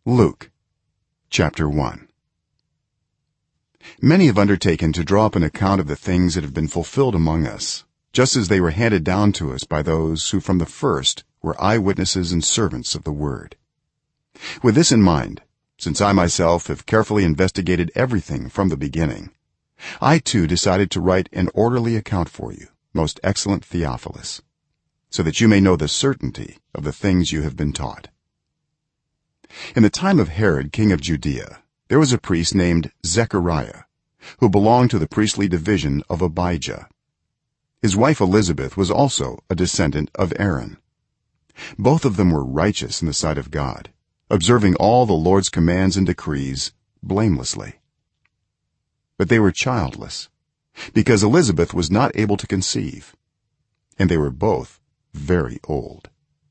Luke chapter 1. Many have undertaken to draw up an account of the things that have been fulfilled among us, just as they were handed down to us by those who from the first were eyewitnesses and servants of the word. With this in mind, since I myself have carefully investigated everything from the beginning, I too decided to write an orderly account for you, most excellent Theophilus, so that you may know the certainty of the things you have been taught. In the time of Herod, king of Judea, there was a priest named Zechariah, who belonged to the priestly division of Abijah. His wife Elizabeth was also a descendant of Aaron. Both of them were righteous in the sight of God, observing all the Lord's commands and decrees blamelessly. But they were childless, because Elizabeth was not able to conceive, and they were both very old.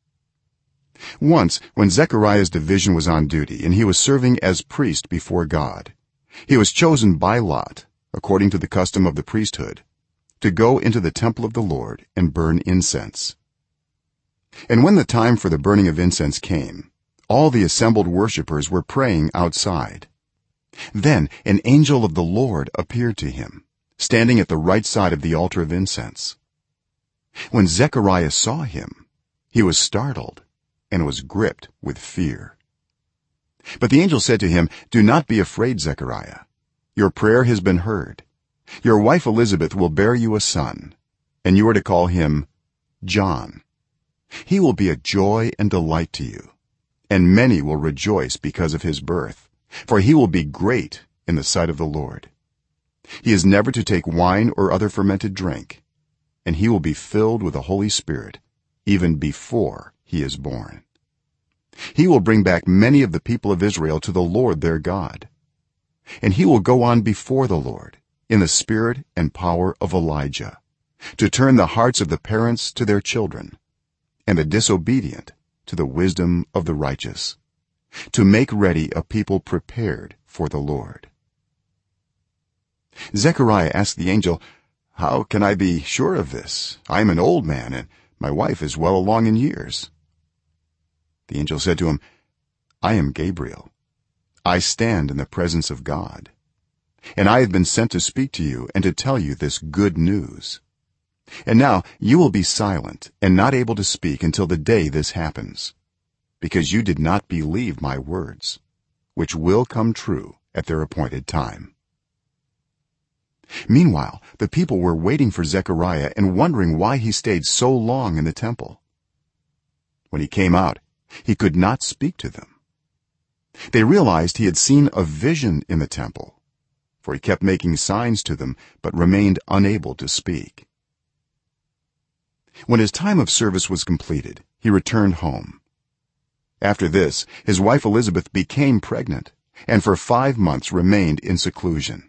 Once when Zechariah's division was on duty and he was serving as priest before God, he was chosen by lot, according to the custom of the priesthood, to go into the temple of the Lord and burn incense. And when the time for the burning of incense came, all the assembled worshippers were praying outside. Then an angel of the Lord appeared to him, standing at the right side of the altar of incense. When Zechariah saw him, he was startled and was gripped with fear. But the angel said to him, "Do not be afraid, Zechariah. Your prayer has been heard. Your wife Elizabeth will bear you a son, and you are to call him John. He will be a joy and delight to you, and many will rejoice because of his birth, for he will be great in the sight of the Lord. He is never to take wine or other fermented drink, and he will be filled with the Holy Spirit even before he is born. He will bring back many of the people of Israel to the Lord their God, and he will go on before the Lord in the spirit and power of Elijah, to turn the hearts of the parents to their children and the disobedient to the wisdom of the righteous, to make ready a people prepared for the Lord." Zechariah asked the angel, "How can I be sure of this? I am an old man and my wife is well along in years." The angel said to him, "I am Gabriel. I stand in the presence of God, and I have been sent to speak to you and to tell you this good news. And now you will be silent and not able to speak until the day this happens, because you did not believe my words, which will come true at their appointed time." Meanwhile the people were waiting for Zechariah and wondering why he stayed so long in the temple. When he came out, he could not speak to them. They realized he had seen a vision in the temple, for he kept making signs to them but remained unable to speak. When his time of service was completed, he returned home. After this, his wife Elizabeth became pregnant and for 5 months remained in seclusion.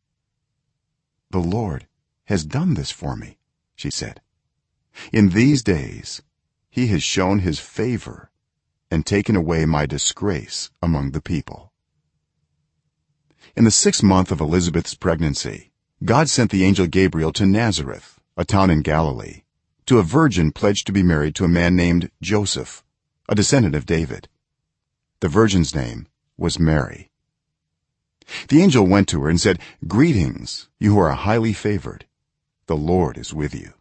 "The Lord has done this for me," she said. "In these days he has shown his favor and taken away my disgrace among the people." In the 6th month of Elizabeth's pregnancy, God sent the angel Gabriel to Nazareth, a town in Galilee, to a virgin pledged to be married to a man named Joseph, a descendant of David. The virgin's name was Mary. The angel went to her and said, "Greetings, you who are highly favored. The Lord is with you."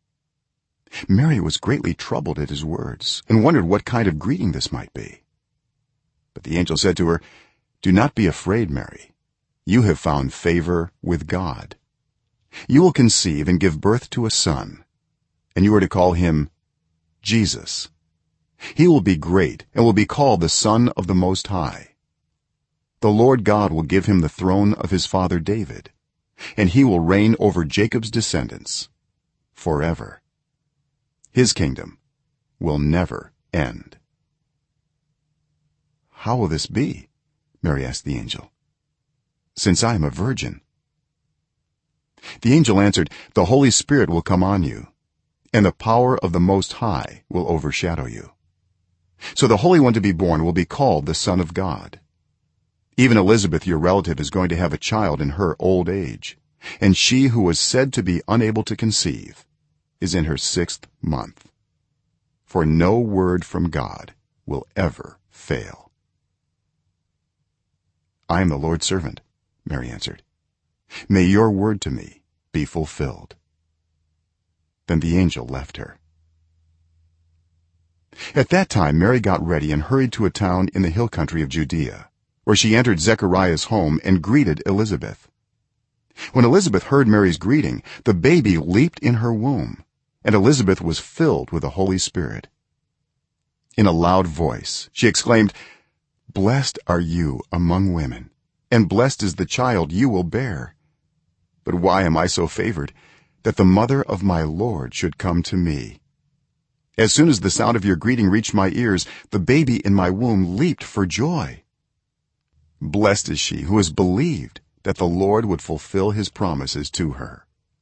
Mary was greatly troubled at his words and wondered what kind of greeting this might be. But the angel said to her, "Do not be afraid, Mary. You have found favor with God. You will conceive and give birth to a son, and you are to call him Jesus. He will be great and will be called the Son of the Most High. The Lord God will give him the throne of his father David, and he will reign over Jacob's descendants forever. His kingdom will never end." "How will this be?" Mary asked the angel, "since I am a virgin?" The angel answered, "The Holy Spirit will come on you, and the power of the Most High will overshadow you. So the Holy One to be born will be called the Son of God. Even Elizabeth, your relative, is going to have a child in her old age, and she who was said to be unable to conceive is in her 6th month. For no word from God will ever fail." "I am the Lord's servant," Mary answered. "May your word to me be fulfilled." Then the angel left her. At that time Mary got ready and hurried to a town in the hill country of Judea, where she entered Zechariah's home and greeted Elizabeth. When Elizabeth heard Mary's greeting, the baby leaped in her womb, and Elizabeth was filled with the Holy Spirit. In a loud voice she exclaimed, "Blessed are you among women, and blessed is the child you will bear. But why am I so favored that the mother of my Lord should come to me? As soon as the sound of your greeting reached my ears, the baby in my womb leaped for joy. Blessed is she who has believed that the Lord would fulfill his promises to her."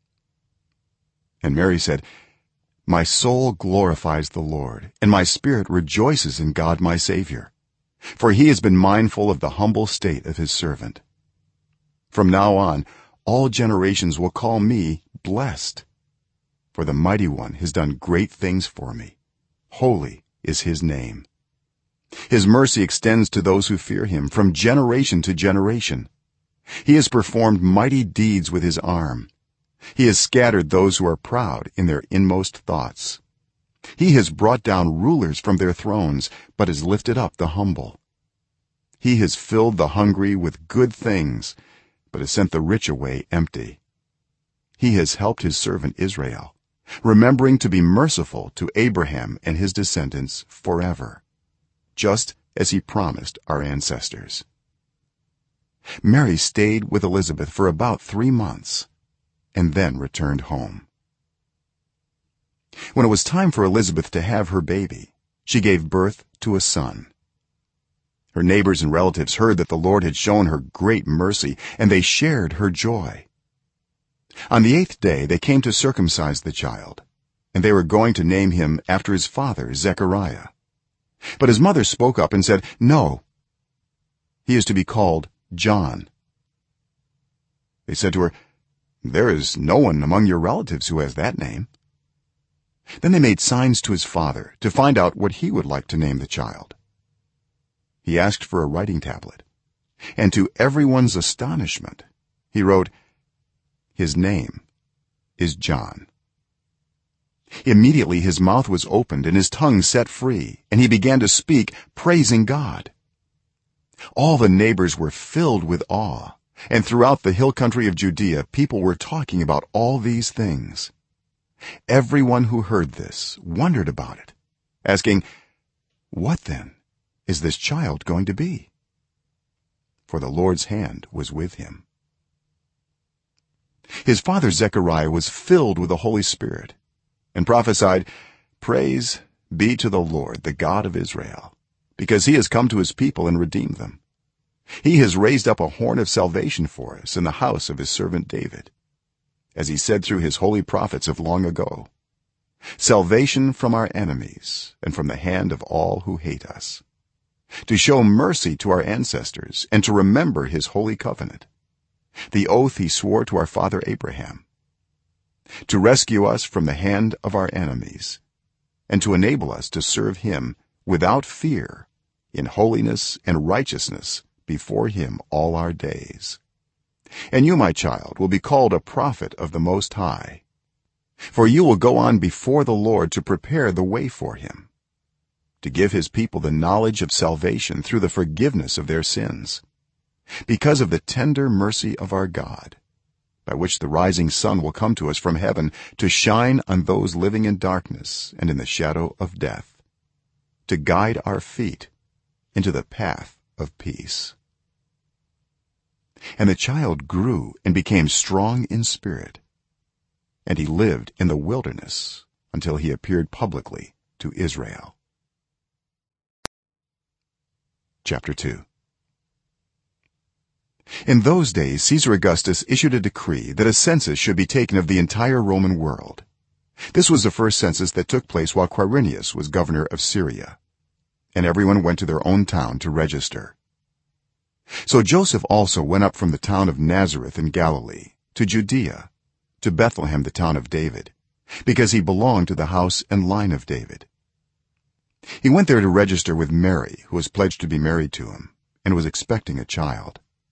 And Mary said, "My soul glorifies the Lord, and my spirit rejoices in God my Savior, for he has been mindful of the humble state of his servant. From now on all generations will call me blessed, for the mighty one has done great things for me. Holy is his name. His mercy extends to those who fear him from generation to generation. He has performed mighty deeds with his arm. He has scattered those who are proud in their inmost thoughts. He has brought down rulers from their thrones, but has lifted up the humble. He has filled the hungry with good things, but has sent the rich away empty. He has helped his servant Israel, remembering to be merciful to Abraham and his descendants forever, just as he promised our ancestors." Mary stayed with Elizabeth for about 3 months and then returned home. When it was time for Elizabeth to have her baby, she gave birth to a son. Her neighbors and relatives heard that the Lord had shown her great mercy, and they shared her joy. On the 8th day they came to circumcise the child, and they were going to name him after his father Zechariah. But his mother spoke up and said, "No, he is to be called John." They said to her, "There is no one among your relatives who has that name." Then they made signs to his father to find out what he would like to name the child. He asked for a writing tablet, and to everyone's astonishment he wrote, "His name is John." Immediately his mouth was opened and his tongue set free, and he began to speak, praising God. All the neighbors were filled with awe, and throughout the hill country of Judea people were talking about all these things. Everyone who heard this wondered about it, asking, "What then is this child going to be?" For the Lord's hand was with him. His father Zechariah was filled with the Holy Spirit and prophesied, "Praise be to the Lord, the God of Israel, because he has come to his people and redeemed them. He has raised up a horn of salvation for us in the house of his servant David, as he said through his holy prophets of long ago, salvation from our enemies and from the hand of all who hate us, to show mercy to our ancestors and to remember his holy covenant, the oath he swore to our father Abraham, to rescue us from the hand of our enemies and to enable us to serve him without fear in holiness and righteousness before him all our days. And you, my child, will be called a prophet of the Most High, for you will go on before the Lord to prepare the way for him, to give his people the knowledge of salvation through the forgiveness of their sins, because of the tender mercy of our God, by which the rising sun will come to us from heaven to shine on those living in darkness and in the shadow of death, to guide our feet into the path of peace." And the child grew and became strong in spirit, and he lived in the wilderness until he appeared publicly to Israel. Chapter 2. In those days Caesar Augustus issued a decree that a census should be taken of the entire Roman world. This was the first census that took place while Quirinius was governor of Syria, and everyone went to their own town to register. So Joseph also went up from the town of Nazareth in Galilee to Judea, to Bethlehem the town of David, because he belonged to the house and line of David. He went there to register with Mary, who was pledged to be married to him and was expecting a child.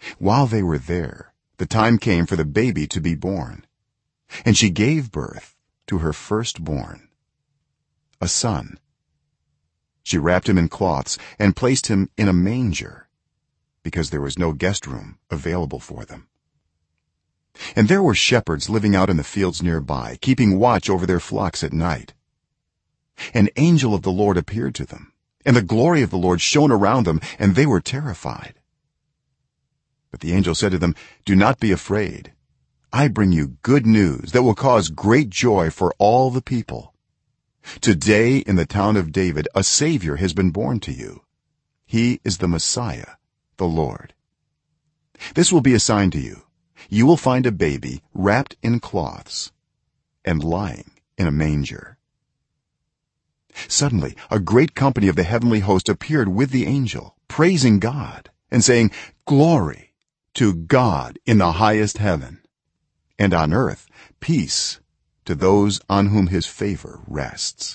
while they were there, the time came for the baby to be born, and she gave birth to her firstborn, a son. She wrapped him in cloths and placed him in a manger, because there was no guest room available for them. And there were shepherds living out in the fields nearby, keeping watch over their flocks at night. An angel of the Lord appeared to them, and the glory of the Lord shone around them, and they were terrified. But the angel said to them, "Do not be afraid. I bring you good news that will cause great joy for all the people. Today in the town of David a Savior has been born to you. He is the Messiah, the Lord. This will be a sign to you. You will find a baby wrapped in cloths and lying in a manger." Suddenly a great company of the heavenly host appeared with the angel, praising God and saying, "Glory to God in the highest heaven, and on earth peace to those on whom his favor rests."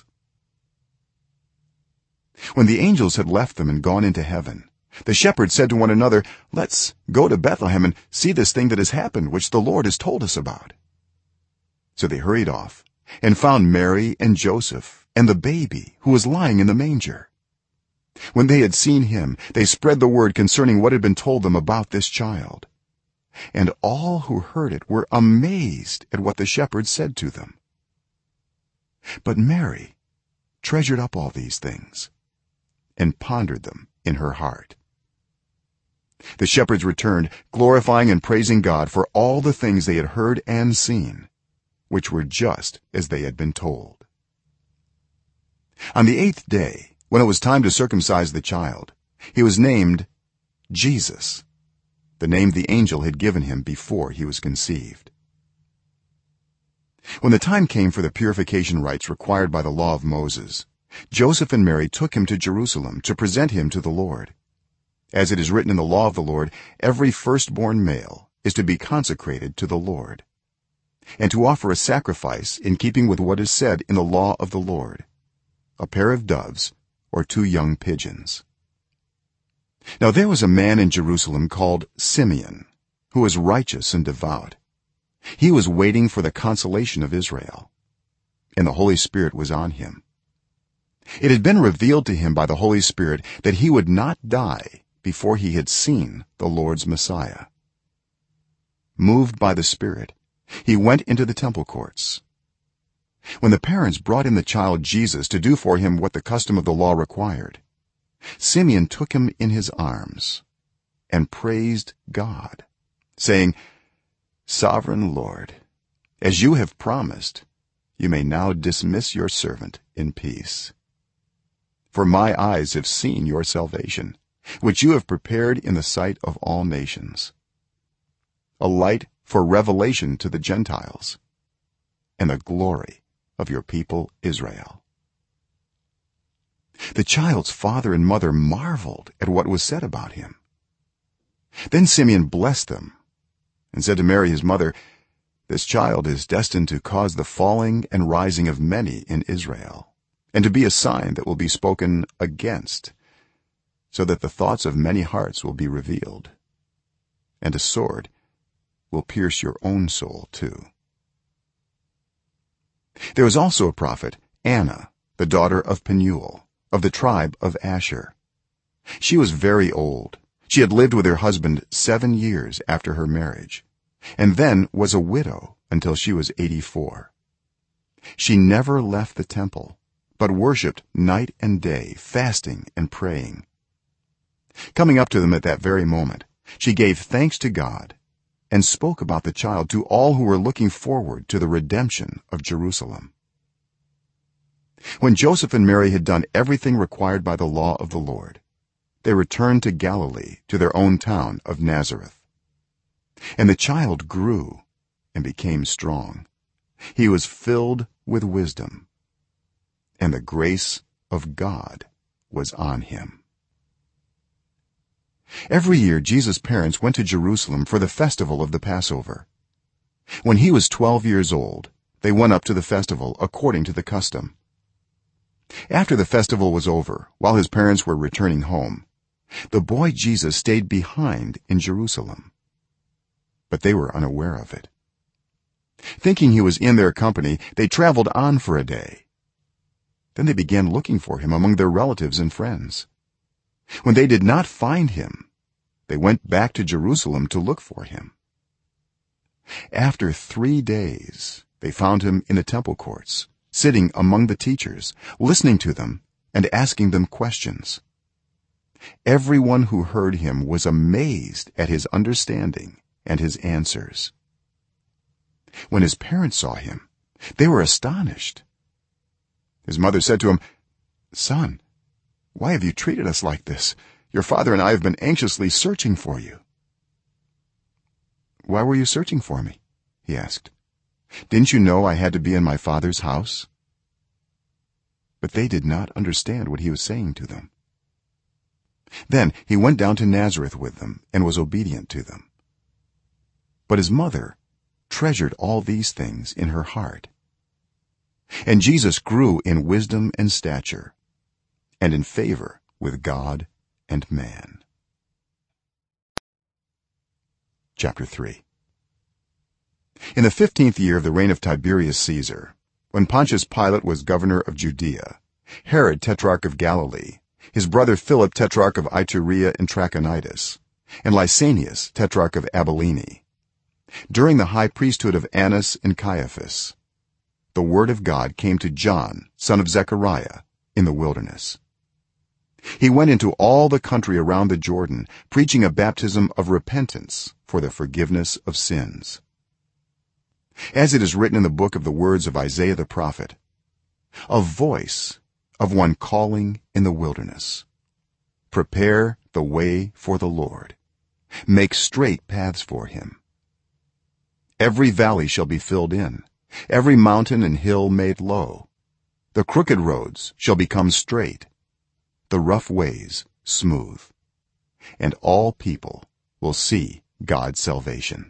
When the angels had left them and gone into heaven, the shepherds said to one another, "Let's go to Bethlehem and see this thing that has happened, which the Lord has told us about." So they hurried off and found Mary and Joseph and the baby who was lying in the manger. When they had seen him, they spread the word concerning what had been told them about this child. And all who heard it were amazed at what the shepherds said to them. But Mary treasured up all these things and pondered them in her heart. The shepherds returned, glorifying and praising God for all the things they had heard and seen, which were just as they had been told. On the 8th day, when it was time to circumcise the child, he was named Jesus, the name the angel had given him before he was conceived. When the time came for the purification rites required by the law of Moses, Joseph and Mary took him to Jerusalem to present him to the Lord. As it is written in the law of the Lord, every firstborn male is to be consecrated to the Lord, and to offer a sacrifice in keeping with what is said in the law of the Lord, a pair of doves or 2 young pigeons. Now there was a man in Jerusalem called Simeon, who was righteous and devout. He was waiting for the consolation of Israel, and the Holy Spirit was on him. It had been revealed to him by the Holy Spirit that he would not die before he had seen the Lord's Messiah. Moved by the Spirit, he went into the temple courts. When the parents brought in the child Jesus to do for him what the custom of the law required, Simeon took him in his arms and praised God, saying, "Sovereign Lord, as you have promised, you may now dismiss your servant in peace. For my eyes have seen your salvation, which you have prepared in the sight of all nations, a light for revelation to the Gentiles, and the glory of your people Israel." The child's father and mother marveled at what was said about him. Then Simeon blessed them and said to Mary his mother, "This child is destined to cause the falling and rising of many in Israel, and to be a sign that will be spoken against, so that the thoughts of many hearts will be revealed, and a sword will pierce your own soul too." There was also a prophet, Anna, the daughter of Penuel, of the tribe of Asher. She was very old. She had lived with her husband 7 years after her marriage, and then was a widow until she was 84. She never left the temple, but worshipped night and day, fasting and praying. Coming up to them at that very moment, she gave thanks to God and spoke about the child to all who were looking forward to the redemption of Jerusalem. When Joseph and Mary had done everything required by the law of the Lord, they returned to Galilee, to their own town of Nazareth. And the child grew and became strong. He was filled with wisdom, and the grace of God was on him. Every year Jesus' parents went to Jerusalem for the festival of the Passover. When he was 12 years old, they went up to the festival according to the custom. After the festival was over, while his parents were returning home, the boy Jesus stayed behind in Jerusalem, but they were unaware of it. Thinking he was in their company, they traveled on for a day. Then they began looking for him among their relatives and friends. When they did not find him, they went back to Jerusalem to look for him. After 3 days they found him in the temple courts, sitting among the teachers, listening to them and asking them questions. Everyone who heard him was amazed at his understanding and his answers. When his parents saw him, they were astonished. His mother said to him, "Son, why have you treated us like this? Your father and I have been anxiously searching for you." "Why were you searching for me?" he asked. "Didn't you know I had to be in my father's house?" But they did not understand what he was saying to them. Then he went down to Nazareth with them and was obedient to them. But his mother treasured all these things in her heart. And Jesus grew in wisdom and stature and in favor with God and man. Chapter 3. In the 15th year of the reign of Tiberius Caesar, when Pontius Pilate was governor of Judea, Herod tetrarch of Galilee, his brother Philip tetrarch of Iturea and Trachonitis, and Lysanias tetrarch of Abilene, during the high priesthood of Annas and Caiaphas, the word of God came to John, son of Zechariah, in the wilderness. He went into all the country around the Jordan, preaching a baptism of repentance for the forgiveness of sins. As it is written in the book of the words of Isaiah the prophet, "A voice of one calling in the wilderness, prepare the way for the Lord, make straight paths for him. Every valley shall be filled in, every mountain and hill made low. The crooked roads shall become straight, the rough ways smooth, and all people will see God's salvation."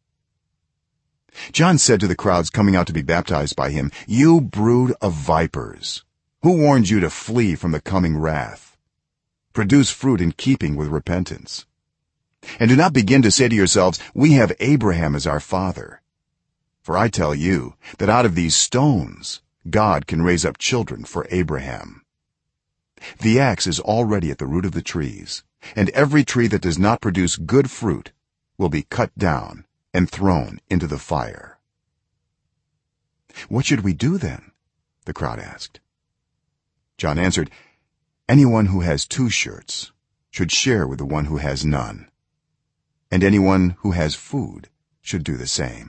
John said to the crowds coming out to be baptized by him, "You brood of vipers, who warned you to flee from the coming wrath? Produce fruit in keeping with repentance. And do not begin to say to yourselves, 'We have Abraham as our father.' For I tell you that out of these stones God can raise up children for Abraham. The axe is already at the root of the trees, and every tree that does not produce good fruit will be cut down and thrown into the fire." "What should we do then?" the crowd asked. John answered, "Anyone who has 2 shirts should share with the one who has none, and anyone who has food should do the same."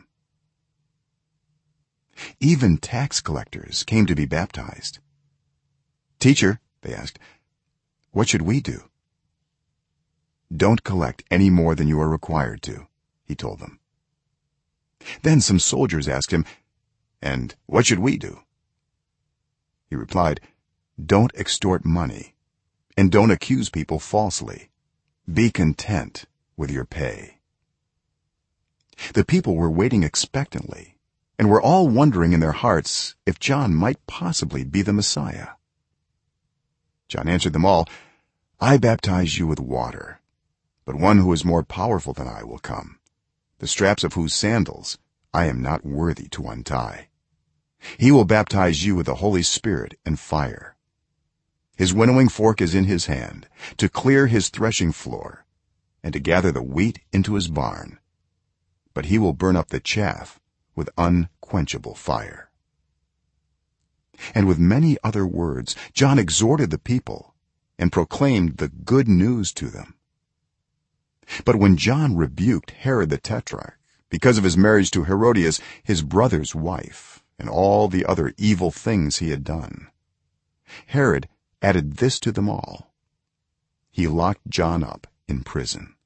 Even tax collectors came to be baptized. "Teacher," they asked, "what should we do?" "Don't collect any more than you are required to," he told them. Then some soldiers asked him, "And what should we do?" He replied, "Don't extort money, and don't accuse people falsely. Be content with your pay." The people were waiting expectantly and were all wondering in their hearts if John might possibly be the Messiah. John answered them all, "I baptize you with water, but one who is more powerful than I will come, the straps of whose sandals I am not worthy to untie. He will baptize you with the Holy Spirit and fire. His winnowing fork is in his hand, to clear his threshing floor and to gather the wheat into his barn, but he will burn up the chaff with unquenchable fire." And with many other words John exhorted the people and proclaimed the good news to them. But when John rebuked Herod the tetrarch because of his marriage to Herodias, his brother's wife, and all the other evil things he had done, Herod added this to them all: he locked John up in prison.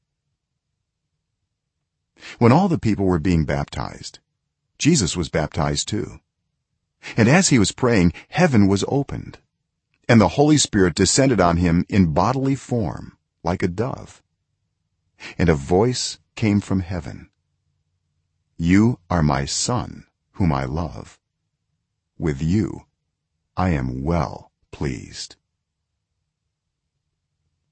When all the people were being baptized, Jesus was baptized too. And as he was praying, heaven was opened, and the Holy Spirit descended on him in bodily form like a dove. And a voice came from heaven: "You are my Son, whom I love. With you I am well pleased."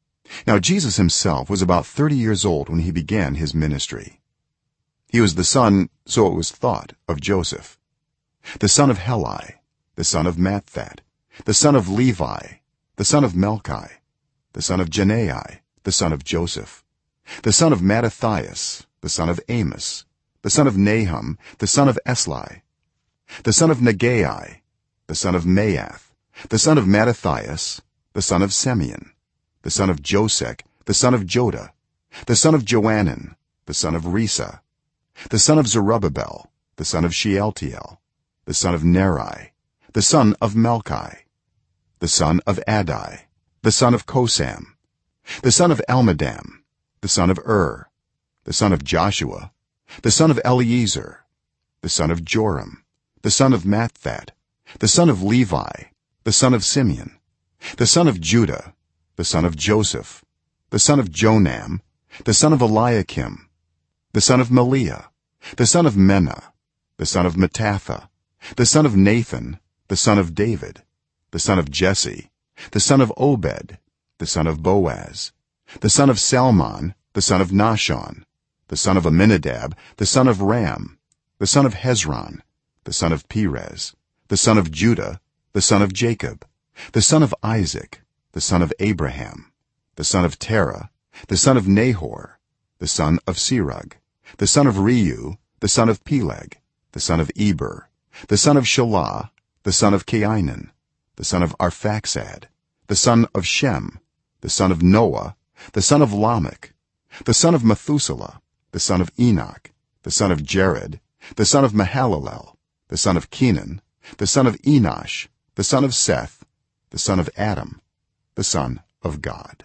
now Jesus himself was about 30 years old when he began his ministry. He was the son, so it was thought, of Joseph, the son of Heli, the son of Matthat, the son of Levi, the son of Melchi, the son of Jannai, the son of Joseph, the son of Mattathias, the son of Amos, the son of Nahum, the son of Esli, the son of Nagai, the son of Maath, the son of Mattathias, the son of Simeon, the son of Josech, the son of Joda, the son of Joanan, the son of Risa, the son of Zerubbabel, the son of Shealtiel, the son of Neri, the son of Melchi, the son of Adai, the son of Kosam, the son of Elmadam, the son of the son of Joshua, the son of Eliezer, the son of Joram, the son of Matthat, the son of Levi, the son of Simeon, the son of Judah, the son of Joseph, the son of Jonam, the son of Eliakim, the son of Meliah, the son of Menah, the son of Mattatha, the son of Nathan, the son of David, the son of Jesse, the son of Obed, the son of Boaz, the son of Salmon, the son of Nahshon, the son of Amminadab, the son of Ram, the son of Hezron, the son of Perez, the son of Judah, the son of Jacob, the son of Isaac, the son of Abraham, the son of Terah, the son of Nahor, the son of Serug, the son of Reu, the son of Peleg, the son of Eber, the son of Shelah, the son of Cainan, the son of Arphaxad, the son of Shem, the son of Noah, the son of Lamech, the son of Methuselah, the son of Enoch, the son of Jared, the son of Mahalalel, the son of Kenan, the son of Enosh, the son of Seth, the son of Adam, the son of God.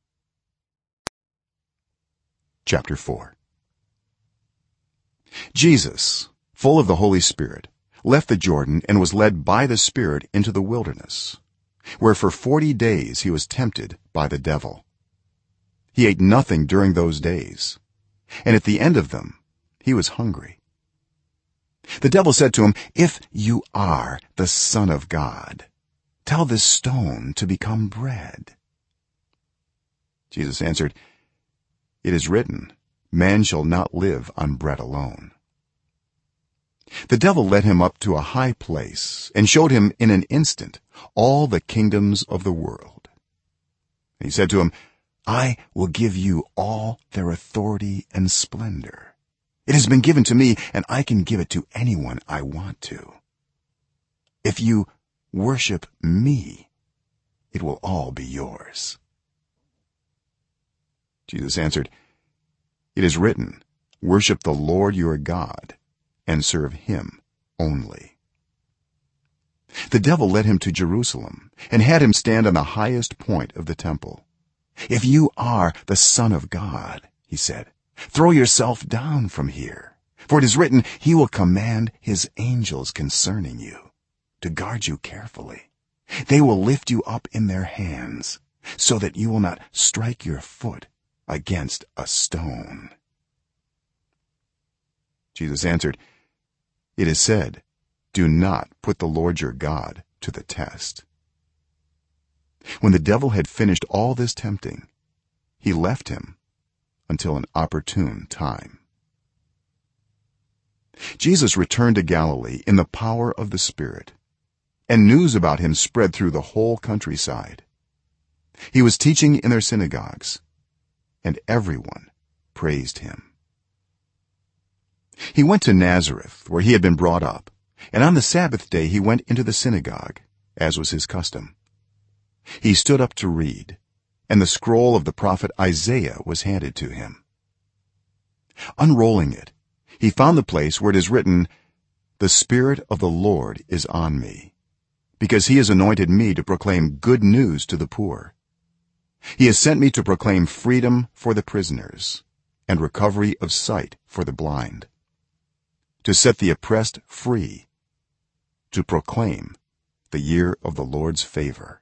Chapter 4. Jesus, full of the Holy Spirit, left the Jordan and was led by the Spirit into the wilderness, where for 40 days he was tempted by the devil. He ate nothing during those days, and at the end of them he was hungry. The devil said to him, "If you are the Son of God, tell this stone to become bread." Jesus answered, "It is written, man shall not live on bread alone." The devil led him up to a high place and showed him in an instant all the kingdoms of the world. He said to him, "I will give you all their authority and splendor. It has been given to me, and I can give it to anyone I want to. If you worship me, it will all be yours." Jesus answered, "It is written, worship the Lord your God and serve him only." The devil led him to Jerusalem and had him stand on the highest point of the temple. "If you are the Son of God," he said, "throw yourself down from here, for it is written, he will command his angels concerning you to guard you carefully. They will lift you up in their hands so that you will not strike your foot against a stone." Jesus answered, "It is said, do not put the Lord your God to the test." When the devil had finished all this tempting, he left him until an opportune time. Jesus returned to Galilee in the power of the Spirit, and news about him spread through the whole countryside. He was teaching in their synagogues, and everyone praised him. He went to Nazareth, where he had been brought up, and on the Sabbath day he went into the synagogue, as was his custom. He stood up to read, and the scroll of the prophet Isaiah was handed to him. Unrolling it, he found the place where it is written, "The Spirit of the Lord is on me, because he has anointed me to proclaim good news to the poor. He has sent me to proclaim freedom for the prisoners and recovery of sight for the blind, to set the oppressed free, to proclaim the year of the Lord's favor."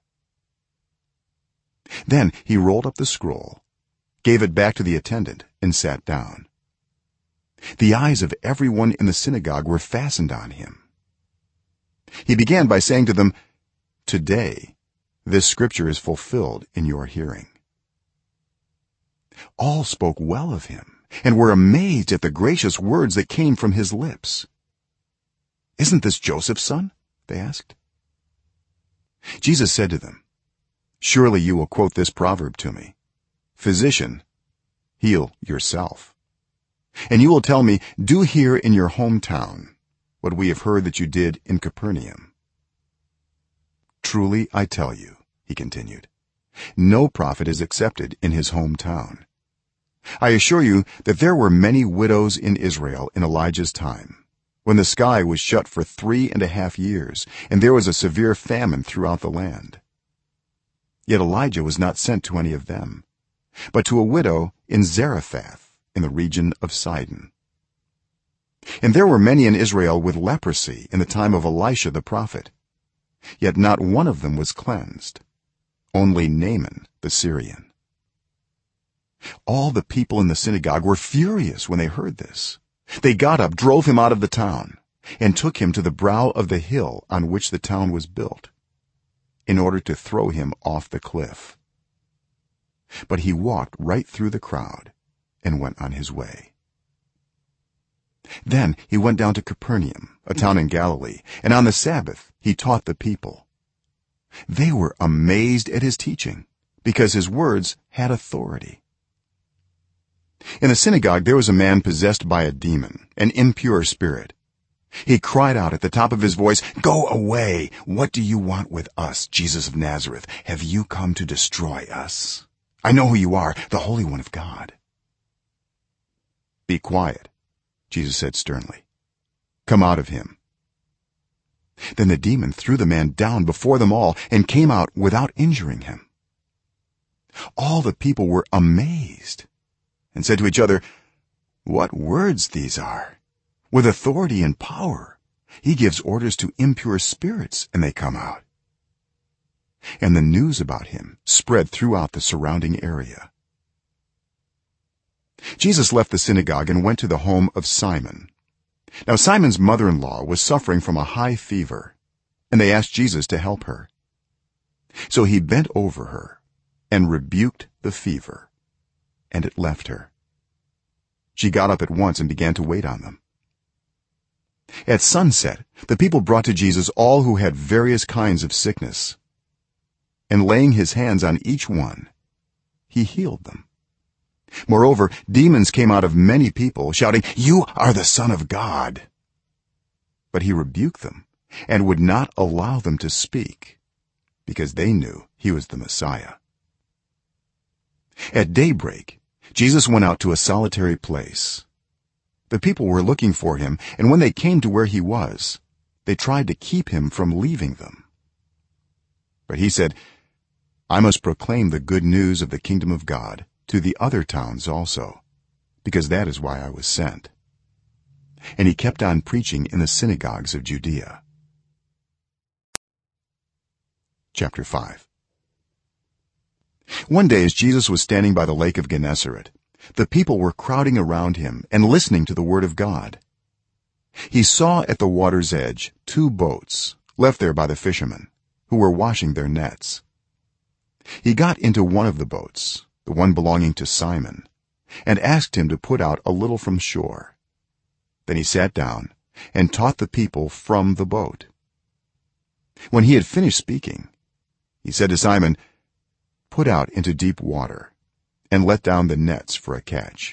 Then he rolled up the scroll, gave it back to the attendant, and sat down. The eyes of everyone in the synagogue were fastened on him. He began by saying to them, "Today this scripture is fulfilled in your hearing." all spoke well of him and were amazed at the gracious words that came from his lips. "Isn't this Joseph's son?" they asked. Jesus said to them, "Surely you will quote this proverb to me, 'Physician, heal yourself.' And you will tell me, 'Do here in your hometown what we have heard that you did in Capernaum.' Truly I tell you," he continued, "no prophet is accepted in his hometown. I assure you that there were many widows in Israel in Elijah's time, when the sky was shut for 3.5 years and there was a severe famine throughout the land. Yet Elijah was not sent to any of them, but to a widow in Zarephath in the region of Sidon. And there were many in Israel with leprosy in the time of Elisha the prophet, yet not one of them was cleansed, only Naaman the Syrian." All the people in the synagogue were furious when they heard this. They got up, drove him out of the town, and took him to the brow of the hill on which the town was built, in order to throw him off the cliff. But he walked right through the crowd and went on his way. Then he went down to Capernaum, a town in Galilee, and on the Sabbath he taught the people. They were amazed at his teaching, because his words had authority. In the synagogue there was a man possessed by a demon, an impure spirit. He cried out at the top of his voice, "Go away! What do you want with us, Jesus of Nazareth? Have you come to destroy us? I know who you are, the Holy One of God." "Be quiet," Jesus said sternly. "Come out of him." Then the demon threw the man down before them all and came out without injuring him. All the people were amazed and said to each other, "What words these are! With authority and power he gives orders to impure spirits, and they come out." And the news about him spread throughout the surrounding area. Jesus left the synagogue and went to the home of Simon. Now Simon's mother-in-law was suffering from a high fever, and they asked Jesus to help her. So he bent over her and rebuked the fever, and it left her. She got up at once and began to wait on them. At sunset the people brought to Jesus all who had various kinds of sickness, and laying his hands on each one, he healed them. Moreover, demons came out of many people, shouting, "You are the Son of God." But he rebuked them and would not allow them to speak, because they knew he was the Messiah. At daybreak Jesus went out to a solitary place. The people were looking for him, and when they came to where he was, they tried to keep him from leaving them. But he said, "I must proclaim the good news of the kingdom of God to the other towns also, because that is why I was sent." And he kept on preaching in the synagogues of Judea. Chapter 5. One day as Jesus was standing by the lake of Gennesaret, the people were crowding around him and listening to the word of God. He saw at the water's edge 2 boats left there by the fishermen, who were washing their nets. He got into one of the boats, the one belonging to Simon, and asked him to put out a little from shore. Then he sat down and taught the people from the boat. When he had finished speaking, he said to Simon, "Put out into deep water and let down the nets for a catch."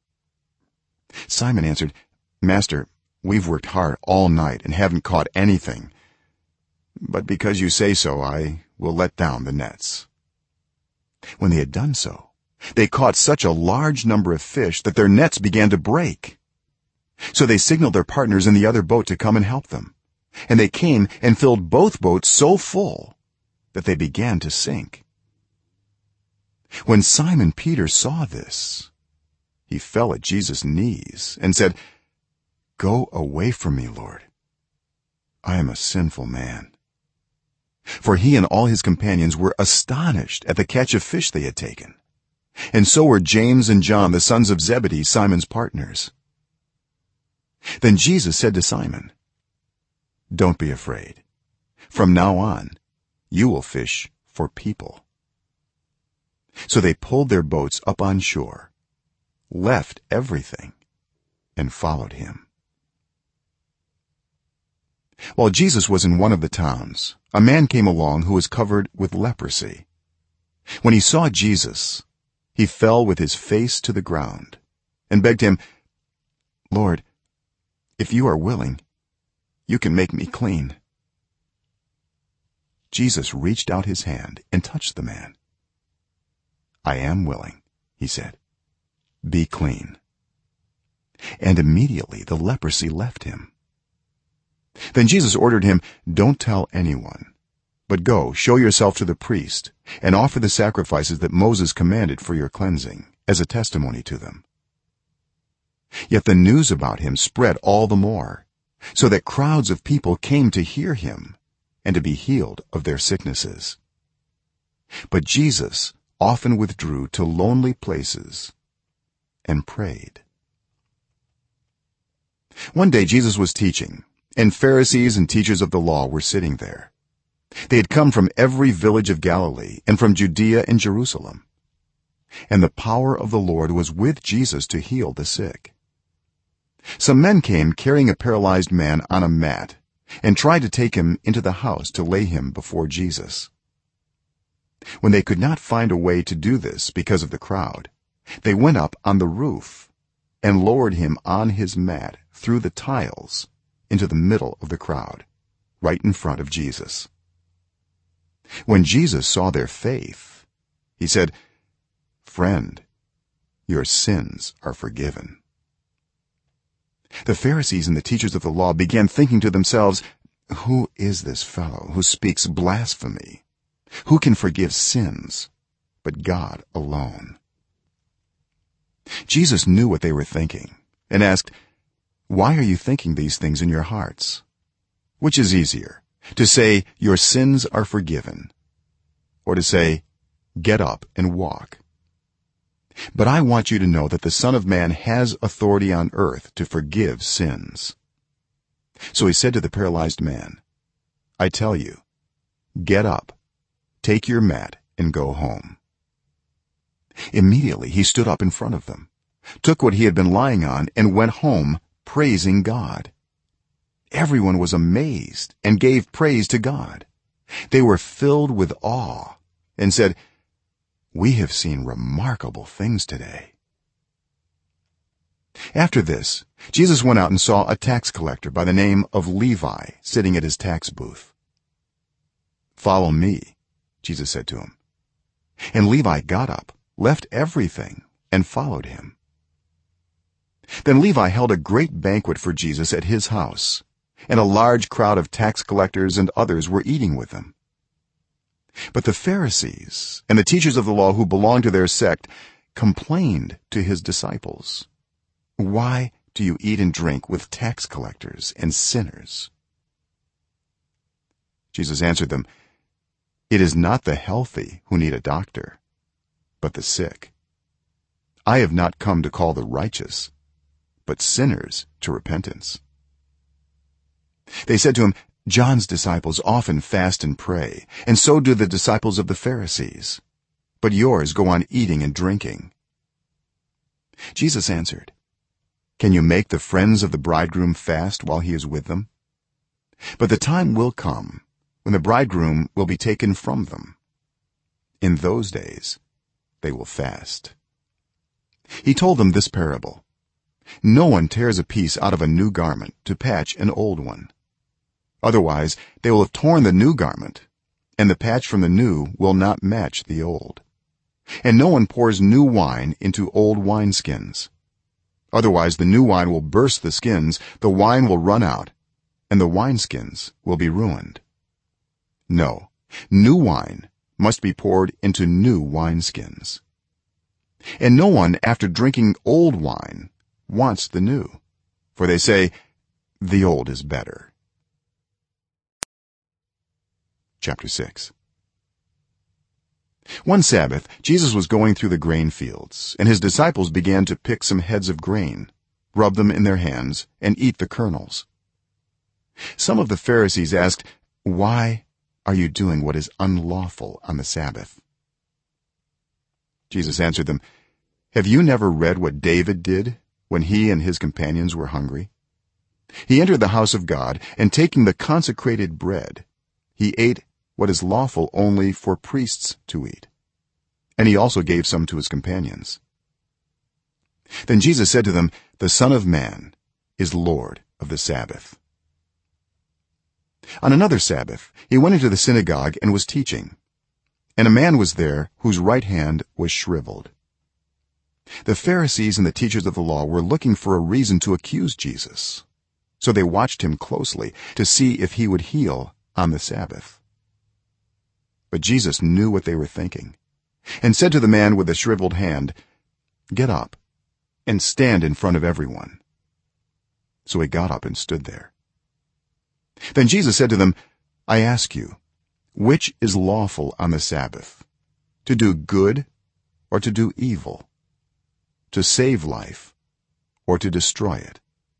Simon answered, "Master, we've worked hard all night and haven't caught anything, but because you say so, I will let down the nets." When they had done so, they caught such a large number of fish that their nets began to break. So they signaled their partners in the other boat to come and help them, and they came and filled both boats so full that they began to sink. When Simon Peter saw this, he fell at Jesus' knees and said, "Go away from me, Lord. I am a sinful man." For he and all his companions were astonished at the catch of fish they had taken, and so were James and John, the sons of Zebedee, Simon's partners. Then Jesus said to Simon, "Don't be afraid. From now on you will fish for people." So they pulled their boats up on shore left everything and followed him. While Jesus was in one of the towns, a man came along who was covered with leprosy. When he saw Jesus, he fell with his face to the ground and begged him, "Lord, if you are willing, you can make me clean." Jesus reached out his hand and touched the man. "I am willing," he said. "Be clean." And immediately the leprosy left him. Then Jesus ordered him, "Don't tell anyone, but go, show yourself to the priest and offer the sacrifices that Moses commanded for your cleansing as a testimony to them." Yet the news about him spread all the more, so that crowds of people came to hear him and to be healed of their sicknesses. But Jesus often withdrew to lonely places and prayed. One day Jesus was teaching, and Pharisees and teachers of the law were sitting there. They had come from every village of Galilee and from Judea and Jerusalem. And the power of the Lord was with Jesus to heal the sick. Some men came carrying a paralyzed man on a mat and tried to take him into the house to lay him before Jesus. When they could not find a way to do this because of the crowd, they went up on the roof and lowered him on his mat through the tiles into the middle of the crowd, right in front of Jesus. When Jesus saw their faith, he said, "Friend, your sins are forgiven." The Pharisees and the teachers of the law began thinking to themselves, "Who is this fellow who speaks blasphemy? Who can forgive sins but God alone?" Jesus knew what they were thinking and asked, "Why are you thinking these things in your hearts? Which is easier, to say, 'Your sins are forgiven,' or to say, 'Get up and walk'? But I want you to know that the Son of Man has authority on earth to forgive sins." So he said to the paralyzed man, "I tell you, get up, take your mat and go home." Immediately he stood up in front of them, took what he had been lying on and went home praising God. Everyone was amazed and gave praise to God. They were filled with awe and said, "We have seen remarkable things today." After this, Jesus went out and saw a tax collector by the name of Levi sitting at his tax booth. "Follow me," Jesus said to him. And Levi got up, left everything, and followed him. Then Levi held a great banquet for Jesus at his house, and a large crowd of tax collectors and others were eating with him. But the Pharisees and the teachers of the law who belonged to their sect complained to his disciples, "Why do you eat and drink with tax collectors and sinners?" Jesus answered them, "It is not the healthy who need a doctor, but the sick. I have not come to call the righteous, but sinners to repentance." They said to him, "John's disciples often fast and pray, and so do the disciples of the Pharisees, but yours go on eating and drinking." Jesus answered, "Can you make the friends of the bridegroom fast while he is with them? But the time will come when the bridegroom will be taken from them. In those days they will fast." He told them this parable: "No one tears a piece out of a new garment to patch an old one. Otherwise they will have torn the new garment, and the patch from the new will not match the old. And no one pours new wine into old wineskins. Otherwise the new wine will burst the skins, the wine will run out, and the wineskins will be ruined. No, new wine must be poured into new wineskins. And no one after drinking old wine wants the new, for they say, 'The old is better.'" Chapter 6. One Sabbath Jesus was going through the grain fields, and his disciples began to pick some heads of grain, rub them in their hands, and eat the kernels. Some of the Pharisees asked, "Why are you doing what is unlawful on the Sabbath?" Jesus answered them, have you never read what David did when he and his companions were hungry? He entered the house of God, and taking the consecrated bread, he ate what is lawful only for priests to eat, and he also gave some to his companions. Then Jesus said to them, "The Son of Man is Lord of the Sabbath." On another Sabbath he went into the synagogue and was teaching, and a man was there whose right hand was shriveled. The Pharisees and the teachers of the law were looking for a reason to accuse Jesus, so they watched him closely to see if he would heal on the Sabbath. But Jesus knew what they were thinking, and said to the man with the shriveled hand, "Get up and stand in front of everyone." So he got up and stood there. Then Jesus said to them, "I ask you, which is lawful on the Sabbath, to do good or to do evil, to save life or to destroy it?"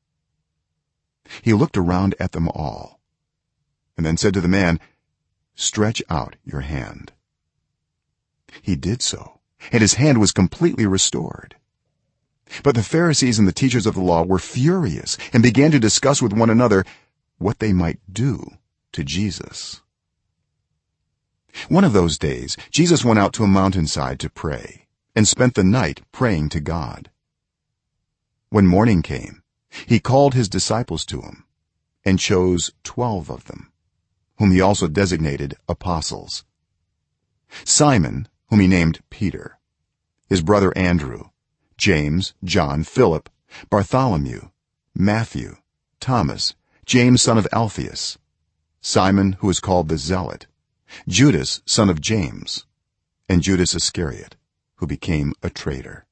He looked around at them all and then said to the man, "Stretch out your hand." He did so, and his hand was completely restored. But the Pharisees and the teachers of the law were furious and began to discuss with one another what they might do to Jesus. One of those days Jesus went out to a mountainside to pray and spent the night praying to God. When morning came, he called his disciples to him and chose 12 of them, whom he also designated apostles: Simon, whom he named Peter, his brother Andrew, James, John, Philip, Bartholomew, Matthew, Thomas, James son of Alphaeus, Simon who is called the Zealot, Judas son of James, and Judas Iscariot, who became a traitor.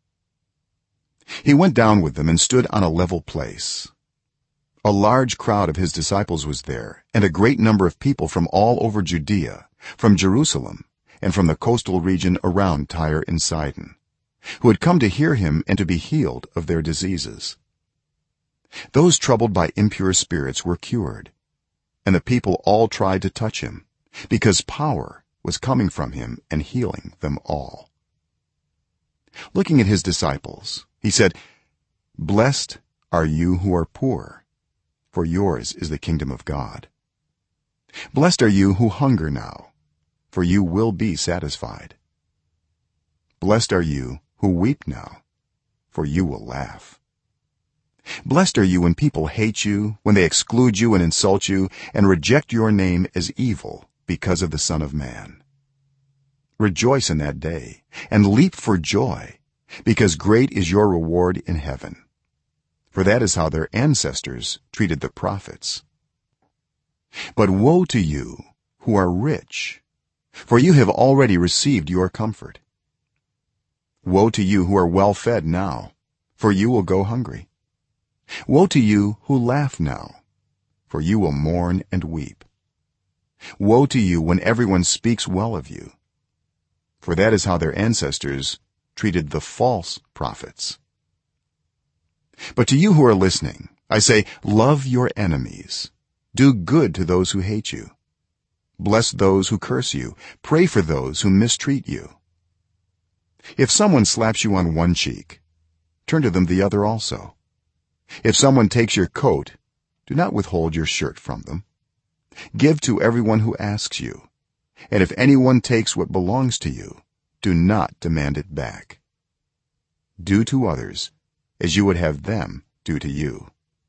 He went down with them and stood on a level place. A large crowd of his disciples was there, and a great number of people from all over Judea, from Jerusalem, and from the coastal region around Tyre and Sidon, who had come to hear him and to be healed of their diseases. Those troubled by impure spirits were cured, and the people all tried to touch him, because power was coming from him and healing them all. Looking at his disciples, he said, "Blessed are you who are poor, for yours is the kingdom of God. Blessed are you who hunger now, for you will be satisfied. Blessed are you who weep now, for you will laugh. Blessed are you when people hate you, when they exclude you and insult you and reject your name as evil because of the Son of Man. Rejoice in that day and leap for joy, because great is your reward in heaven, for that is how their ancestors treated the prophets. But woe to you who are rich, for you have already received your comfort. Woe to you who are well fed now, for you will go hungry. Woe to you who laugh now, for you will mourn and weep. Woe to you when everyone speaks well of you, for that is how their ancestors treated the false prophets. But to you who are listening, I say, love your enemies, do good to those who hate you, bless those who curse you, pray for those who mistreat you. If someone slaps you on one cheek, turn to them the other also. If someone takes your coat, do not withhold your shirt from them. Give to everyone who asks you, and if anyone takes what belongs to you, do not demand it back. Do to others as you would have them do to you.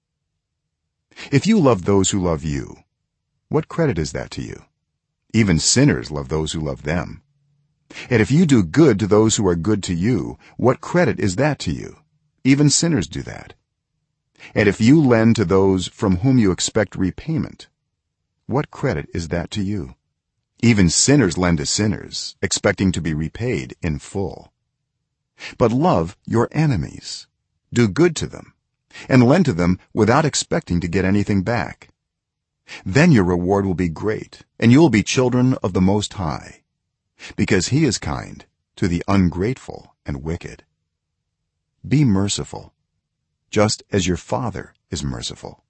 If you love those who love you, what credit is that to you? Even sinners love those who love them. And if you do good to those who are good to you, what credit is that to you? Even sinners do that. And if you lend to those from whom you expect repayment, what credit is that to you? Even sinners lend to sinners, expecting to be repaid in full. But love your enemies, do good to them, and lend to them without expecting to get anything back. Then your reward will be great, and you will be children of the Most High, because he is kind to the ungrateful and wicked. Be merciful, just as your Father is merciful.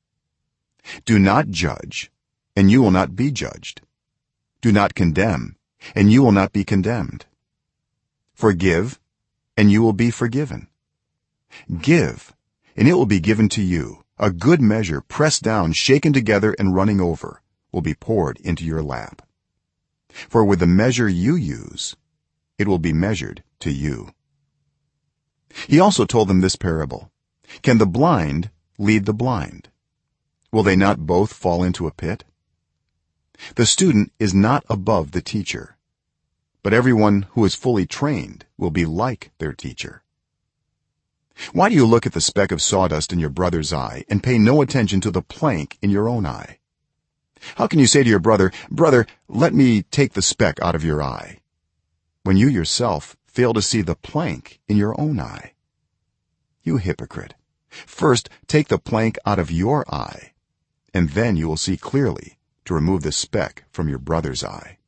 Do not judge, and you will not be judged. Do not condemn, and you will not be condemned. Forgive, and you will be forgiven. Give, and it will be given to you. A good measure, pressed down, shaken together, and running over, will be poured into your lap. For with the measure you use, it will be measured to you." He also told them this parable: "Can the blind lead the blind? Will they not both fall into a pit? The student is not above the teacher, but everyone who is fully trained will be like their teacher. Why do you look at the speck of sawdust in your brother's eye and pay no attention to the plank in your own eye? How can you say to your brother, 'Brother, let me take the speck out of your eye,' when you yourself fail to see the plank in your own eye? You hypocrite, first take the plank out of your eye, and then you will see clearly to remove the speck from your brother's eye.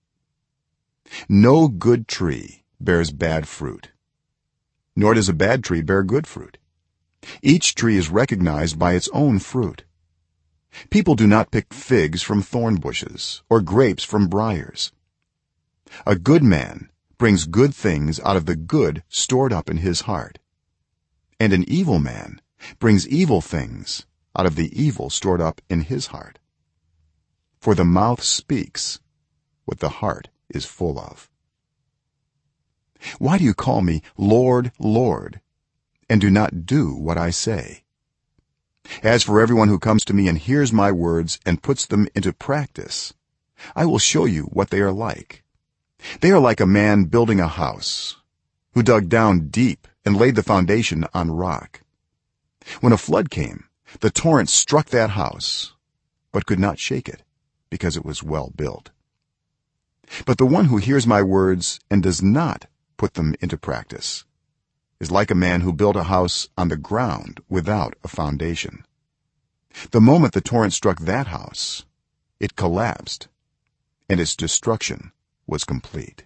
No good tree bears bad fruit, nor does a bad tree bear good fruit. Each tree is recognized by its own fruit. People do not pick figs from thorn bushes or grapes from briars. A good man brings good things out of the good stored up in his heart, and an evil man brings evil things out of the evil stored up in his heart. For the mouth speaks what the heart is full of." Why do you call me Lord, Lord, and do not do what I say? As for everyone who comes to me and hears my words and puts them into practice, I will show you what they are like. They are like a man building a house, who dug down deep and laid the foundation on rock. When a flood came, the torrent struck that house, but could not shake it, because it was well built. But the one who hears my words and does not put them into practice is like a man who built a house on the ground without a foundation. The moment the torrent struck that house, it collapsed, and its destruction was complete.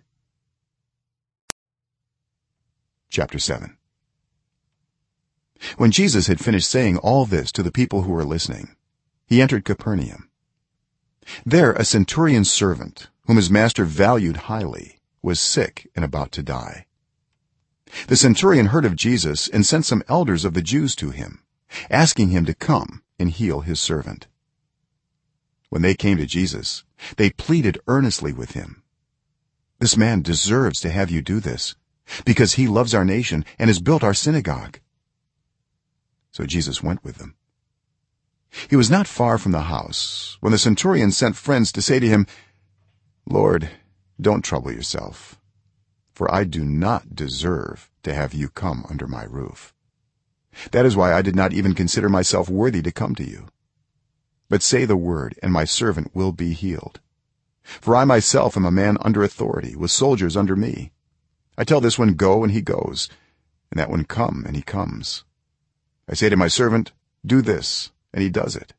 Chapter 7. When Jesus had finished saying all this to the people who were listening, he entered Capernaum. There a centurion's servant, whom his master valued highly, was sick and about to die. The centurion heard of Jesus and sent some elders of the Jews to him, asking him to come and heal his servant. When they came to Jesus, they pleaded earnestly with him, "This man deserves to have you do this, because he loves our nation and has built our synagogue." So Jesus went with them. He was not far from the house when the centurion sent friends to say to him, "Lord, don't trouble yourself, for I do not deserve to have you come under my roof. That is why I did not even consider myself worthy to come to you. But say the word, and my servant will be healed. For I myself am a man under authority, with soldiers under me. I tell this one, 'Go,' and he goes, and that one, 'Come,' and he comes. I say to my servant, 'Do this,' and he does it."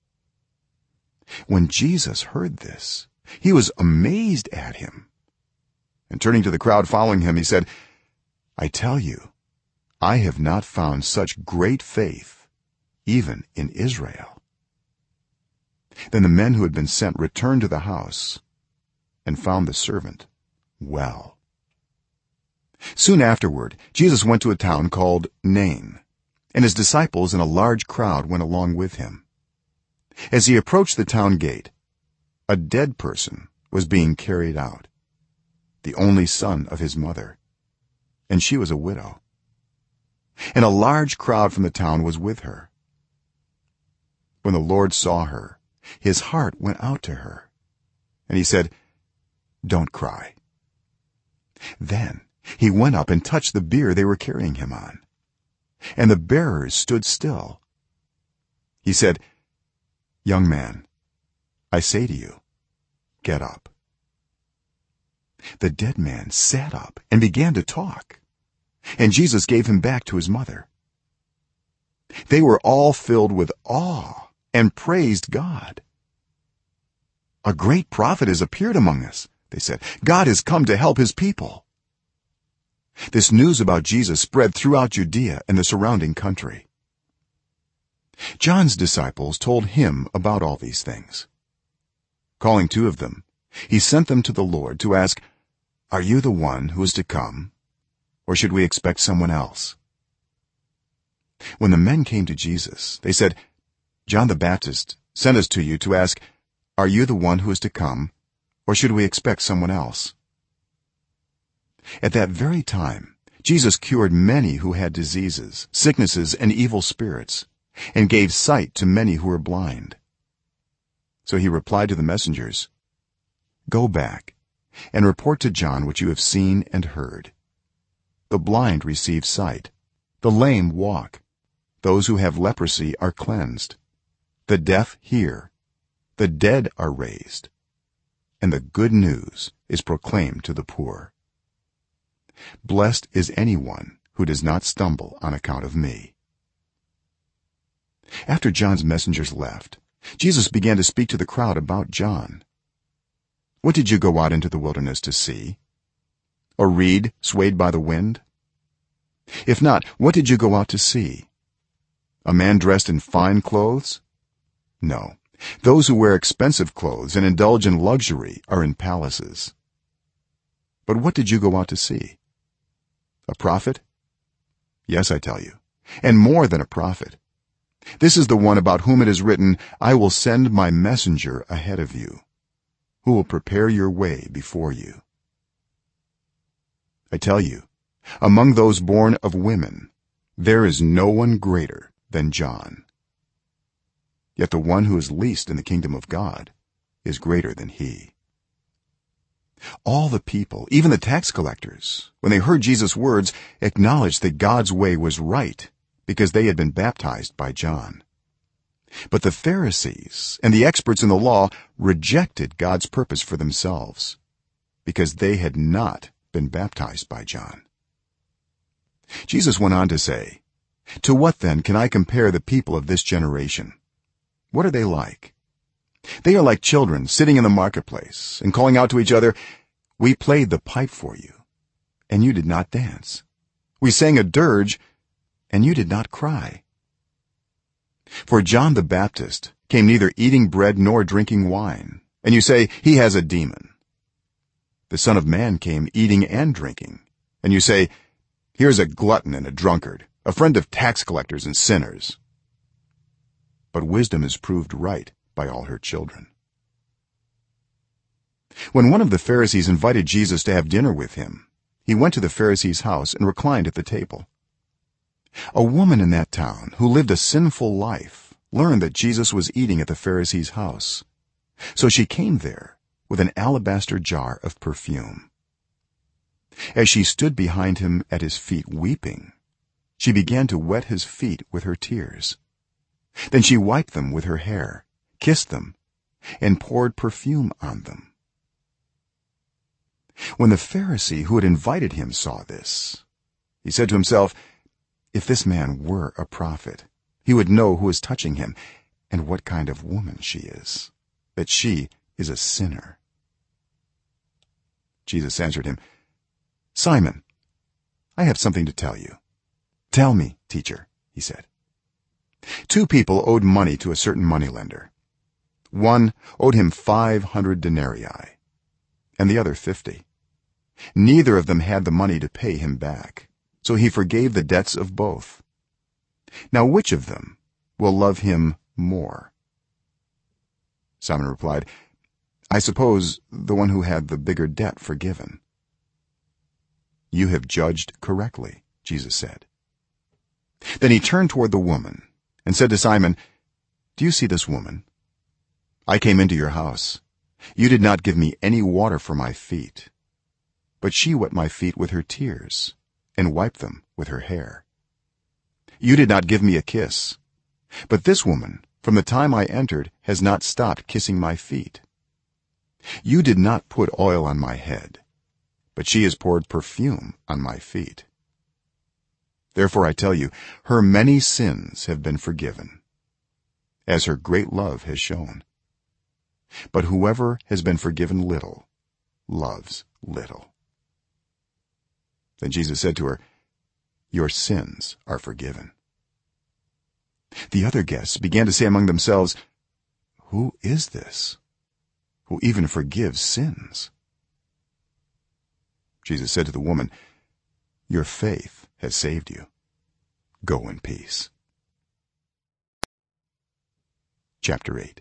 When Jesus heard this, he was amazed at him, and turning to the crowd following him, he said, "I tell you, I have not found such great faith even in Israel." Then the men who had been sent returned to the house and found the servant well. Soon afterward, Jesus went to a town called Nain, and his disciples and a large crowd went along with him. As he approached the town gate, a dead person was being carried out, the only son of his mother, and she was a widow. And a large crowd from the town was with her. When the Lord saw her, his heart went out to her, and he said, "Don't cry." Then he went up and touched the bier they were carrying him on, and the bearers stood still. He said, "Young man, I say to you, get up." The dead man sat up and began to talk, and Jesus gave him back to his mother. They were all filled with awe and praised God. "A great prophet has appeared among us," they said. "God has come to help his people." This news about Jesus spread throughout Judea and the surrounding country. John's disciples told him about all these things. Calling 2 of them, he sent them to the Lord to ask, "Are you the one who is to come, or should we expect someone else?" When the men came to Jesus, they said, "John the Baptist sent us to you to ask, 'Are you the one who is to come, or should we expect someone else?'" At that very time Jesus cured many who had diseases, sicknesses, and evil spirits, and gave sight to many who were blind. So he replied to the messengers, "Go back and report to John what you have seen and heard. The blind receive sight, the lame walk, those who have leprosy are cleansed, the deaf hear, the dead are raised, and the good news is proclaimed to the poor. Blessed is anyone who does not stumble on account of me." After John's messengers left, Jesus began to speak to the crowd about John. "What did you go out into the wilderness to see? A reed swayed by the wind? If not, what did you go out to see? A man dressed in fine clothes? No, those who wear expensive clothes and indulge in luxury are in palaces. But what did you go out to see? A prophet? Yes, I tell you, and more than a prophet. This is the one about whom it is written, 'I will send my messenger ahead of you, who will prepare your way before you.' I tell you, among those born of women there is no one greater than John. Yet the one who is least in the kingdom of God is greater than he." All the people, even the tax collectors, when they heard Jesus' words, acknowledged that God's way was right because they had been baptized by John. But the Pharisees and the experts in the law rejected God's purpose for themselves because they had not been baptized by John. Jesus went on to say, "To what then can I compare the people of this generation? What are they like? They are like children sitting in the marketplace and calling out to each other, 'We played the pipe for you, and you did not dance. We sang a dirge, and you did not cry.' For John the Baptist came neither eating bread nor drinking wine, and you say, 'He has a demon.' The Son of Man came eating and drinking, and you say, 'Here's a glutton and a drunkard, a friend of tax collectors and sinners.' But wisdom is proved right by all her children." When one of the Pharisees invited Jesus to have dinner with him, he went to the Pharisee's house and reclined at the table. A woman in that town who lived a sinful life learned that Jesus was eating at the Pharisee's house, so she came there with an alabaster jar of perfume. As she stood behind him at his feet weeping, she began to wet his feet with her tears. Then she wiped them with her hair, kissed them, and poured perfume on them. When the Pharisee who had invited him saw this, he said to himself, "If this man were a prophet, he would know who is touching him and what kind of woman she is, that she is a sinner." Jesus answered him, "Simon, I have something to tell you." "Tell me, teacher," he said. Two people owed money to a certain moneylender. One owed him 500 denarii and the other 50. Neither of them had the money to pay him back, so he forgave the debts of both. Now which of them will love him more? Simon replied, "I suppose the one who had the bigger debt forgiven." "You have judged correctly," Jesus said. Then he turned toward the woman and said to Simon, "Do you see this woman? I came into your house. You did not give me any water for my feet, but she wet my feet with her tears and wiped them with her hair. You did not give me a kiss, but this woman from the time I entered has not stopped kissing my feet. You did not put oil on my head, but she has poured perfume on my feet. Therefore I tell you, her many sins have been forgiven, as her great love has shown. But whoever has been forgiven little loves little." Then Jesus said to her, "Your sins are forgiven." The other guests began to say among themselves, "Who is this who even forgives sins?" Jesus said to the woman, your faith has saved you. Go in peace. Chapter 8.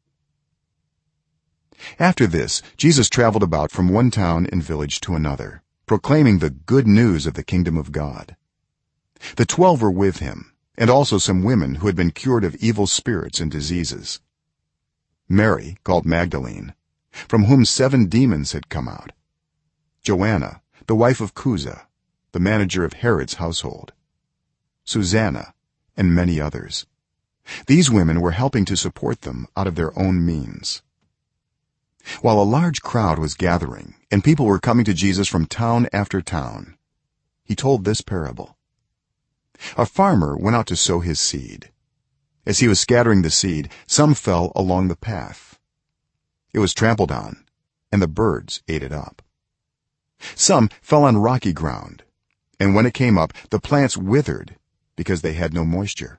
After this, Jesus traveled about from one town and village to another, proclaiming the good news of the kingdom of God. The 12 were with him, and also some women who had been cured of evil spirits and diseases. Mary, called Magdalene, from whom 7 demons had come out; Joanna, the wife of Chuza, the manager of Herod's household; Susanna, and many others. These women were helping to support them out of their own means. While a large crowd was gathering and people were coming to Jesus from town after town, he told this parable. A farmer went out to sow his seed. As he was scattering the seed, some fell along the path. It was trampled on, and the birds ate it up. Some fell on rocky ground, and when it came up, the plants withered because they had no moisture.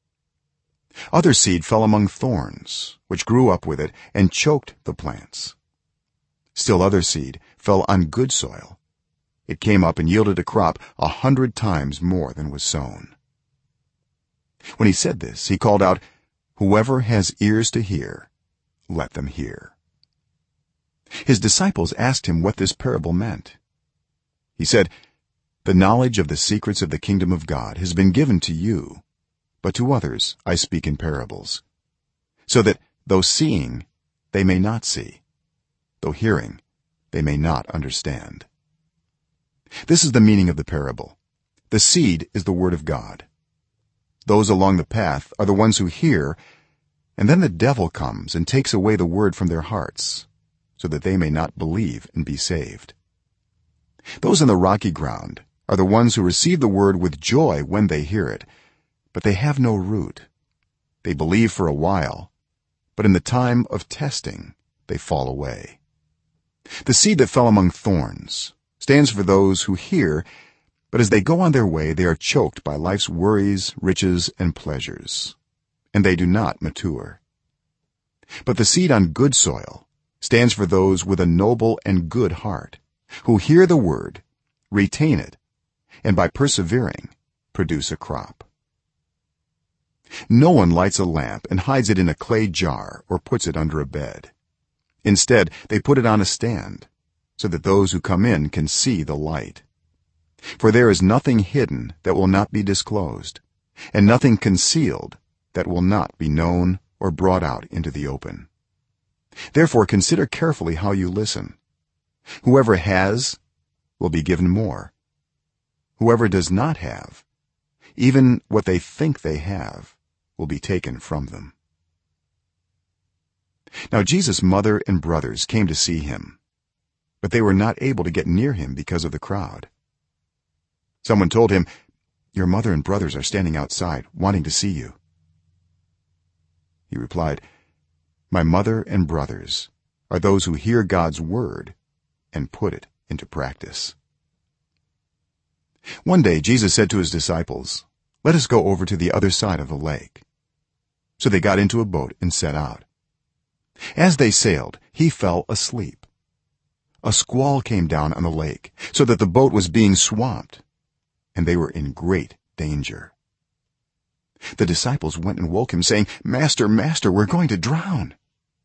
Other seed fell among thorns, which grew up with it and choked the plants. Still other seed fell on good soil. It came up and yielded a crop 100 times more than was sown. When he said this, he called out, "Whoever has ears to hear, let them hear." His disciples asked him what this parable meant. He said, "The knowledge of the secrets of the kingdom of God has been given to you, but to others I speak in parables, so that though seeing they may not see, though hearing they may not understand." This is the meaning of the parable. The seed is the word of God. Those along the path are the ones who hear, and then the devil comes and takes away the word from their hearts, so that they may not believe and be saved. Those in the rocky ground are the ones who receive the word with joy when they hear it, but they have no root. They believe for a while, but in the time of testing they fall away. The seed that fell among thorns stands for those who hear, but as they go on their way they are choked by life's worries, riches, and pleasures, and they do not mature. But the seed on good soil stands for those with a noble and good heart, who hear the word, retain it, and by persevering produce a crop. No one lights a lamp and hides it in a clay jar or puts it under a bed. Instead, they put it on a stand, so that those who come in can see the light. For there is nothing hidden that will not be disclosed, and nothing concealed that will not be known or brought out into the open. Therefore consider carefully how you listen. Whoever has will be given more. Whoever does not have, even what they think they have, will be taken from them. Now Jesus' mother and brothers came to see him, but they were not able to get near him because of the crowd. Someone told him, "Your mother and brothers are standing outside wanting to see you." He replied, "My mother and brothers are those who hear God's word and put it into practice." One day Jesus said to his disciples, "Let us go over to the other side of the lake." So they got into a boat and set out. As they sailed, he fell asleep. A squall came down on the lake, so that the boat was being swamped, and they were in great danger. The disciples went and woke him, saying, "Master, Master, we're going to drown."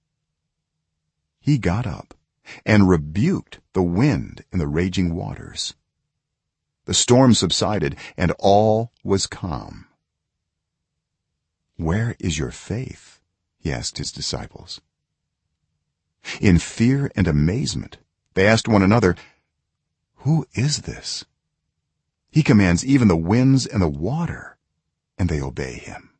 He got up and rebuked the wind and the raging waters. The storm subsided, and all was calm. "Where is your faith?" he asked his disciples. In fear and amazement, they asked one another, "Who is this? He commands even the winds and the water, and they obey him."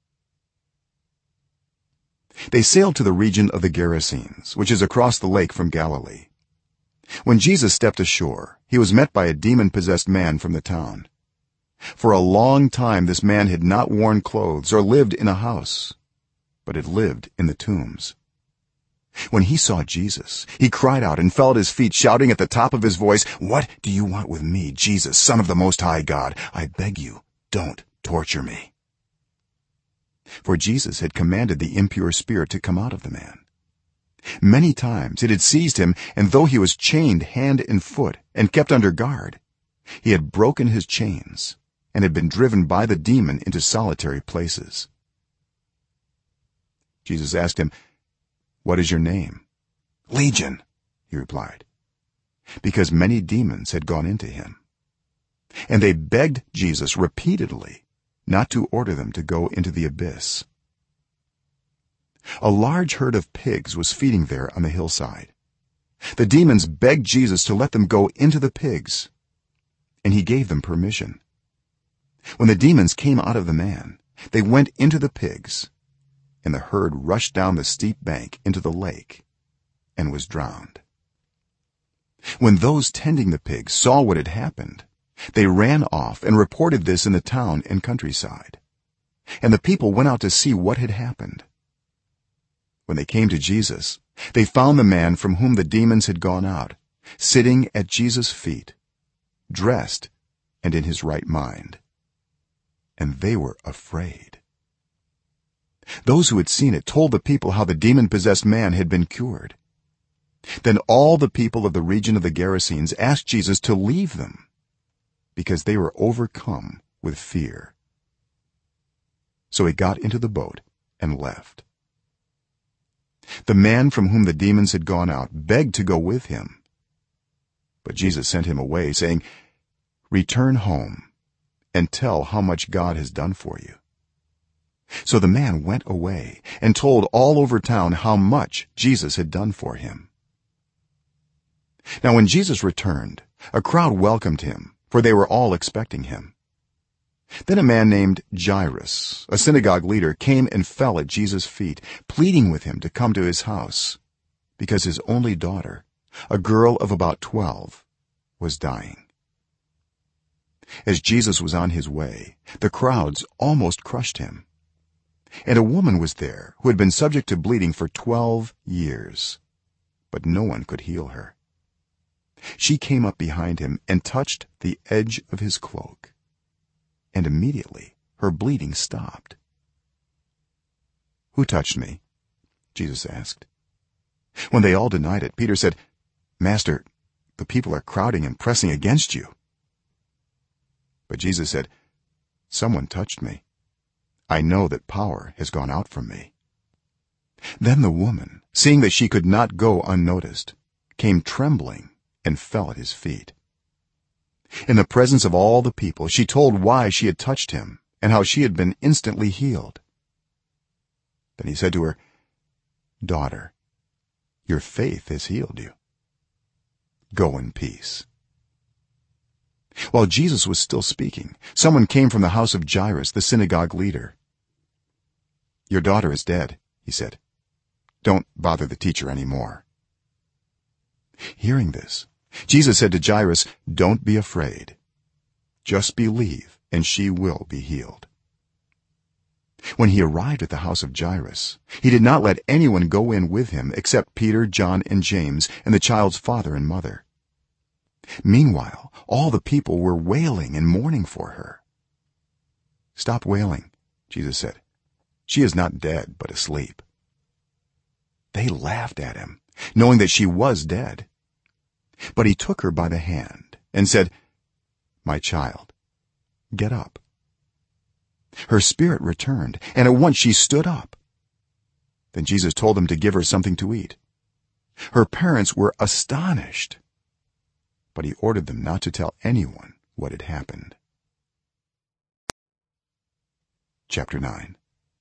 They sailed to the region of the Gerasenes, which is across the lake from Galilee. When Jesus stepped ashore, he was met by a demon-possessed man from the town. For a long time this man had not worn clothes or lived in a house, but had lived in the tombs. When he saw Jesus, he cried out and fell at his feet, shouting at the top of his voice, "What do you want with me, Jesus, Son of the Most High God? I beg you, don't torture me." For Jesus had commanded the impure spirit to come out of the man. Many times it had seized him, and though he was chained hand and foot and kept under guard, he had broken his chains and had been driven by the demon into solitary places. Jesus asked him, "What is your name?" "Legion," he replied, because many demons had gone into him. And they begged Jesus repeatedly not to order them to go into the abyss. A large herd of pigs was feeding there on the hillside. The demons begged Jesus to let them go into the pigs, and he gave them permission. When the demons came out of the man, they went into the pigs, and the herd rushed down the steep bank into the lake and was drowned. When those tending the pigs saw what had happened, they ran off and reported this in the town and countryside, and the people went out to see what had happened. When they came to Jesus, they found the man from whom the demons had gone out sitting at Jesus' feet, dressed and in his right mind, and they were afraid. Those who had seen it told the people how the demon-possessed man had been cured. Then all the people of the region of the Gerasenes asked Jesus to leave them, because they were overcome with fear. So he got into the boat and left. The man from whom the demons had gone out begged to go with him, but Jesus sent him away, saying, "Return home and tell how much God has done for you." So the man went away and told all over town how much Jesus had done for him. Now when Jesus returned, a crowd welcomed him, for they were all expecting him. Then a man named Jairus, a synagogue leader, came and fell at Jesus' feet, pleading with him to come to his house, because his only daughter, a girl of about 12, was dying. As Jesus was on his way, the crowds almost crushed him. And a woman was there who had been subject to bleeding for 12 years, but no one could heal her. She came up behind him and touched the edge of his cloak, and immediately her bleeding stopped. "Who touched me?" Jesus asked. When they all denied it, Peter said, "Master, the people are crowding and pressing against you." But Jesus said, "Someone touched me. I know that power has gone out from me." Then the woman, seeing that she could not go unnoticed, came trembling and fell at his feet. In the presence of all the people, she told why she had touched him and how she had been instantly healed. Then he said to her, "Daughter, your faith has healed you. Go in peace." While Jesus was still speaking, someone came from the house of Jairus, the synagogue leader. "Your daughter is dead," he said. "Don't bother the teacher anymore." Hearing this, Jesus said to Jairus, "Don't be afraid. Just believe, and she will be healed." When he arrived at the house of Jairus, he did not let anyone go in with him except Peter, John, and James, and the child's father and mother. Meanwhile, all the people were wailing and mourning for her. "Stop wailing," Jesus said. "She is not dead, but asleep." They laughed at him, knowing that she was dead. But he took her by the hand and said, "My child, get up." Her spirit returned, and at once she stood up. Then Jesus told them to give her something to eat. Her parents were astonished, but he ordered them not to tell anyone what had happened. Chapter 9.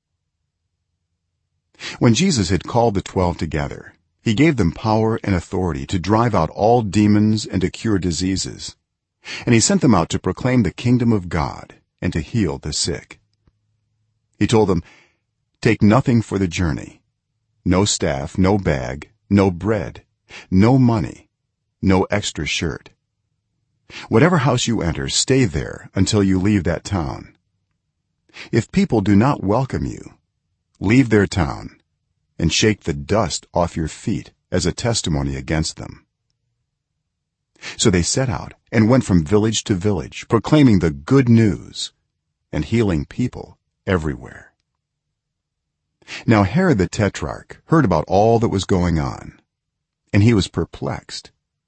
When Jesus had called the 12 together, he gave them power and authority to drive out all demons and to cure diseases, and he sent them out to proclaim the kingdom of God and to heal the sick. He told them, "Take nothing for the journey: no staff, no bag, no bread, no money, no extra shirt. Whatever house you enter, stay there until you leave that town. If people do not welcome you, leave their town and shake the dust off your feet as a testimony against them." So they set out and went from village to village, proclaiming the good news and healing people everywhere. Now Herod the Tetrarch heard about all that was going on, and he was perplexed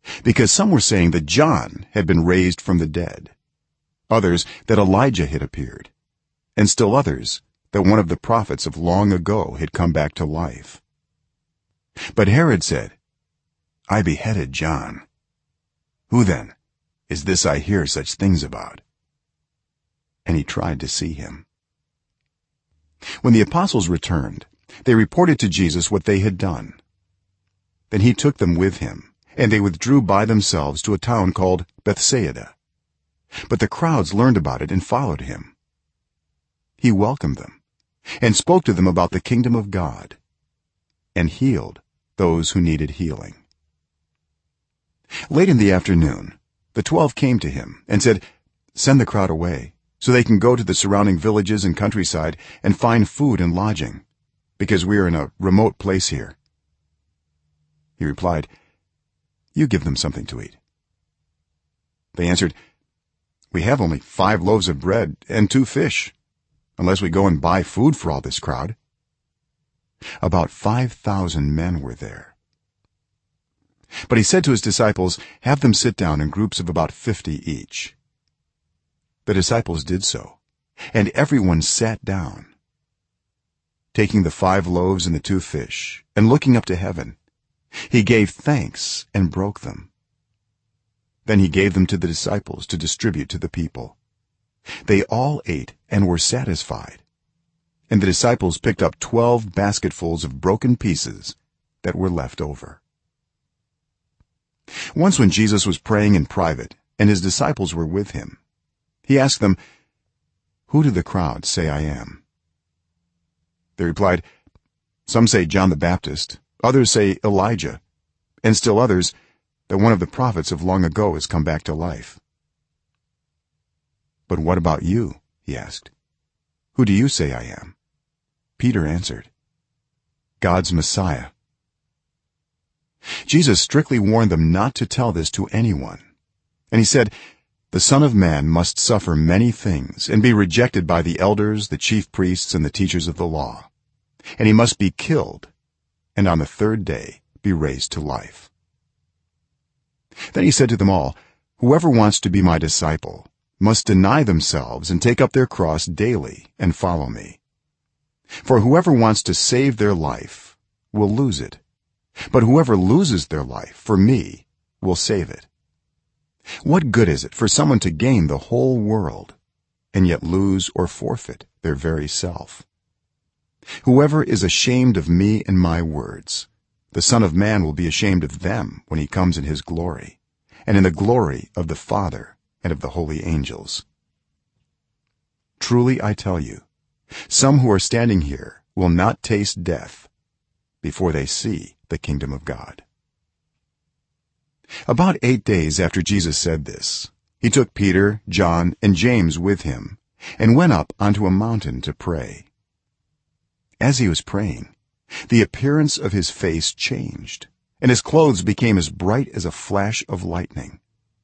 because some were saying that John had been raised from the dead, others that Elijah had appeared, and still others that one of the prophets of long ago had come back to life. But Herod said, "I beheaded John. Who then is this I hear such things about?" And he tried to see him. When the apostles returned, they reported to Jesus what they had done. Then he took them with him, and they withdrew by themselves to a town called Bethsaida. But the crowds learned about it and followed him. He welcomed them and spoke to them about the kingdom of God, and healed those who needed healing. Late in the afternoon, the 12 came to him and said, "Send the crowd away, so they can go to the surrounding villages and countryside and find food and lodging, because we are in a remote place here." He replied, "You give them something to eat." They answered, "We have only 5 loaves of bread and 2 fish, unless we go and buy food for all this crowd." About 5,000 men were there. But he said to his disciples, "Have them sit down in groups of about 50 each." The disciples did so, and everyone sat down. Taking the 5 loaves and the 2 fish, and looking up to heaven, he gave thanks and broke them. Then he gave them to the disciples to distribute to the people. They all ate and were satisfied, and the disciples picked up 12 basketfuls of broken pieces that were left over. Once when Jesus was praying in private and his disciples were with him, he asked them, "Who do the crowd say I am?" They replied, "Some say John the Baptist, others say Elijah, and still others that one of the prophets of long ago has come back to life." "But what about you?" he asked. "Who do you say I am?" Peter answered, "God's Messiah." Jesus strictly warned them not to tell this to anyone, and he said, "The Son of Man must suffer many things and be rejected by the elders, the chief priests, and the teachers of the law, and he must be killed, and on the 3rd day be raised to life." Then he said to them all, "Whoever wants to be my disciple must deny themselves and take up their cross daily and follow me. For whoever wants to save their life will lose it, but whoever loses their life for me will save it. What good is it for someone to gain the whole world and yet lose or forfeit their very self? Whoever is ashamed of me and my words, the Son of Man will be ashamed of them when he comes in his glory, and in the glory of the Father and of the holy angels. Truly I tell you, some who are standing here will not taste death before they see the kingdom of God." About 8 days after Jesus said this, he took Peter, John, and James with him and went up onto a mountain to pray. As he was praying, the appearance of his face changed, and his clothes became as bright as a flash of lightning.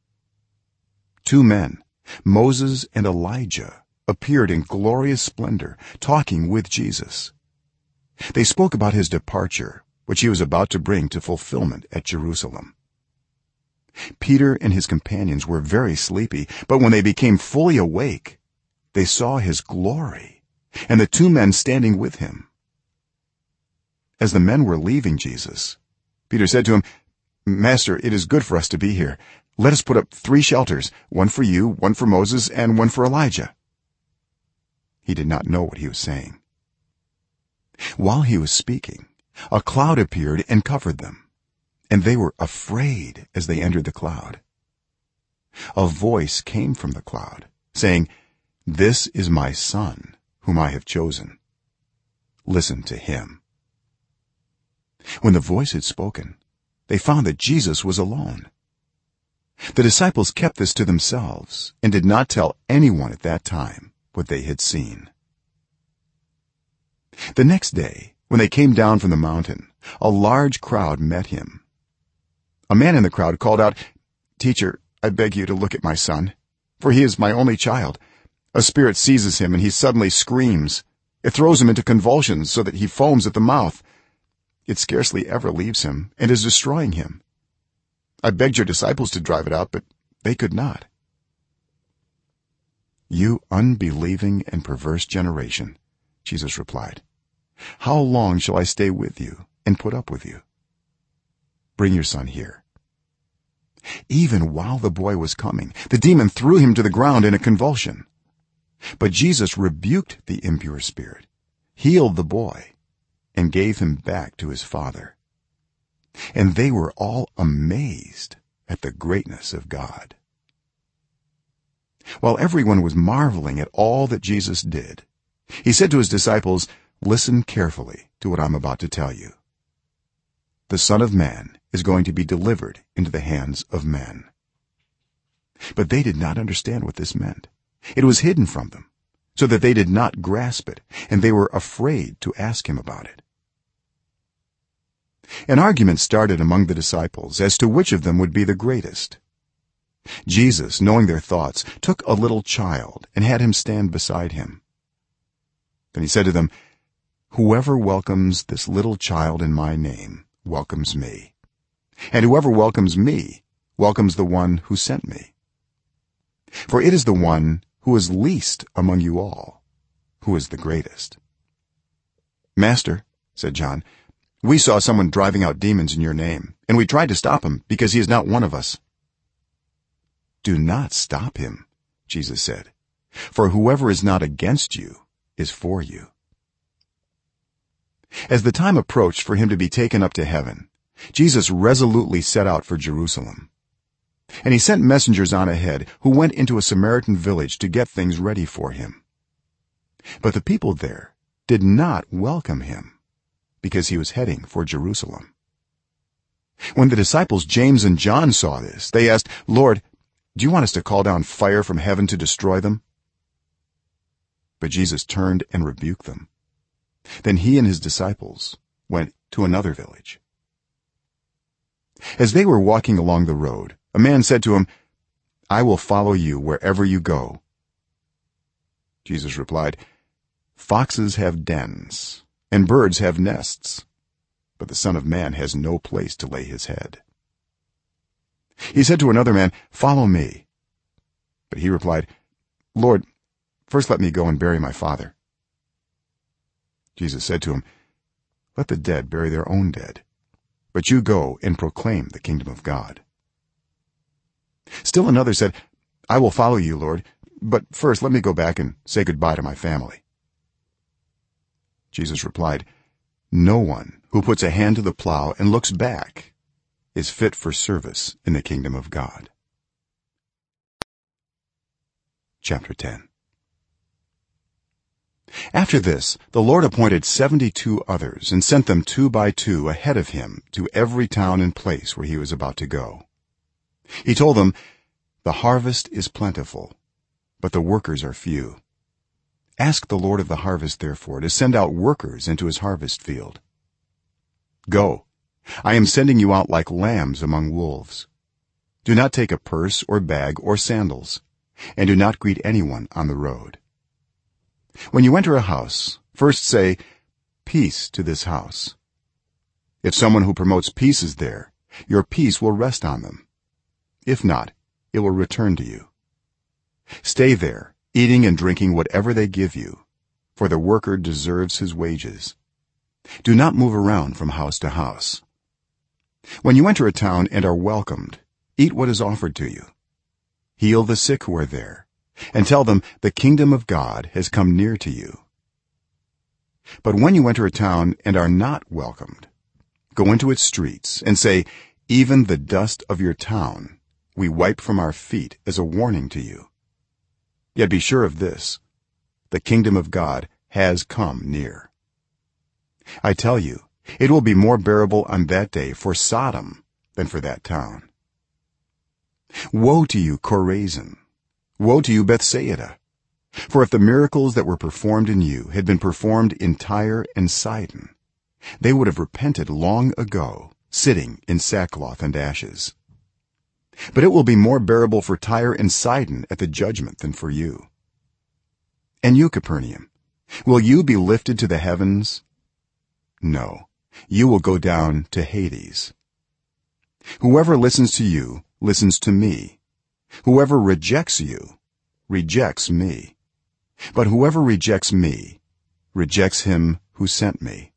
2 men, Moses and Elijah, appeared in glorious splendor, talking with Jesus. They spoke about his departure, which he was about to bring to fulfillment at Jerusalem. Peter and his companions were very sleepy, but when they became fully awake, they saw his glory and the 2 men standing with him. As the men were leaving Jesus, Peter said to him, "Master, it is good for us to be here. Let us put up 3 shelters, one for you, one for Moses, and one for Elijah." He did not know what he was saying. While he was speaking, a cloud appeared and covered them, and they were afraid as they entered the cloud. A voice came from the cloud, saying, "This is my Son, whom I have chosen. Listen to him." When the voice had spoken, they found that Jesus was alone. The disciples kept this to themselves and did not tell anyone at that time what they had seen. The next day, when they came down from the mountain, a large crowd met him. A man in the crowd called out, "Teacher, I beg you to look at my son, for he is my only child. A spirit seizes him and he suddenly screams. It throws him into convulsions so that he foams at the mouth. It scarcely ever leaves him and is destroying him. I begged your disciples to drive it out, but they could not." "You unbelieving and perverse generation," Jesus replied, "how long shall I stay with you and put up with you? Bring your son here." Even while the boy was coming, the demon threw him to the ground in a convulsion. But Jesus rebuked the impure spirit, healed the boy, and gave him back to his father. And they were all amazed at the greatness of God. While everyone was marveling at all that Jesus did, he said to his disciples, "Listen carefully to what I'm about to tell you. The Son of Man is going to be delivered into the hands of men." But they did not understand what this meant. It was hidden from them, so that they did not grasp it, and they were afraid to ask him about it. An argument started among the disciples as to which of them would be the greatest. Jesus, knowing their thoughts, took a little child and had him stand beside him. Then he said to them, "Whoever welcomes this little child in my name welcomes me, and whoever welcomes me welcomes the one who sent me. For it is the one who is least among you all who is the greatest." "Master," said John, "we saw someone driving out demons in your name, and we tried to stop him because he is not one of us." "Do not stop him," Jesus said, "for whoever is not against you is for you." As the time approached for him to be taken up to heaven, Jesus resolutely set out for Jerusalem. And he sent messengers on ahead who went into a Samaritan village to get things ready for him. But the people there did not welcome him because he was heading for Jerusalem. When the disciples James and John saw this, they asked, "Lord, do you want us to call down fire from heaven to destroy them?" But Jesus turned and rebuked them. Then he and his disciples went to another village. As they were walking along the road, a man said to him, "I will follow you wherever you go." Jesus replied, "Foxes have dens and birds have nests, but the Son of Man has no place to lay his head." He said to another man, "Follow me." But he replied, "Lord, first let me go and bury my father." Jesus said to him, "Let the dead bury their own dead, but you go and proclaim the kingdom of God." Still another said, "I will follow you, Lord, but first let me go back and say goodbye to my family." Jesus replied, "No one who puts a hand to the plow and looks back is fit for service in the kingdom of God." Chapter 10. After this, the Lord appointed 72 others and sent them 2 by 2 ahead of him to every town and place where he was about to go. He told them, "The harvest is plentiful, but the workers are few. Ask the Lord of the harvest, therefore, to send out workers into his harvest field. Go, I am sending you out like lambs among wolves. Do not take a purse or bag or sandals, and do not greet anyone on the road. When you enter a house, first say, 'Peace to this house.' If someone who promotes peace is there, your peace will rest on them. If not, it will return to you. Stay there, eating and drinking whatever they give you, for the worker deserves his wages. Do not move around from house to house. When you enter a town and are welcomed, eat what is offered to you. Heal the sick who are there, and tell them the kingdom of God has come near to you. But when you enter a town and are not welcomed, go into its streets and say, 'Even the dust of your town we wipe from our feet as a warning to you.' Yet be sure of this, the kingdom of God has come near. I tell you, it will be more bearable on that day for Sodom than for that town. Woe to you, Chorazin! Woe to you, Bethsaida! For if the miracles that were performed in you had been performed in Tyre and Sidon, they would have repented long ago, sitting in sackcloth and ashes. But it will be more bearable for Tyre and Sidon at the judgment than for you. And you, Capernaum, will you be lifted to the heavens? No, you will go down to Hades. whoever listens to you listens to me. Whoever rejects you rejects me. But whoever rejects me rejects him who sent me."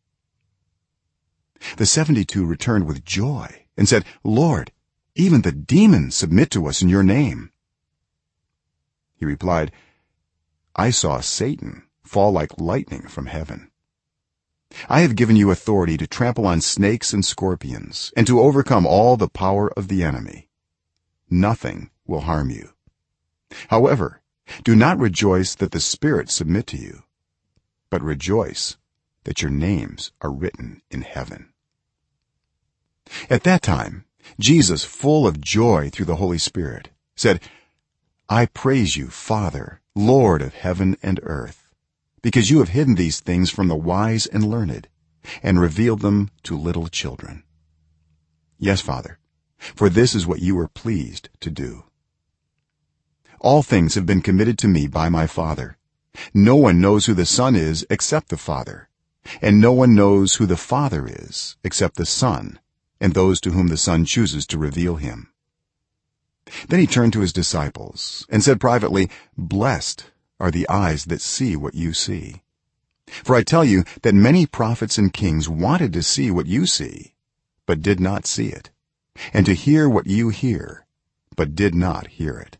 The 72 returned with joy and said, "Lord, even the demons submit to us in your name." He replied, "I saw Satan fall like lightning from heaven. I have given you authority to trample on snakes and scorpions and to overcome all the power of the enemy. Nothing will harm you. However, do not rejoice that the spirits submit to you, but rejoice that your names are written in heaven." At that time Jesus, full of joy through the Holy Spirit, said, "I praise you, Father, Lord of heaven and earth, because you have hidden these things from the wise and learned and revealed them to little children. Yes, Father, for this is what you were pleased to do. All things have been committed to me by my Father. No one knows who the Son is except the Father, and no one knows who the Father is except the Son and those to whom the Son chooses to reveal him." Then he turned to his disciples and said privately, "Blessed are the eyes that see what you see. For I tell you that many prophets and kings wanted to see what you see, but did not see it, and to hear what you hear, but did not hear it."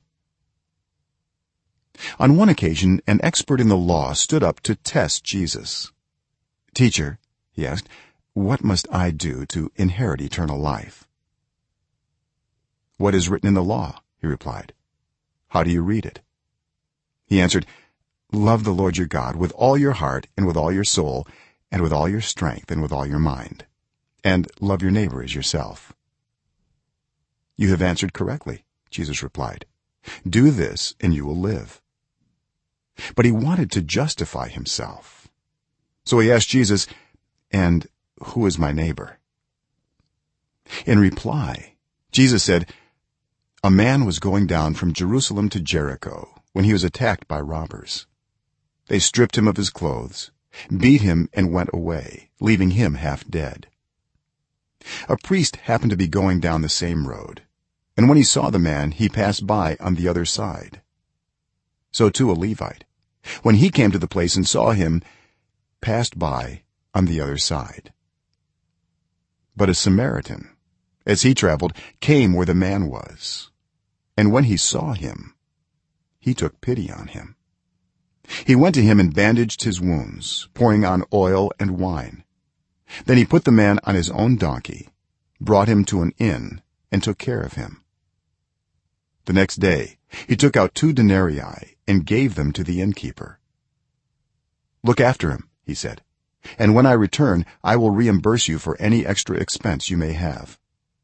On one occasion an expert in the law stood up to test Jesus. "Teacher," he asked, "what must I do to inherit eternal life?" "What is written in the law?" he replied. "How do you read it?" He answered, "Love the Lord your God with all your heart and with all your soul and with all your strength and with all your mind, and love your neighbor as yourself." "You have answered correctly," Jesus replied. "Do this and you will live." But he wanted to justify himself, so he asked Jesus, "And who is my neighbor?" In reply, Jesus said, "A man was going down from Jerusalem to Jericho when he was attacked by robbers. They stripped him of his clothes, beat him and went away, leaving him half dead. A priest happened to be going down the same road, and when he saw the man he passed by on the other side. So too a Levite, when he came to the place and saw him, passed by on the other side. But a Samaritan, as he traveled, came where the man was, and when he saw him, he took pity on him. He went to him and bandaged his wounds, pouring on oil and wine. Then he put the man on his own donkey, brought him to an inn, and took care of him. The next day he took out 2 denarii and gave them to the innkeeper. 'Look after him,' he said, 'and when I return I will reimburse you for any extra expense you may have.'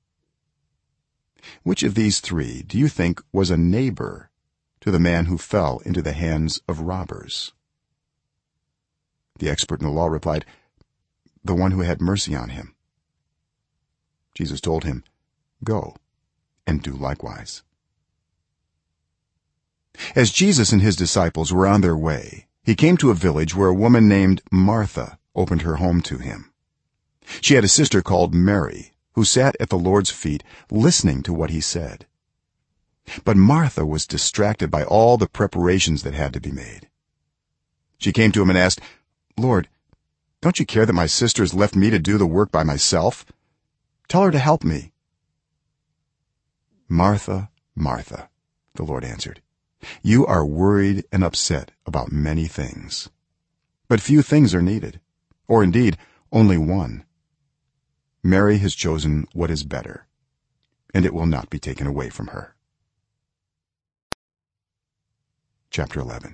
Which of these 3 do you think was a neighbor to the man who fell into the hands of robbers?" The expert in the law replied, "The one who had mercy on him." Jesus told him, "Go and do likewise." As Jesus and his disciples were on their way, he came to a village where a woman named Martha opened her home to him. She had a sister called Mary, who sat at the Lord's feet listening to what he said. But Martha was distracted by all the preparations that had to be made. She came to him and asked, "Lord, don't you care that my sister has left me to do the work by myself? Tell her to help me." "Martha, Martha," the Lord answered, "you are worried and upset about many things, but few things are needed, or indeed only one. Mary has chosen what is better, and it will not be taken away from her." Chapter 11.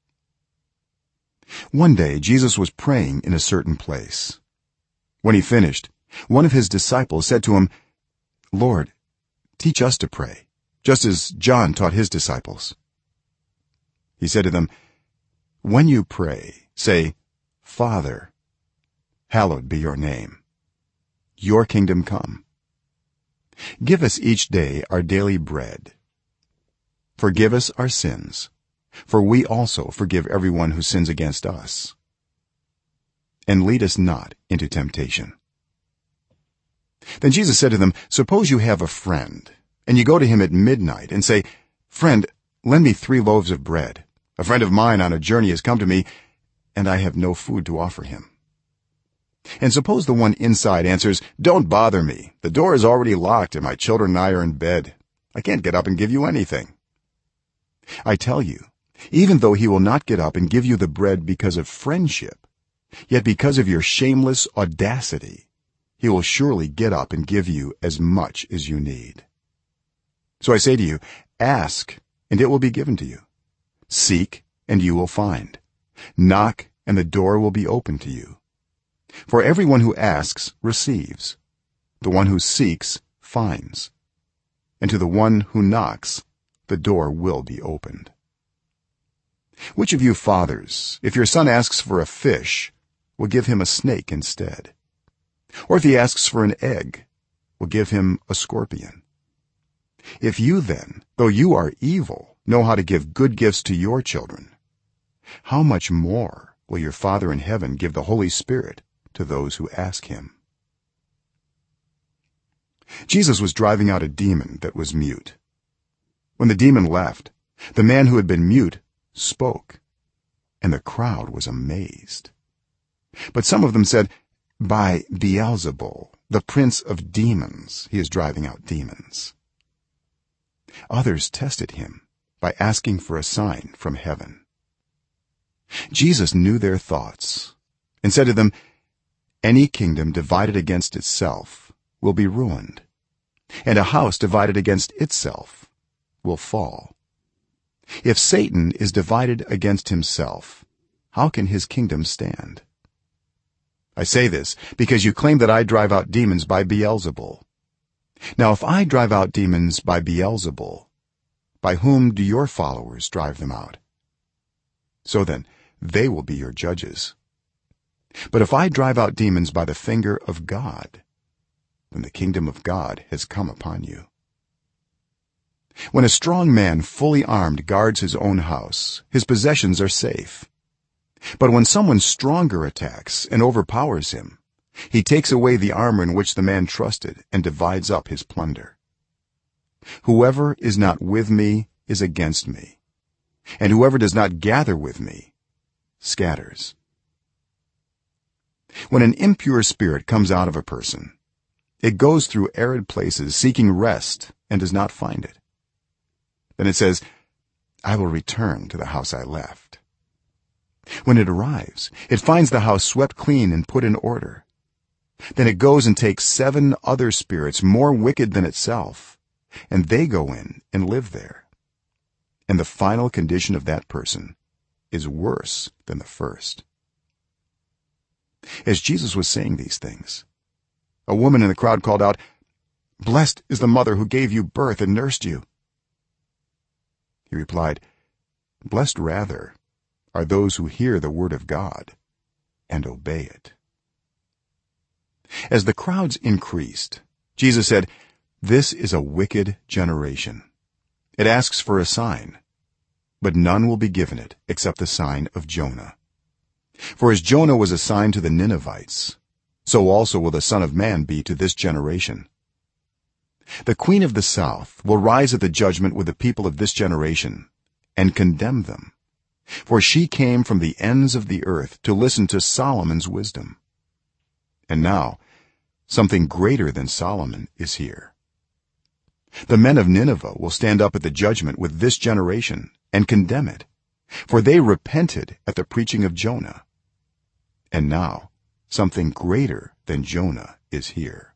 One day Jesus was praying in a certain place. When he finished, one of his disciples said to him, "Lord, teach us to pray, just as John taught his disciples." He said to them, "When you pray, say, 'Father, hallowed be your name. Your kingdom come. Give us each day our daily bread. Forgive us our sins, for we also forgive everyone who sins against us. And lead us not into temptation.'" then Jesus said to them, suppose you have a friend and you go to him at midnight and say, friend, lend me 3 loaves of bread. A friend of mine on a journey has come to me and I have no food to offer him. And suppose the one inside answers, don't bother me, the door is already locked and my children and I are in bed. I can't get up and give you anything. I tell you, even though he will not get up and give you the bread because of friendship, yet because of your shameless audacity he will surely get up and give you as much as you need. So I say to you, ask and it will be given to you, seek and you will find, knock and the door will be opened to you. For everyone who asks receives, the one who seeks finds, and to the one who knocks the door will be opened. Which of you fathers, if your son asks for a fish, will give him a snake instead? Or if he asks for an egg, will give him a scorpion? If you then, though you are evil, know how to give good gifts to your children, how much more will your Father in heaven give the Holy Spirit to those who ask him? Jesus was driving out a demon that was mute. When the demon left, the man who had been mute spoke, and the crowd was amazed. But some of them said, by Beelzebul, the prince of demons, he is driving out demons. Others tested him by asking for a sign from heaven. Jesus knew their thoughts and said to them, any kingdom divided against itself will be ruined, and a house divided against itself will fall. If Satan is divided against himself, how can his kingdom stand? I say this because you claim that I drive out demons by Beelzebul. Now if I drive out demons by Beelzebul, by whom do your followers drive them out? So then they will be your judges. But if I drive out demons by the finger of God, then the kingdom of God has come upon you. When a strong man fully armed guards his own house, his possessions are safe. But when someone stronger attacks and overpowers him, he takes away the armor in which the man trusted and divides up his plunder. Whoever is not with me is against me, and whoever does not gather with me scatters. When an impure spirit comes out of a person, it goes through arid places seeking rest and does not find it. Then it says, I will return to the house I left. When it arrives, it finds the house swept clean and put in order. Then it goes and takes 7 other spirits more wicked than itself, and they go in and live there. And the final condition of that person is worse than the first. As Jesus was saying these things, a woman in the crowd called out, blessed is the mother who gave you birth and nursed you. He replied, blessed rather are those who hear the word of God and obey it. As the crowds increased, Jesus said, this is a wicked generation. It asks for a sign, but none will be given it except the sign of Jonah. For as Jonah was a sign to the Ninevites, so also will the Son of Man be to this generation. The queen of the south will rise at the judgment with the people of this generation and condemn them, for she came from the ends of the earth to listen to Solomon's wisdom. And now something greater than Solomon is here. The men of Nineveh will stand up at the judgment with this generation and condemn it, for they repented at the preaching of Jonah. And now something greater than Jonah is here.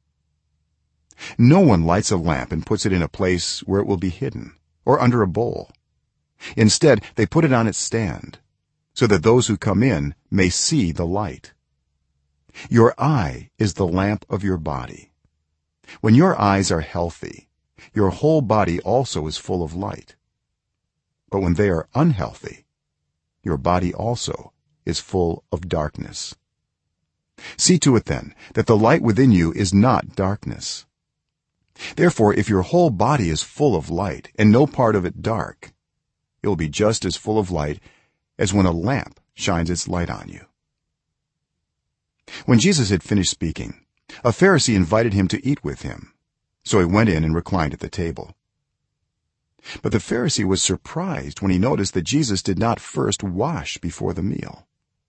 No one lights a lamp and puts it in a place where it will be hidden or under a bowl. Instead, they put it on its stand, so that those who come in may see the light. Your eye is the lamp of your body. When your eyes are healthy, your whole body also is full of light. But when they are unhealthy, your body also is full of darkness. See to it then that the light within you is not darkness. Therefore, if your whole body is full of light and no part of it dark, it will be just as full of light as when a lamp shines its light on you. When Jesus had finished speaking, a Pharisee invited him to eat with him, so he went in and reclined at the table. But the Pharisee was surprised when he noticed that Jesus did not first wash before the meal.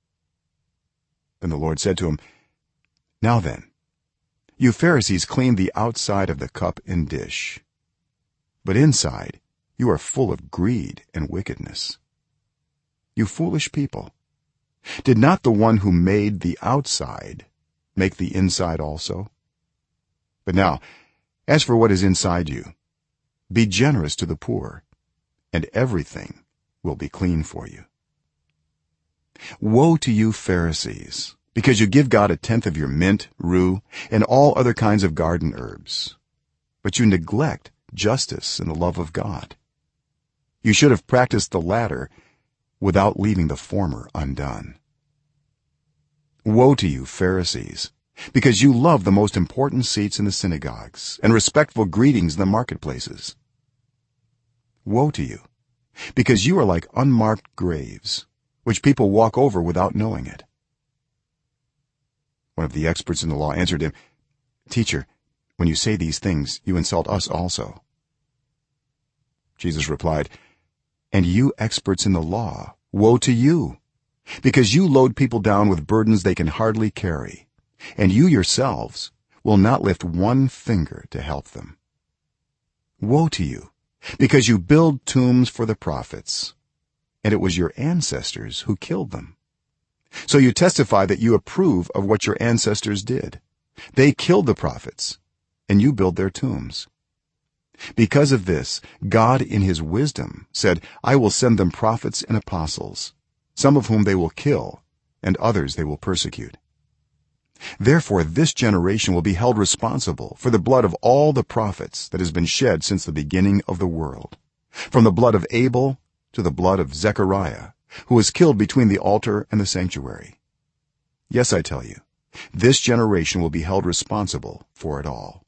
Then the Lord said to him, "Now then, you Pharisees clean the outside of the cup and dish, but inside you are full of greed and wickedness. You foolish people, did not the one who made the outside make the inside also? But now, as for what is inside you, be generous to the poor, and everything will be clean for you. Woe to you Pharisees, because you give God a tenth of your mint, rue, and all other kinds of garden herbs, but you neglect justice and the love of God. You should have practiced the latter without leaving the former undone. Woe to you Pharisees, because you love the most important seats in the synagogues and respectful greetings in the marketplaces. Woe to you, because you are like unmarked graves, which people walk over without knowing it." One of the experts in the law answered him, "Teacher, when you say these things, you insult us also." Jesus replied, "And you experts in the law, woe to you, because you load people down with burdens they can hardly carry, and you yourselves will not lift one finger to help them. Woe to you, because you build tombs for the prophets, and it was your ancestors who killed them. So you testify that you approve of what your ancestors did. They killed the prophets, and you build their tombs. Because of this, God in his wisdom said, I will send them prophets and apostles, some of whom they will kill, and others they will persecute. Therefore this generation will be held responsible for the blood of all the prophets that has been shed since the beginning of the world, from the blood of Abel to the blood of Zechariah, who was killed between the altar and the sanctuary. Yes, I tell you, this generation will be held responsible for it all.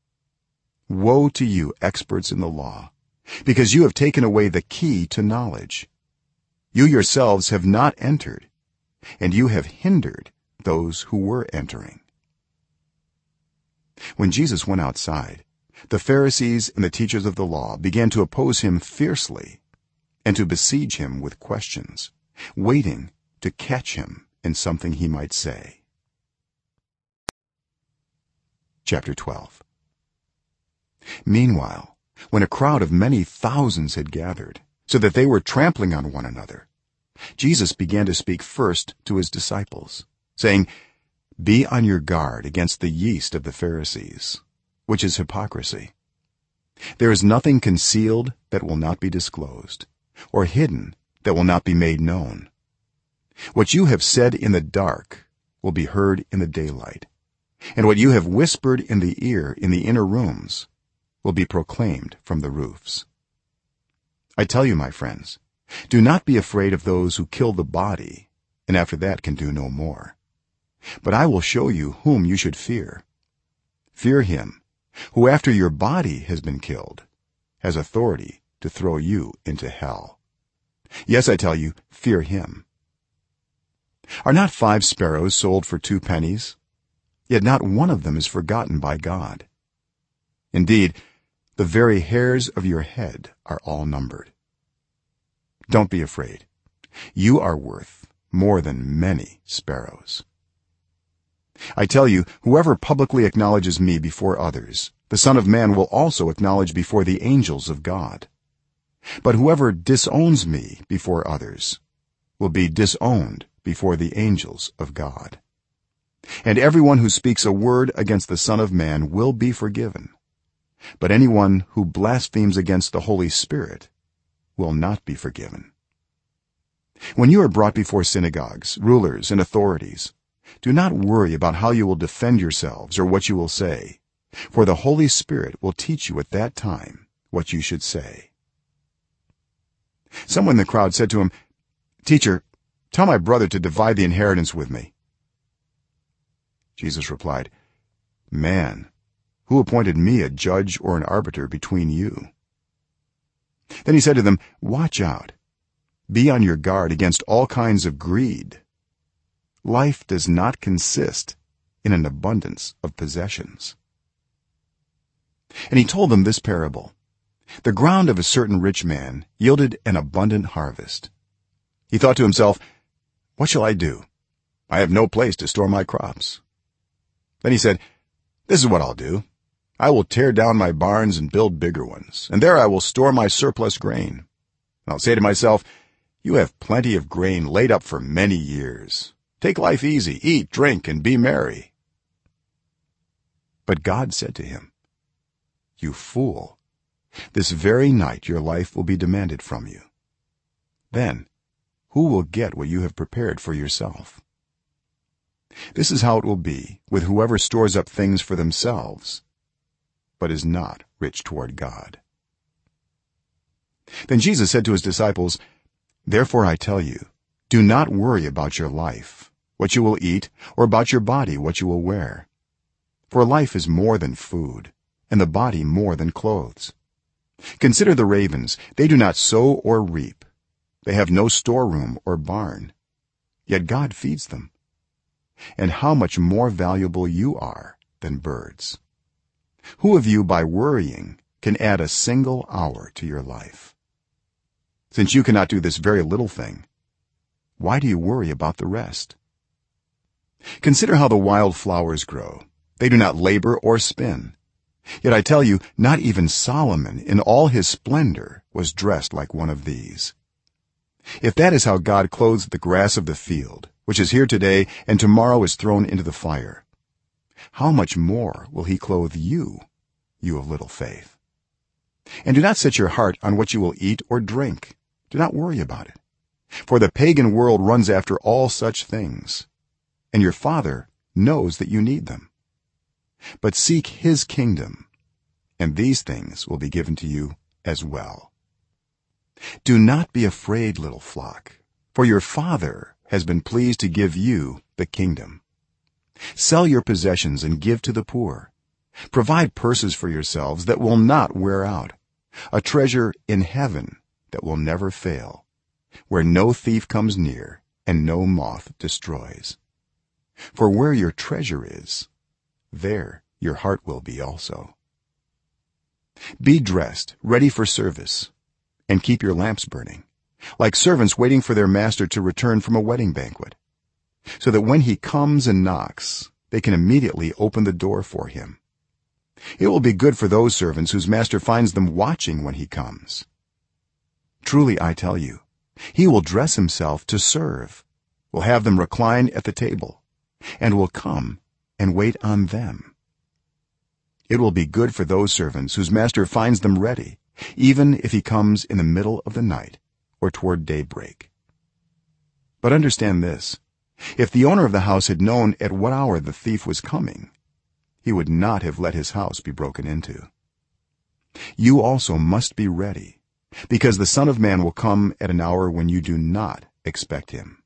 Woe to you experts in the law, because you have taken away the key to knowledge. You yourselves have not entered, and you have hindered those who were entering." When Jesus went outside, the Pharisees and the teachers of the law began to oppose him fiercely and to besiege him with questions, waiting to catch him in something he might say. Chapter 12. Meanwhile, when a crowd of many thousands had gathered, so that they were trampling on one another, Jesus began to speak first to his disciples, saying, "Be on your guard against the yeast of the Pharisees, which is hypocrisy. There is nothing concealed that will not be disclosed, or hidden that will not be made known. What you have said in the dark will be heard in the daylight, and what you have whispered in the ear in the inner rooms will be proclaimed from the roofs. I tell you, my friends, do not be afraid of those who kill the body and after that can do no more. But I will show you whom you should fear. Fear him who after your body has been killed has authority to throw you into hell. Yes, I tell you, fear him. Are not 5 sparrows sold for 2 pennies? Yet not one of them is forgotten by God. Indeed, the very hairs of your head are all numbered. Don't be afraid. You are worth more than many sparrows. I tell you, whoever publicly acknowledges me before others, the Son of Man will also acknowledge before the angels of God. But whoever disowns me before others will be disowned before the angels of God. And everyone who speaks a word against the Son of Man will be forgiven, but anyone who blasphemes against the Holy Spirit will not be forgiven. When you are brought before synagogues, rulers, and authorities, do not worry about how you will defend yourselves or what you will say, for the Holy Spirit will teach you at that time what you should say. Someone in the crowd said to him, "Teacher, tell my brother to divide the inheritance with me." Jesus replied, "Man, who appointed me a judge or an arbiter between you?" Then he said to them, "Watch out. Be on your guard against all kinds of greed. Life does not consist in an abundance of possessions. And he told them this parable: the ground of a certain rich man yielded an abundant harvest. He thought to himself, what shall I do? I have no place to store my crops. Then he said, this is what I'll do. I will tear down my barns and build bigger ones, and there I will store my surplus grain. And I'll say to myself, you have plenty of grain laid up for many years. Take life easy, eat, drink, and be merry. But God said to him, you fool, this very night your life will be demanded from you. Then who will get what you have prepared for yourself? This is how it will be with whoever stores up things for themselves, but is not rich toward God. Then Jesus said to his disciples, therefore I tell you, do not worry about your life, what you will eat, or about your body, what you will wear. For life is more than food, and the body more than clothes. Consider the ravens, they do not sow or reap. They have no storeroom or barn, yet God feeds them. And how much more valuable you are than birds. Who of you by worrying can add a single hour to your life? Since you cannot do this very little thing, why do you worry about the rest? Consider how the wild flowers grow. They do not labor or spin. Yet I tell you, not even Solomon in all his splendor was dressed like one of these. If that is how God clothes the grass of the field, which is here today and tomorrow is thrown into the fire, how much more will he clothe you, you of little faith? And do not set your heart on what you will eat or drink. Do not worry about it, for the pagan world runs after all such things, and your Father knows that you need them. But seek his kingdom, and these things will be given to you as well. Do not be afraid, little flock, for your Father has been pleased to give you the kingdom. Sell your possessions and give to the poor. Provide purses for yourselves that will not wear out, a treasure in heaven that will never fail, where no thief comes near and no moth destroys. For where your treasure is, there your heart will be also. Be dressed, ready for service, and keep your lamps burning, like servants waiting for their master to return from a wedding banquet, so that when he comes and knocks, they can immediately open the door for him. It will be good for those servants whose master finds them watching when he comes. Truly I tell you, he will dress himself to serve, will have them recline at the table, and will come and wait on them. It will be good for those servants whose master finds them ready, even if he comes in the middle of the night or toward daybreak. But understand this: if the owner of the house had known at what hour the thief was coming, he would not have let his house be broken into. You also must be ready, because the Son of Man will come at an hour when you do not expect him.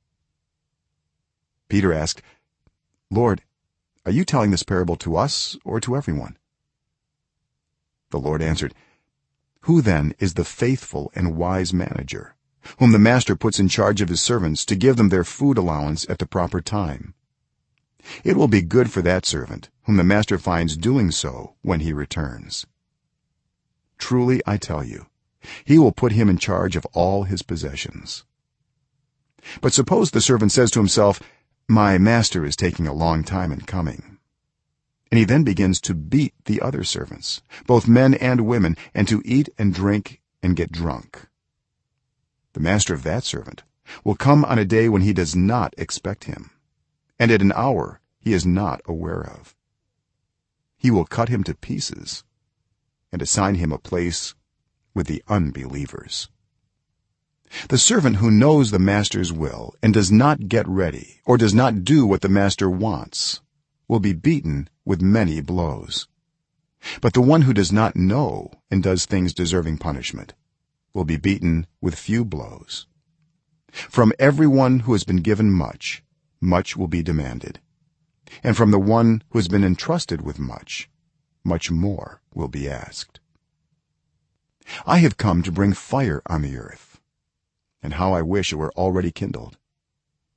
Peter asked, Lord, are you telling this parable to us or to everyone? The Lord answered, who then is the faithful and wise manager, whom the master puts in charge of his servants to give them their food allowance at the proper time? It will be good for that servant whom the master finds doing so when he returns. Truly I tell you, he will put him in charge of all his possessions. But suppose the servant says to himself, my master is taking a long time in coming, and he then begins to beat the other servants, both men and women, and to eat and drink and get drunk. The master of that servant will come on a day when he does not expect him, and at an hour he is not aware of. He will cut him to pieces and assign him a place with the unbelievers. The servant who knows the master's will and does not get ready or does not do what the master wants will be beaten with many blows. But the one who does not know and does things deserving punishment will be beaten with few blows. From everyone who has been given much, much will be demanded, and from the one who has been entrusted with much, much more will be asked. I have come to bring fire on the earth, and how I wish it were already kindled.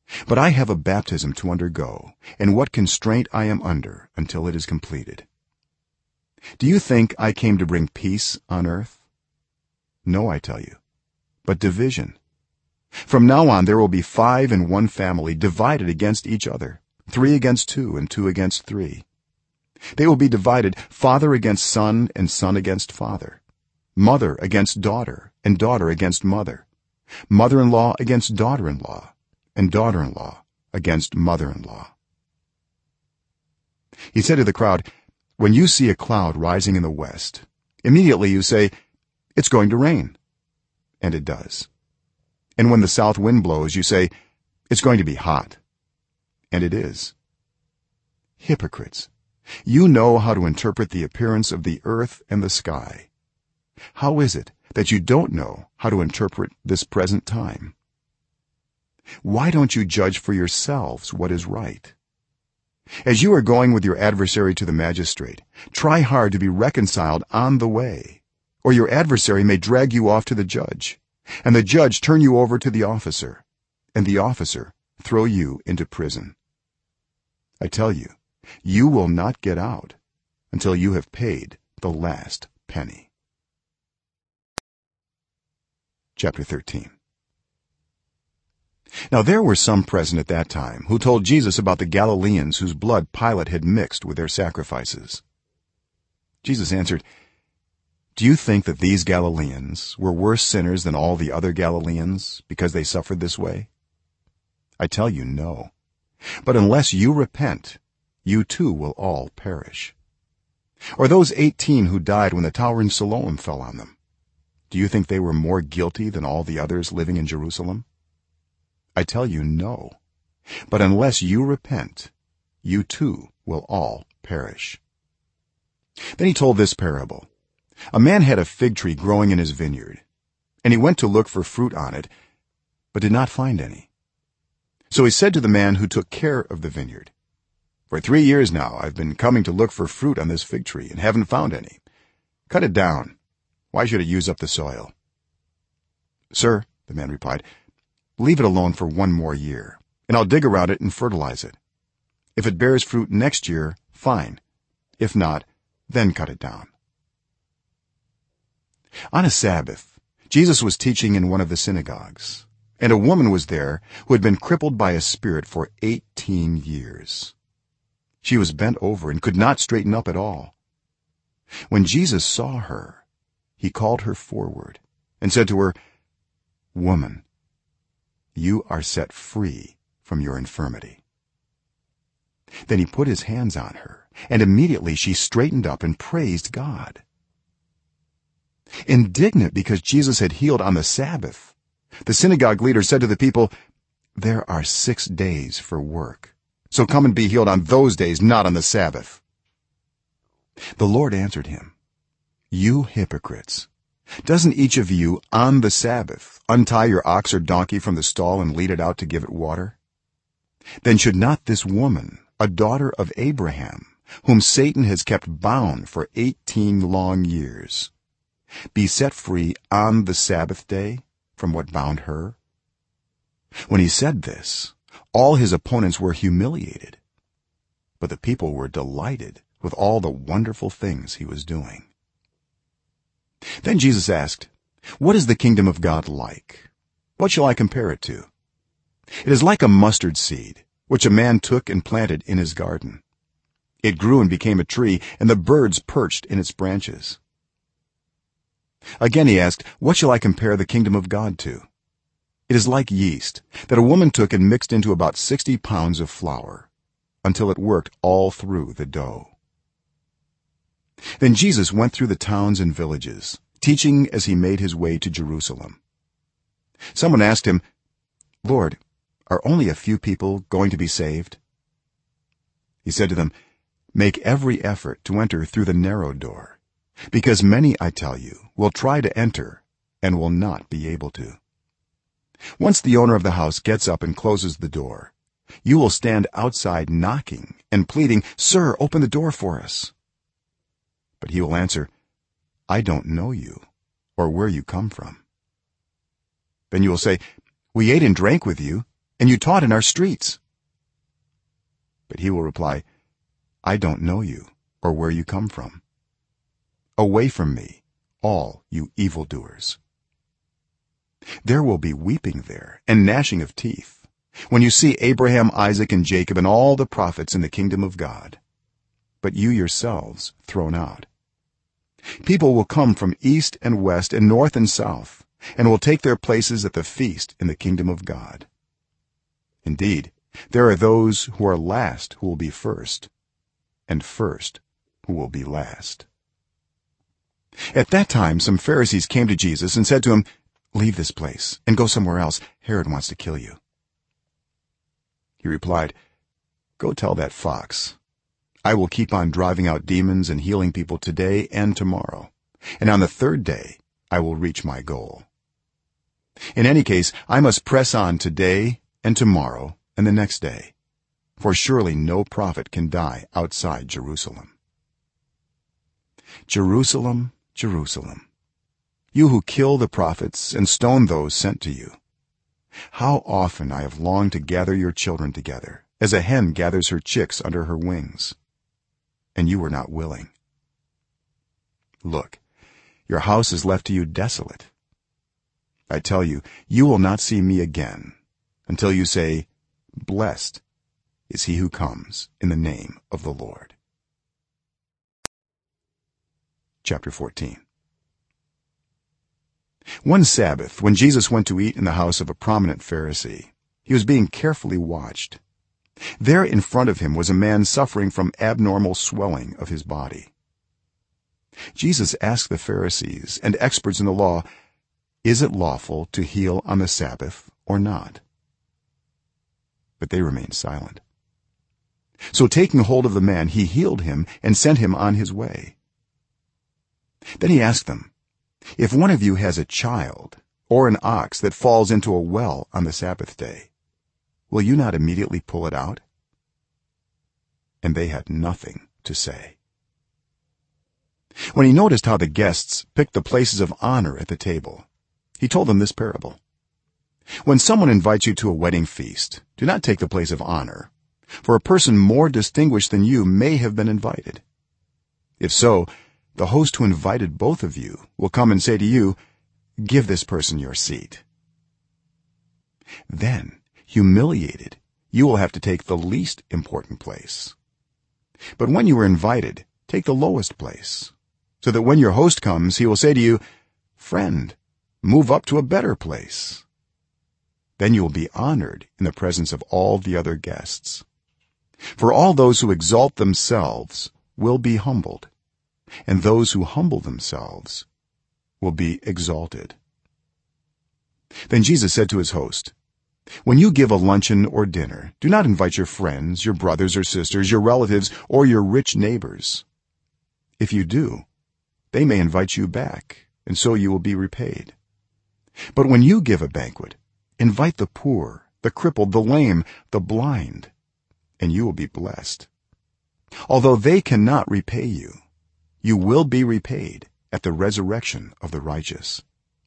but I have a baptism to undergo, and what constraint I am under until it is completed. Do you think I came to bring peace on earth? No, I tell you, but division. From now on there will be 5 in one family divided against each other, 3 against 2 and 2 against 3. They will be divided, father against son and son against father, mother against daughter and daughter against mother, mother-in-law against daughter-in-law, and daughter-in-law against mother-in-law. He said to the crowd, when you see a cloud rising in the west, immediately you say, it's going to rain, and it does. And when the south wind blows, you say, it's going to be hot, and it is. Hypocrites, you know how to interpret the appearance of the earth and the sky. How is it that you don't know how to interpret this present time? Why don't you judge for yourselves what is right? As you are going with your adversary to the magistrate, try hard to be reconciled on the way, or your adversary may drag you off to the judge, and the judge turn you over to the officer, and the officer throw you into prison. I tell you, you will not get out until you have paid the last penny. Chapter 13. Now there were some present at that time who told Jesus about the Galileans whose blood Pilate had mixed with their sacrifices. Jesus answered, do you think that these Galileans were worse sinners than all the other Galileans because they suffered this way? I tell you, no. But unless you repent, you too will all perish. Or those 18 who died when the tower in Siloam fell on them, do you think they were more guilty than all the others living in Jerusalem? I tell you, no. But unless you repent, you too will all perish. Then he told this parable. A man had a fig tree growing in his vineyard, and he went to look for fruit on it, but did not find any. So he said to the man who took care of the vineyard, for 3 years now I've been coming to look for fruit on this fig tree and haven't found any. Cut it down. Why should it use up the soil? Sir, the man replied, leave it alone for 1 more year, and I'll dig around it and fertilize it. If it bears fruit next year, fine. If not, then cut it down. On a Sabbath, Jesus was teaching in one of the synagogues, and a woman was there who had been crippled by a spirit for 18 years. She was bent over and could not straighten up at all. When Jesus saw her, he called her forward and said to her, woman, you are set free from your infirmity. Then he put his hands on her, and immediately she straightened up and praised God. Indignant because Jesus had healed on the Sabbath, the synagogue leader said to the people, there are 6 days for work, so come and be healed on those days, not on the Sabbath. The Lord answered him, you hypocrites, doesn't each of you on the Sabbath untie your ox or donkey from the stall and lead it out to give it water? Then should not this woman, a daughter of Abraham, whom Satan has kept bound for 18 long years, be set free on the Sabbath day from what bound her? When he said this, all his opponents were humiliated, but the people were delighted with all the wonderful things he was doing. Then Jesus asked, what is the kingdom of God like? What shall I compare it to? It is like a mustard seed which a man took and planted in his garden. It grew and became a tree, and the birds perched in its branches. Again he asked, what shall I compare the kingdom of God to? It is like yeast that a woman took and mixed into about 60 pounds of flour until it worked all through the dough. Then Jesus went through the towns and villages, teaching as he made his way to Jerusalem. Someone asked him, Lord, are only a few people going to be saved? He said to them, make every effort to enter through the narrow door, because many, I tell you, will try to enter and will not be able to. Once the owner of the house gets up and closes the door, you will stand outside knocking and pleading, sir, open the door for us. But he will answer, I don't know you or where you come from. Then you will say, we ate and drank with you and you taught in our streets." But he will reply, "I don't know you or where you come from. Away from me, all you evildoers." There will be weeping there and gnashing of teeth when you see Abraham, Isaac, and Jacob and all the prophets in the kingdom of God, but you yourselves thrown out. People will come from east and west and north and south, and will take their places at the feast in the kingdom of God. Indeed, there are those who are last who will be first, and first who will be last. At that time some Pharisees came to Jesus and said to him, "Leave this place and go somewhere else. Herod wants to kill you." He replied, "Go tell that fox, I will keep on driving out demons and healing people today and tomorrow, and on the third day I will reach my goal. In any case, I must press on today and tomorrow and the next day, for surely no prophet can die outside Jerusalem. Jerusalem, Jerusalem, you who kill the prophets and stone those sent to you, how often I have longed to gather your children together as a hen gathers her chicks under her wings, and you were not willing. Look, your house is left to you desolate. I tell you, you will not see me again until you say, 'Blessed is he who comes in the name of the Lord.'" Chapter 14. One Sabbath, when Jesus went to eat in the house of a prominent Pharisee, he was being carefully watched. There in front of him was a man suffering from abnormal swelling of his body. Jesus asked the Pharisees and experts in the law, "Is it lawful to heal on the Sabbath or not?" But they remained silent. So taking hold of the man, he healed him and sent him on his way. Then he asked them, "If one of you has a child or an ox that falls into a well on the Sabbath day, will you not immediately pull it out?" And they had nothing to say. When he noticed how the guests picked the places of honor at the table, he told them this parable: "When someone invites you to a wedding feast, do not take the place of honor, for a person more distinguished than you may have been invited. If so, the host who invited both of you will come and say to you, 'Give this person your seat.' Then, humiliated, you will have to take the least important place. But when you are invited, take the lowest place, so that when your host comes, he will say to you, 'Friend, move up to a better place.' Then you will be honored in the presence of all the other guests. For all those who exalt themselves will be humbled, and those who humble themselves will be exalted." Then Jesus said to his host, "When you give a luncheon or dinner, do not invite your friends, your brothers or sisters, your relatives, or your rich neighbors. If you do, they may invite you back, and so you will be repaid. But when you give a banquet, invite the poor, the crippled, the lame, the blind, and you will be blessed. Although they cannot repay you, you will be repaid at the resurrection of the righteous."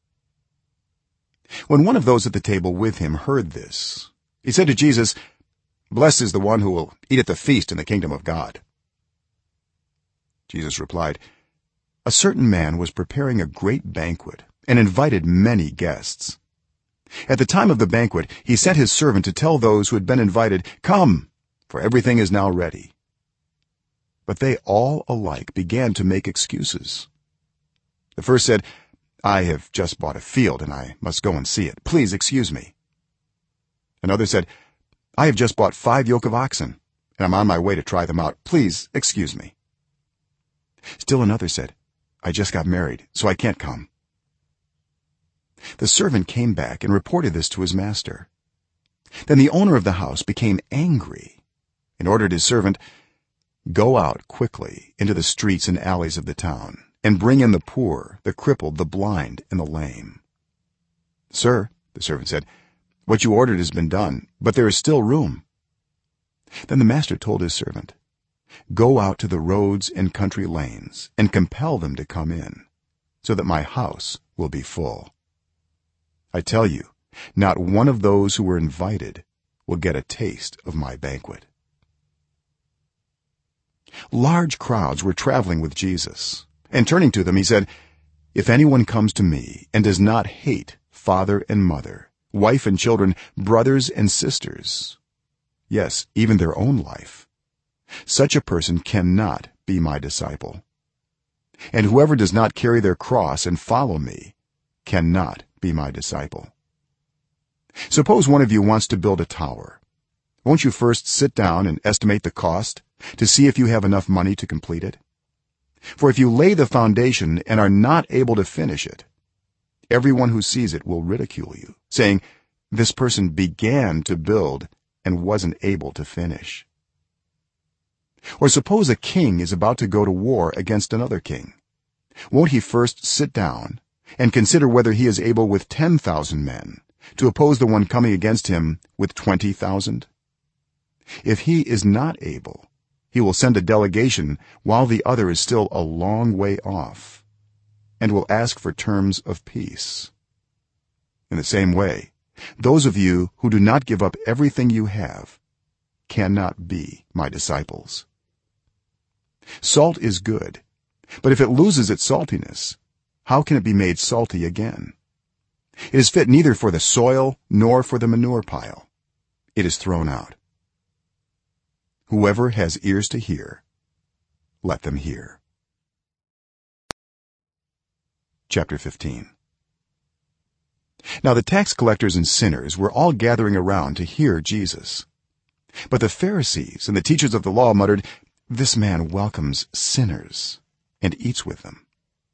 When one of those at the table with him heard this, he said to Jesus, "Blessed is the one who will eat at the feast in the kingdom of God." Jesus replied, "A certain man was preparing a great banquet and invited many guests. At the time of the banquet, he sent his servant to tell those who had been invited, 'Come, for everything is now ready.' But they all alike began to make excuses. The first said, 'I have just bought a field and I must go and see it. Please excuse me.' Another said, 'I have just bought 5 yoke of oxen and I'm on my way to try them out. Please excuse me.' Still another said, 'I just got married, so I can't come.' The servant came back and reported this to his master. Then the owner of the house became angry and ordered his servant, 'Go out quickly into the streets and alleys of the town and bring in the poor, the crippled, the blind, and the lame.' 'Sir,' the servant said, 'what you ordered has been done, but there is still room.' Then the master told his servant, 'Go out to the roads and country lanes and compel them to come in, so that my house will be full. I tell you, not one of those who were invited will get a taste of my banquet." Large crowds were traveling with Jesus, and turning to them he said, "If anyone comes to me and does not hate father and mother, wife and children, brothers and sisters, yes, even their own life, such a person cannot be my disciple. And whoever does not carry their cross and follow me cannot be my disciple." Suppose one of you wants to build a tower. Won't you first sit down and estimate the cost to see if you have enough money to complete it? For if you lay the foundation and are not able to finish it, everyone who sees it will ridicule you, saying, "This person began to build and wasn't able to finish." Or suppose a king is about to go to war against another king. Won't he first sit down and consider whether he is able with 10,000 men to oppose the one coming against him with 20,000? If he is not able, he will send a delegation while the other is still a long way off, and will ask for terms of peace. In the same way, those of you who do not give up everything you have cannot be my disciples. Salt is good, but if it loses its saltiness, how can it be made salty again? It is fit neither for the soil nor for the manure pile. It is thrown out. Whoever has ears to hear, let them hear. Chapter 15. Now the tax collectors and sinners were all gathering around to hear Jesus. But the Pharisees and the teachers of the law muttered, "This man welcomes sinners and eats with them."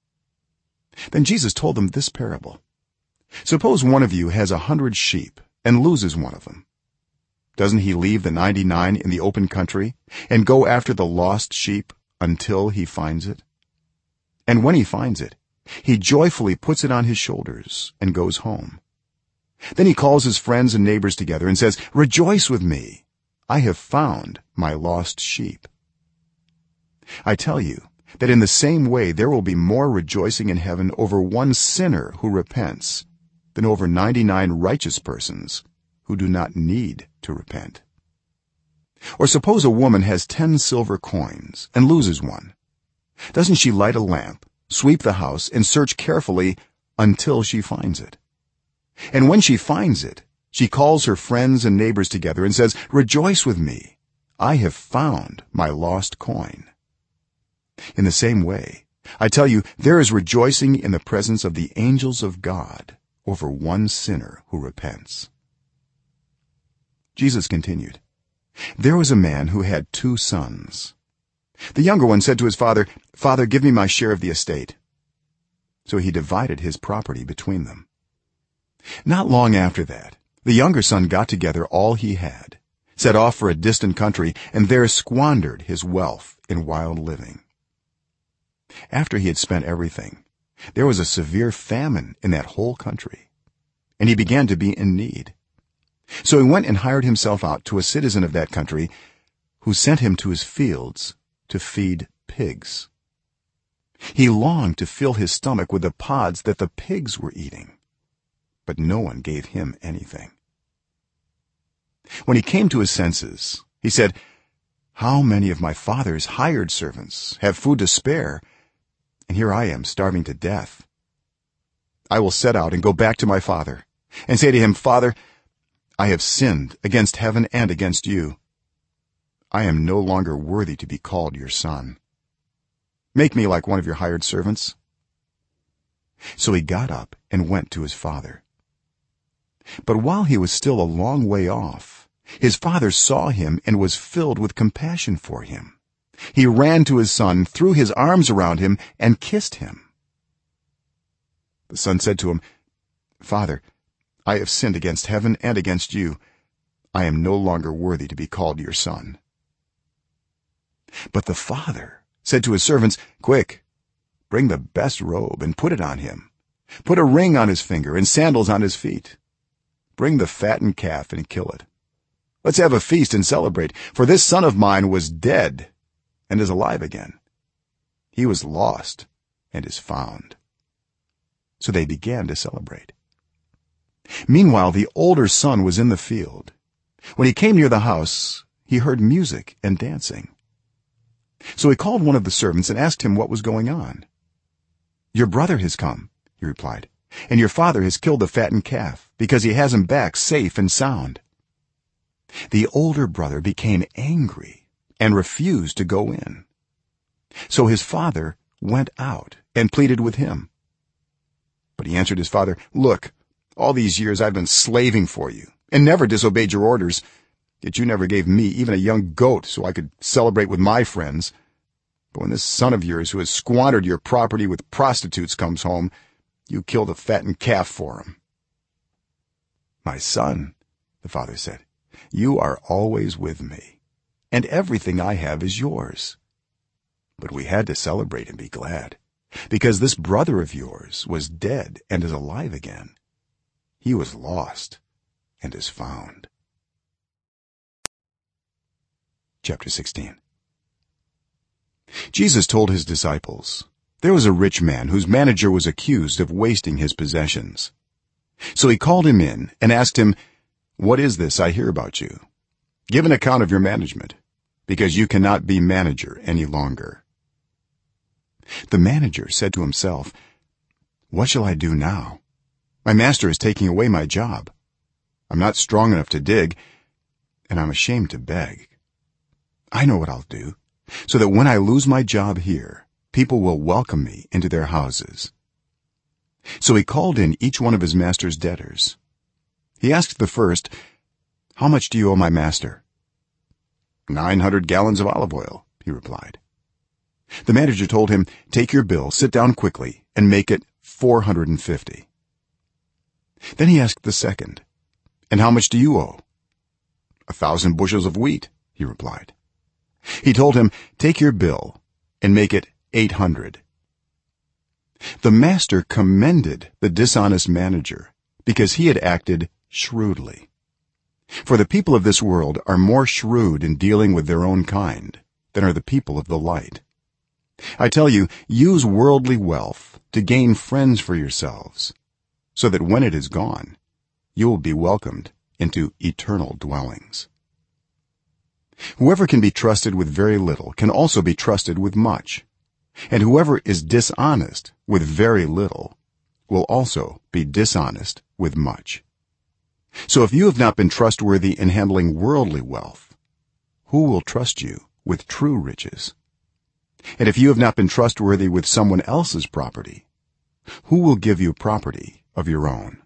Then Jesus told them this parable: "Suppose one of you has 100 sheep and loses one of them. Doesn't he leave the 99 in the open country and go after the lost sheep until he finds it? And when he finds it, he joyfully puts it on his shoulders and goes home. Then he calls his friends and neighbors together and says, 'Rejoice with me, I have found my lost sheep.' I tell you that in the same way there will be more rejoicing in heaven over one sinner who repents than over 99 righteous persons who do not need to repent. Or suppose a woman has 10 silver coins and loses one. Doesn't she light a lamp, sweep the house, and search carefully until she finds it? And when she finds it, she calls her friends and neighbors together and says, 'Rejoice with me, I have found my lost coin.' In the same way, I tell you, there is rejoicing in the presence of the angels of God over one sinner who repents." Jesus continued, "There was a man who had 2 sons. The younger one said to his father, 'Father, give me my share of the estate.' So he divided his property between them. Not long after that, the younger son got together all he had, set off for a distant country, and there squandered his wealth in wild living. After he had spent everything, there was a severe famine in that whole country, and he began to be in need. So he went and hired himself out to a citizen of that country, who sent him to his fields to feed pigs. He longed to fill his stomach with the pods that the pigs were eating, but no one gave him anything. When he came to his senses, he said, 'How many of my father's hired servants have food to spare, and here I am starving to death? I will set out and go back to my father and say to him, Father, I have sinned against heaven and against you. I am no longer worthy to be called your son. Make me like one of your hired servants.' So he got up and went to his father. But while he was still a long way off, his father saw him and was filled with compassion for him. He ran to his son, threw his arms around him, and kissed him. The son said to him, 'Father, I have sinned against heaven and against you. I am no longer worthy to be called your son.' But the father said to his servants, 'Quick, bring the best robe and put it on him. Put a ring on his finger and sandals on his feet. Bring the fattened calf and kill it. Let's have a feast and celebrate, for this son of mine was dead and is alive again. He was lost and is found.' So they began to celebrate. Meanwhile the older son was in the field, when he came near the house he heard music and dancing. So he called one of the servants and asked him what was going on. "Your brother has come," he replied, "and your father has killed the fattened calf because he has him back safe and sound." The older brother became angry and refused to go in. So his father went out and pleaded with him. But he answered his father, "Look, all these years I've been slaving for you and never disobeyed your orders, yet you never gave me even a young goat so I could celebrate with my friends. But when this son of yours who has squandered your property with prostitutes comes home, you kill the fattened calf for him." "My son," the father said, "you are always with me, and everything I have is yours. But we had to celebrate and be glad, because this brother of yours was dead and is alive again. He was lost and is found." Chapter 16. Jesus told his disciples, "There was a rich man whose manager was accused of wasting his possessions. So he called him in and asked him, 'What is this I hear about you? Give an account of your management, because you cannot be manager any longer.' The manager said to himself, 'What shall I do now? My master is taking away my job. I'm not strong enough to dig, and I'm ashamed to beg. I know what I'll do, so that when I lose my job here, people will welcome me into their houses.' So he called in each one of his master's debtors. He asked the first, 'How much do you owe my master?' 900 gallons of olive oil," he replied. The manager told him, "Take your bill, sit down quickly, and make it 450. Then he asked the second, "And how much do you owe?" 1,000 bushels of wheat," he replied. He told him, "Take your bill and make it 800. The master commended the dishonest manager because he had acted shrewdly. For the people of this world are more shrewd in dealing with their own kind than are the people of the light. I tell you, use worldly wealth to gain friends for yourselves, so that when it is gone, you will be welcomed into eternal dwellings. Whoever can be trusted with very little can also be trusted with much, and whoever is dishonest with very little will also be dishonest with much. So if you have not been trustworthy in handling worldly wealth, who will trust you with true riches? And if you have not been trustworthy with someone else's property, who will give you property of your own?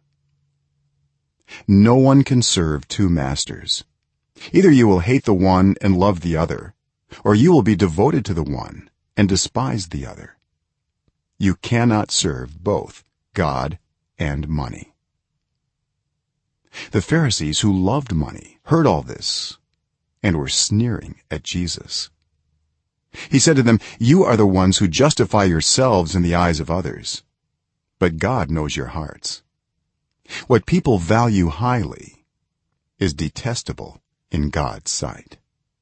No one can serve two masters. Either you will hate the one and love the other, or you will be devoted to the one and despise the other. You cannot serve both God and money." The Pharisees, who loved money, heard all this and were sneering at Jesus. He said to them, "You are the ones who justify yourselves in the eyes of others, but God knows your hearts. What people value highly is detestable in God's sight."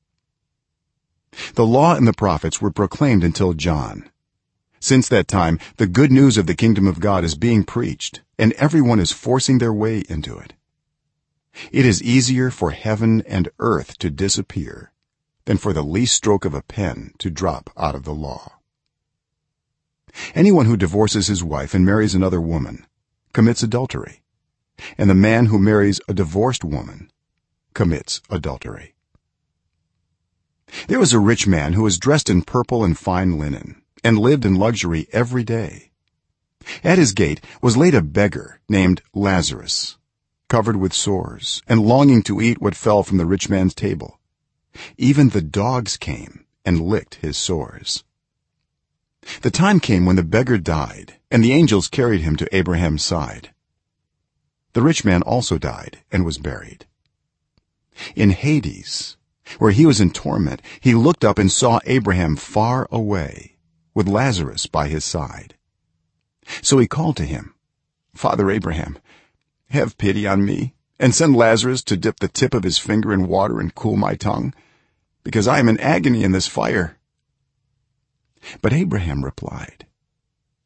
The law and the prophets were proclaimed until John. Since that time, the good news of the kingdom of God is being preached, and everyone is forcing their way into it. It is easier for heaven and earth to disappear than for the least stroke of a pen to drop out of the law. Anyone who divorces his wife and marries another woman commits adultery, and the man who marries a divorced woman commits adultery. There was a rich man who was dressed in purple and fine linen and lived in luxury every day. At his gate was laid a beggar named Lazarus, covered with sores and longing to eat what fell from the rich man's table. Even the dogs came and licked his sores. The time came when the beggar died, and the angels carried him to Abraham's side. The rich man also died and was buried. In Hades, where he was in torment, he looked up and saw Abraham far away, with Lazarus by his side. So he called to him, "Father Abraham, have pity on me and send Lazarus to dip the tip of his finger in water and cool my tongue, because I am in agony in this fire." But Abraham replied,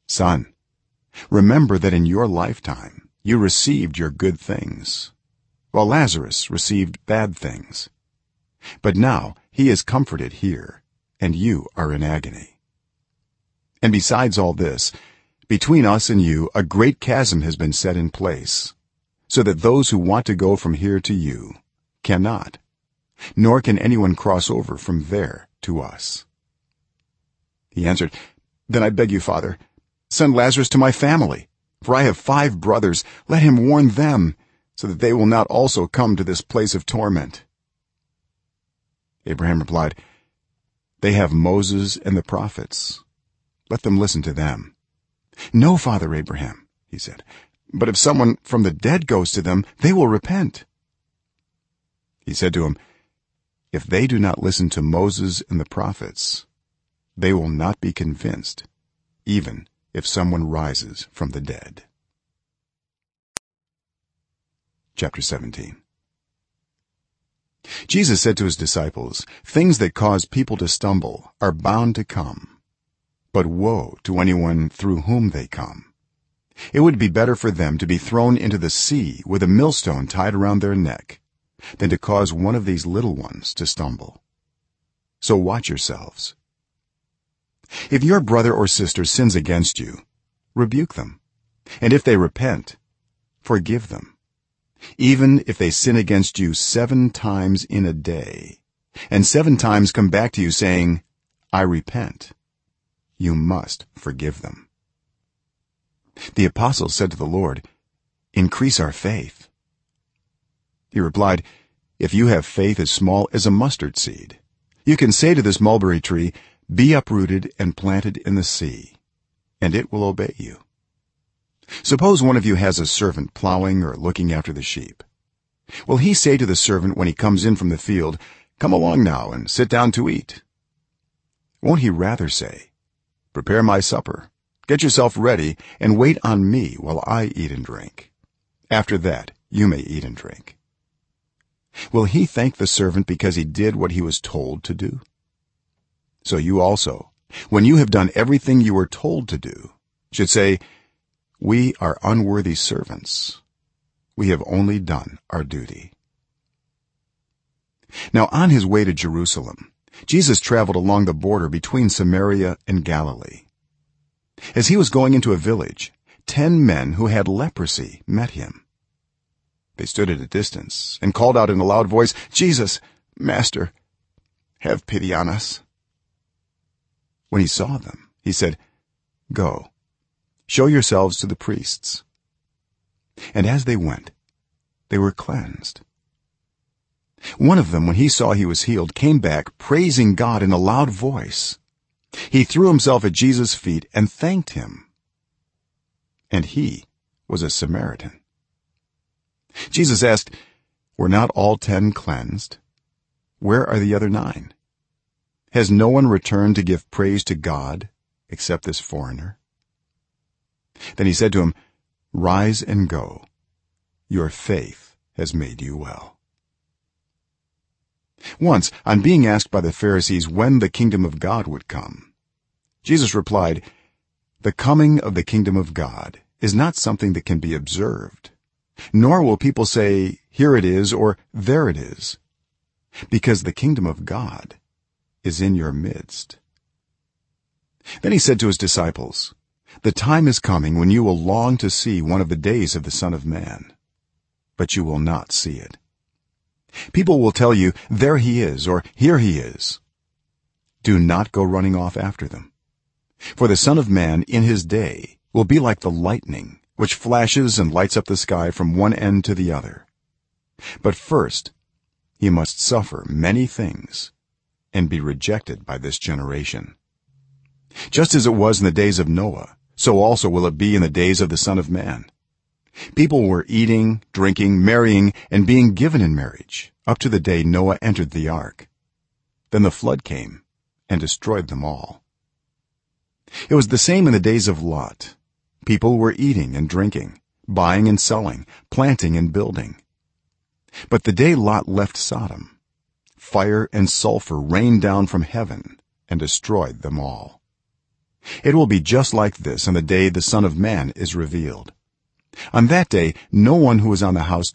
"Son, remember that in your lifetime you received your good things, while Lazarus received bad things. But now he is comforted here, and you are in agony. And besides all this, between us and you a great chasm has been set in place, so that those who want to go from here to you cannot, nor can anyone cross over from there to us." He answered, "Then I beg you, Father, send Lazarus to my family, for I have 5 brothers. Let him warn them, so that they will not also come to this place of torment." Abraham replied, "They have Moses and the prophets. Let them listen to them." "No, Father Abraham," he said, "but if someone from the dead goes to them, they will repent." He said to him, "If they do not listen to Moses and the prophets, they will not be convinced, even if someone rises from the dead." Chapter 17. Jesus said to his disciples, "Things that cause people to stumble are bound to come, but woe to anyone through whom they come. It would be better for them to be thrown into the sea with a millstone tied around their neck than to cause one of these little ones to stumble. So watch yourselves. If your brother or sister sins against you, rebuke them, and if they repent, forgive them. Even if they sin against you 7 times in a day, and 7 times come back to you saying, 'I repent,' you must forgive them." The apostles said to the Lord, "Increase our faith." He replied, "If you have faith as small as a mustard seed, you can say to this mulberry tree, 'Be uprooted and planted in the sea,' and it will obey you. Suppose one of you has a servant plowing or looking after the sheep. Will he say to the servant when he comes in from the field, 'Come along now and sit down to eat'? Won't he rather say, 'Prepare my supper, get yourself ready, and wait on me while I eat and drink? After that you may eat and drink'? Will he thank the servant because he did what he was told to do? So you also, when you have done everything you were told to do, should say, 'We are unworthy servants. We have only done our duty.'" Now on his way to Jerusalem, Jesus traveled along the border between Samaria and Galilee. As he was going into a village, 10 men who had leprosy met him. They stood at a distance and called out in a loud voice, "Jesus, Master, have pity on us." When he saw them, he said, "Go, show yourselves to the priests." And as they went, they were cleansed. One of them, when he saw he was healed, came back praising God in a loud voice. He threw himself at Jesus' feet and thanked him. And he was a Samaritan. Jesus asked, "Were not all 10 cleansed? Where are the other 9? Has no one returned to give praise to God except this foreigner?" Then he said to him, "Rise and go. Your faith has made you well." Once, on being asked by the Pharisees when the kingdom of God would come, Jesus replied, "The coming of the kingdom of God is not something that can be observed, nor will people say, 'Here it is,' or 'There it is,' because the kingdom of God is in your midst." Then he said to his disciples, "The time is coming when you will long to see one of the days of the Son of Man, but you will not see it. People will tell you, 'There he is,' or 'Here he is.' Do not go running off after them. For the Son of Man in his day will be like the lightning, which flashes and lights up the sky from one end to the other. But first he must suffer many things and be rejected by this generation. Just as it was in the days of Noah, so also will it be in the days of the Son of Man. People were eating, drinking, marrying, and being given in marriage up to the day Noah entered the ark. Then the flood came and destroyed them all. It was the same in the days of Lot. People were eating and drinking, buying and selling, planting and building. But the day Lot left Sodom, fire and sulfur rained down from heaven and destroyed them all. It will be just like this on the day the Son of Man is revealed. On that day no one who is on the housetop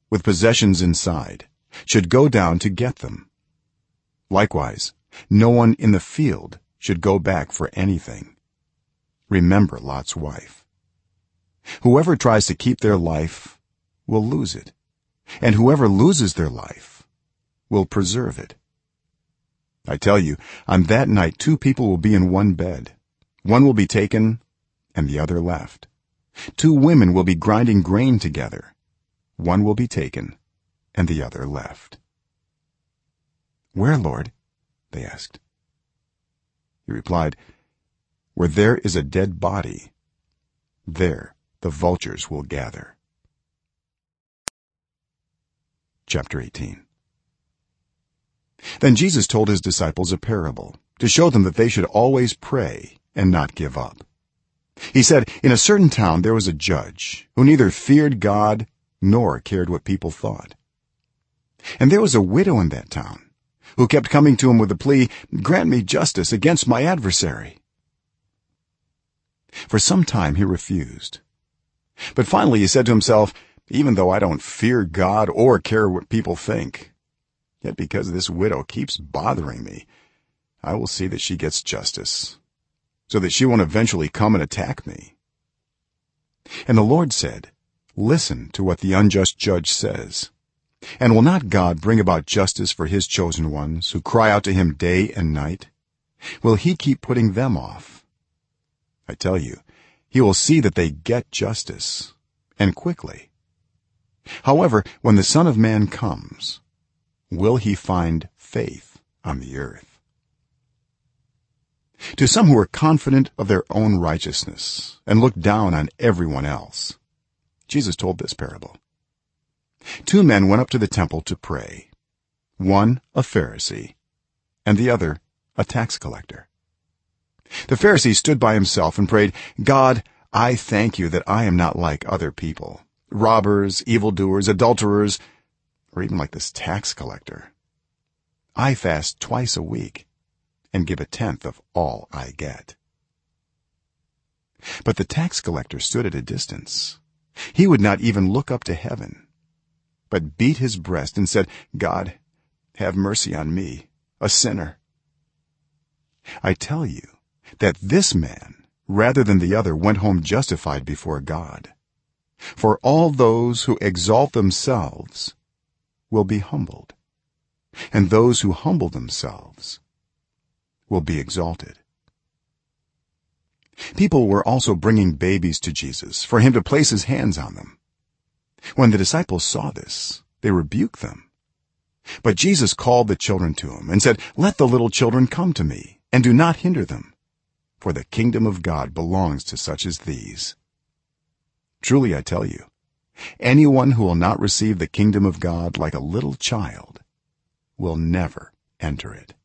with possessions inside should go down to get them. Likewise, no one in the field should go back for anything. Remember Lot's wife. Whoever tries to keep their life will lose it, and whoever loses their life will preserve it. I tell you, on that night 2 people will be in one bed. One will be taken and the other left. 2 women will be grinding grain together. One will be taken and the other left. "Where, Lord?" they asked. He replied, "Where there is a dead body, there the vultures will gather." Chapter 18. Then Jesus told his disciples a parable to show them that they should always pray and not give up. He said, "In a certain town there was a judge who neither feared God nor cared what people thought. And there was a widow in that town who kept coming to him with the plea, 'Grant me justice against my adversary.' For some time he refused. But finally he said to himself, 'Even though I don't fear God or care what people think, yet because this widow keeps bothering me, I will see that she gets justice, so that she won't eventually come and attack me.' And the Lord said, 'Listen to what the unjust judge says. And will not God bring about justice for his chosen ones who cry out to him day and night? Will he keep putting them off? I tell you, he will see that they get justice, and quickly. However, when the Son of Man comes, will he find faith on the earth?" To some who are confident of their own righteousness and look down on everyone else, Jesus told this parable. 2 men went up to the temple to pray, one a Pharisee and the other a tax collector. The Pharisee stood by himself and prayed, "God, I thank you that I am not like other people, robbers, evildoers, adulterers, or even like this tax collector. I fast twice a week and give 1/10 of all I get." But the tax collector stood at a distance. He would not even look up to heaven, but beat his breast and said, "God, have mercy on me, a sinner." I tell you that this man, rather than the other, went home justified before God. For all those who exalt themselves will be humbled, and those who humble themselves will be exalted. People were also bringing babies to Jesus for him to place his hands on them. When the disciples saw this, they rebuked them. But Jesus called the children to him and said, "Let the little children come to me, and do not hinder them, for the kingdom of God belongs to such as these. Truly I tell you, anyone who will not receive the kingdom of God like a little child will never enter it."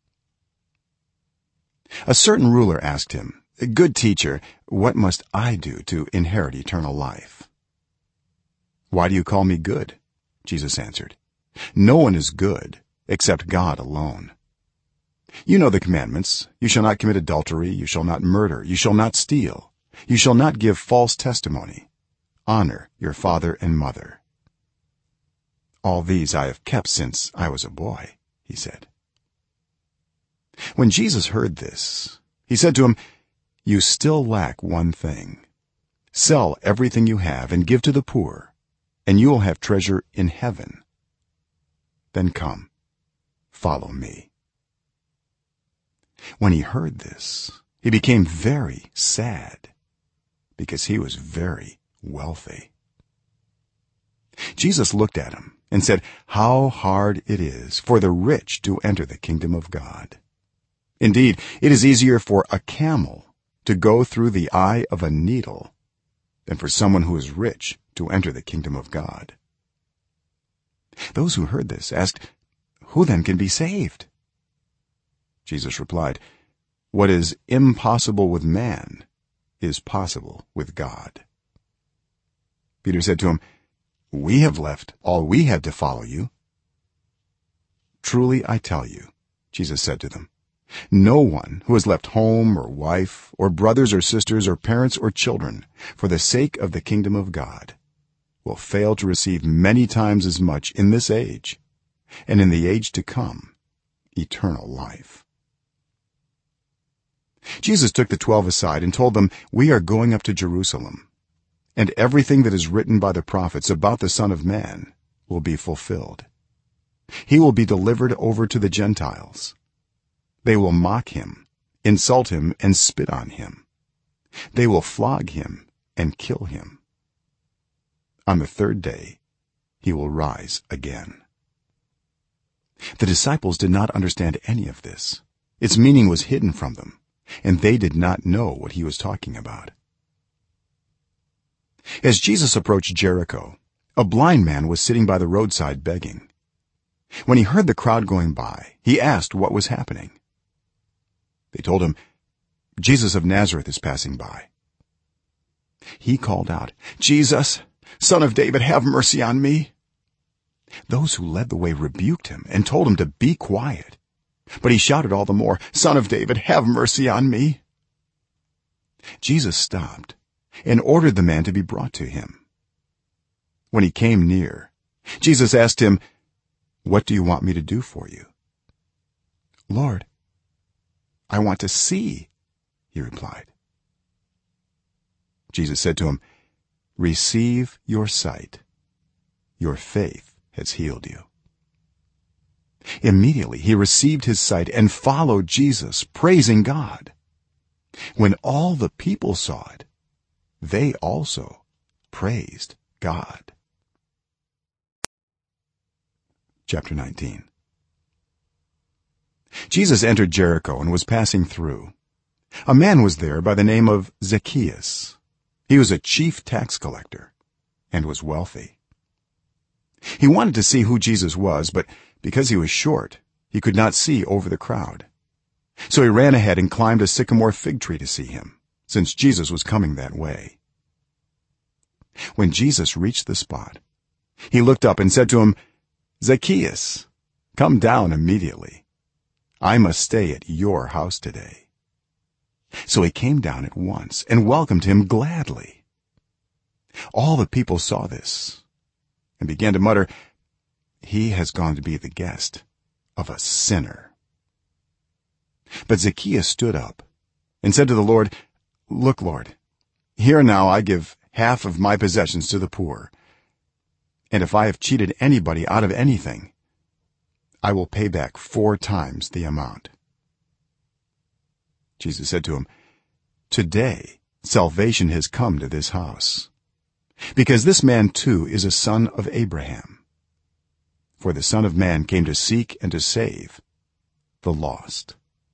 A certain ruler asked him, "Good teacher, what must I do to inherit eternal life?" "Why do you call me good?" Jesus answered. "No one is good except God alone. You know the commandments: you shall not commit adultery, you shall not murder, you shall not steal, you shall not give false testimony, honor your father and mother." "All these I have kept since I was a boy," he said. When Jesus heard this, he said to him, "You still lack one thing. Sell everything you have and give to the poor, and you will have treasure in heaven. Then come, follow me." When he heard this, he became very sad, because he was very wealthy. Jesus looked at him and said, "How hard it is for the rich to enter the kingdom of God. Indeed, it is easier for a camel to go through the eye of a needle than for someone who is rich to enter the kingdom of God." Those who heard this asked, "Who then can be saved?" Jesus replied, "What is impossible with man is possible with God." Peter said to him, "We have left all we had to follow you." "Truly I tell you," Jesus said to them, "no one who has left home or wife or brothers or sisters or parents or children for the sake of the kingdom of God will fail to receive many times as much in this age, and in the age to come eternal life." Jesus took the 12 aside and told them, "We are going up to Jerusalem, and everything that is written by the prophets about the Son of Man will be fulfilled. He will be delivered over to the Gentiles. They will mock him, insult him, and spit on him. They will flog him and kill him. On the third day he will rise again." The disciples did not understand any of this. Its meaning was hidden from them, and they did not know what he was talking about. As Jesus approached Jericho, a blind man was sitting by the roadside begging. When he heard the crowd going by, he asked what was happening. They told him, "Jesus of Nazareth is passing by." He called out, "Jesus, Son of David, have mercy on me." Those who led the way rebuked him and told him to be quiet, but he shouted all the more, "Son of David, have mercy on me." Jesus stopped and ordered the man to be brought to him. When he came near, Jesus asked him, "What do you want me to do for you?" "Lord, I want to see," he replied. Jesus said to him, "Receive your sight. Your faith has healed you." Immediately he received his sight and followed Jesus, praising God. When all the people saw it, they also praised God. Chapter 19. Jesus entered Jericho and was passing through. A man was there by the name of Zacchaeus. He was a chief tax collector and was wealthy. He wanted to see who Jesus was, but because he was short, he could not see over the crowd. So he ran ahead and climbed a sycamore fig tree to see him, since Jesus was coming that way. When Jesus reached the spot, he looked up and said to him, "Zacchaeus, come down immediately. I must stay at your house today." So he came down at once and welcomed him gladly. All the people saw this and began to mutter, "He has gone to be the guest of a sinner." But Zacchaeus stood up and said to the Lord, "Look, Lord, here now I give half of my possessions to the poor, and if I have cheated anybody out of anything, I will pay back 4 times the amount." Jesus said to him, "Today salvation has come to this house, because this man too is a son of Abraham. For the Son of Man came to seek and to save the lost."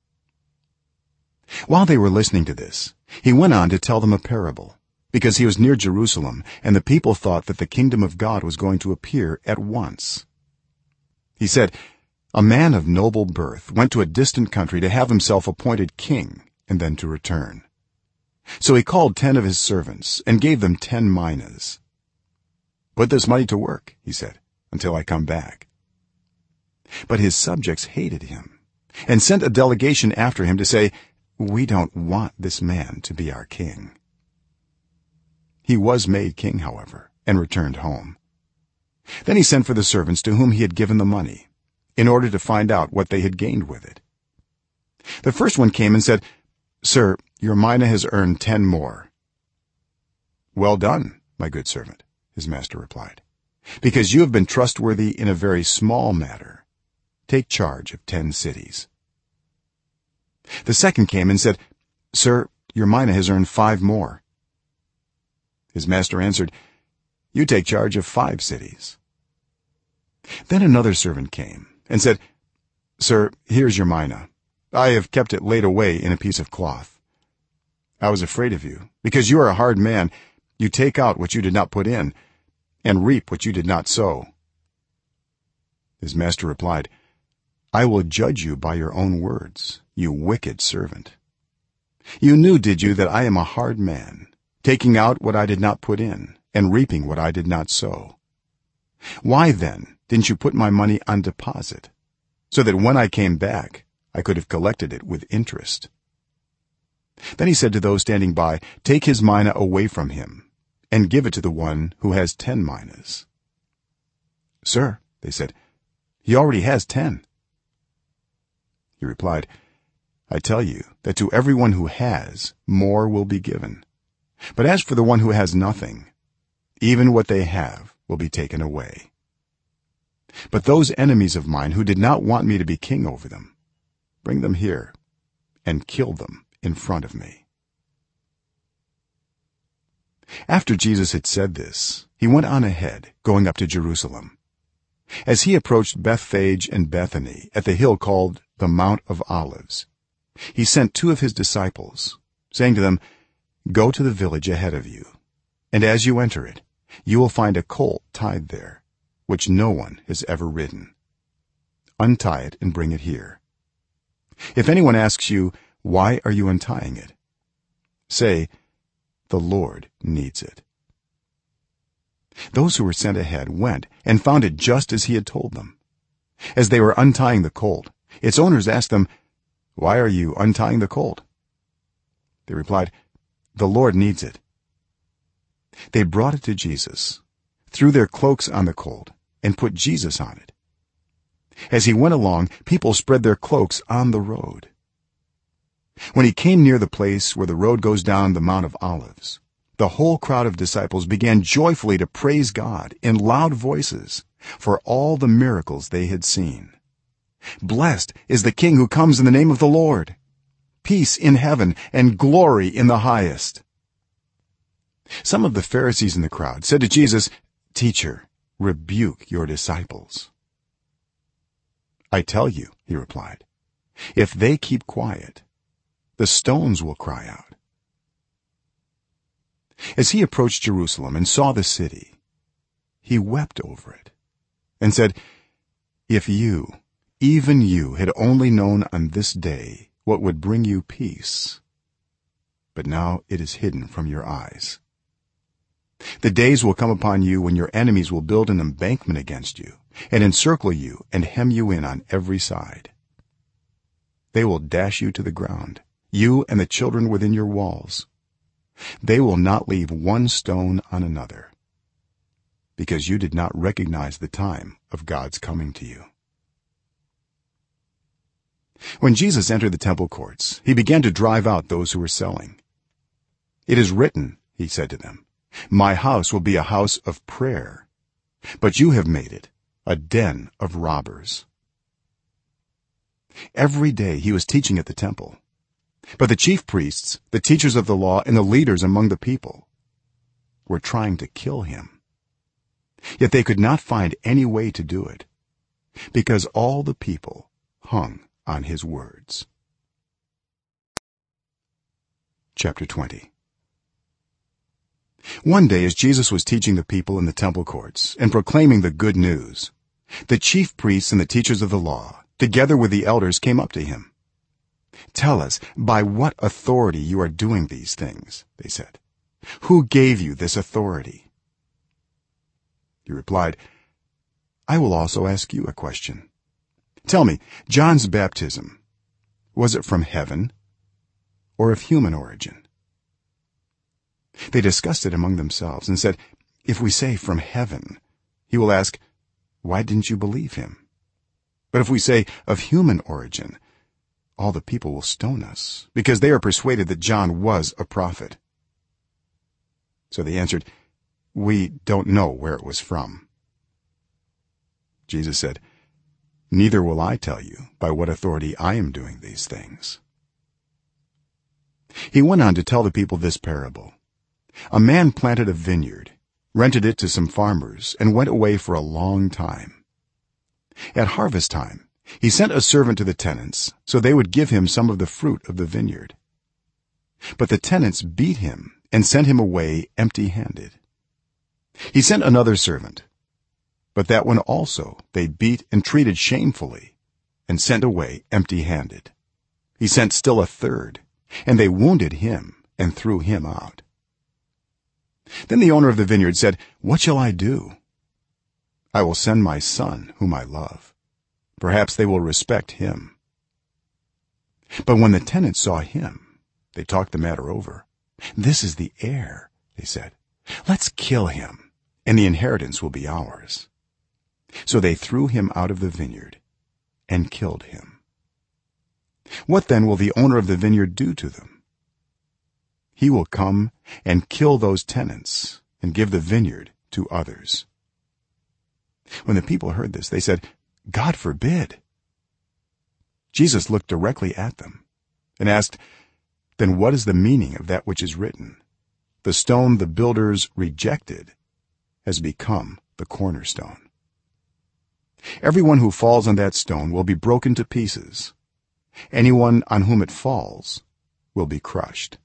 While they were listening to this, he went on to tell them a parable, because he was near Jerusalem, and the people thought that the kingdom of God was going to appear at once. He said, "A man of noble birth went to a distant country to have himself appointed king and then to return. So he called 10 of his servants and gave them 10 minas. 'Put this money to work,' he said, 'until I come back.' But his subjects hated him and sent a delegation after him to say, 'We don't want this man to be our king.' He was made king, however, and returned home. Then he sent for the servants to whom he had given the money, in order to find out what they had gained with it. The first one came and said, 'Sir, your mina has earned 10 more.' 'Well done, my good servant,' his master replied. 'Because you have been trustworthy in a very small matter, take charge of 10 cities.' The second came and said, 'Sir, your mina has earned 5 more.' His master answered, 'You take charge of 5 cities.' Then another servant came and said, 'Sir, here's your mina. I have kept it laid away in a piece of cloth. I was afraid of you, because you are a hard man. You take out what you did not put in, and reap what you did not sow.' His master replied, 'I will judge you by your own words, you wicked servant. You knew, did you, that I am a hard man, taking out what I did not put in, and reaping what I did not sow? Why then didn't you put my money on deposit, so that when I came back I could have collected it with interest?' Then he said to those standing by, 'Take his mina away from him and give it to the one who has 10 minas." "Sir," they said, "he already has 10." He replied, "I tell you that to everyone who has, more will be given, but as for the one who has nothing, even what they have will be taken away. But those enemies of mine who did not want me to be king over them, bring them here and kill them in front of me." After Jesus had said this, he went on ahead, going up to Jerusalem. As he approached Bethphage and Bethany at the hill called the Mount of Olives, he sent 2 of his disciples, saying to them, "Go to the village ahead of you, and as you enter it, you will find a colt tied there, which no one has ever ridden. Untie it and bring it here. If anyone asks you, 'Why are you untying it?' say, 'The Lord needs it.'" Those who were sent ahead went and found it just as he had told them. As they were untying the colt, its owners asked them, "Why are you untying the colt?" They replied, "The Lord needs it." They brought it to Jesus, threw their cloaks on the colt, and put Jesus on it. As he went along, people spread their cloaks on the road. When he came near the place where the road goes down the Mount of Olives, the whole crowd of disciples began joyfully to praise God in loud voices for all the miracles they had seen. "Blessed is the King who comes in the name of the Lord. Peace in heaven and glory in the highest." Some of the Pharisees in the crowd said to Jesus, "Teacher, rebuke your disciples." "I tell you," he replied, "if they keep quiet, the stones will cry out." As he approached Jerusalem and saw the city, he wept over it and said, "If you, even you, had only known on this day what would bring you peace, but now it is hidden from your eyes. The days will come upon you when your enemies will build an embankment against you and encircle you and hem you in on every side. They will dash you to the ground, you and the children within your walls. They will not leave one stone on another, because you did not recognize the time of God's coming to you." When Jesus entered the temple courts, he began to drive out those who were selling. "It is written," he said to them, "My house will be a house of prayer, but you have made it a den of robbers." Every day he was teaching at the temple, but the chief priests, the teachers of the law, and the leaders among the people were trying to kill him. Yet they could not find any way to do it, because all the people hung on his words. Chapter 20. One day, as Jesus was teaching the people in the temple courts and proclaiming the good news, the chief priests and the teachers of the law, together with the elders, came up to him. "Tell us, by what authority you are doing these things," they said. "Who gave you this authority?" He replied, "I will also ask you a question. Tell me, John's baptism, was it from heaven or of human origin?" They discussed it among themselves and said, "If we say from heaven, he will ask, 'Why didn't you believe him?' But if we say of human origin, all the people will stone us, because they are persuaded that John was a prophet." So they answered, "We don't know where it was from." Jesus said, "Neither will I tell you by what authority I am doing these things." He went on to tell the people this parable. A man planted a vineyard, rented it to some farmers, and went away for a long time. At harvest time, he sent a servant to the tenants so they would give him some of the fruit of the vineyard. But the tenants beat him and sent him away empty-handed. He sent another servant, but that one also they beat and treated shamefully and sent away empty-handed. He sent still a third, and they wounded him and threw him out. Then the owner of the vineyard said, "What shall I do? I will send my son whom I love. Perhaps they will respect him." But when the tenants saw him, they talked the matter over. "This is the heir," they said. let's kill him and the inheritance will be ours." So they threw him out of the vineyard and killed him. What then will the owner of the vineyard do to them? He will come and kill those tenants and give the vineyard to others. When the people heard this, they said, "God forbid." Jesus looked directly at them and asked, "Then what is the meaning of that which is written? The stone the builders rejected has become the cornerstone. Everyone who falls on that stone will be broken to pieces. Anyone on whom it falls will be crushed."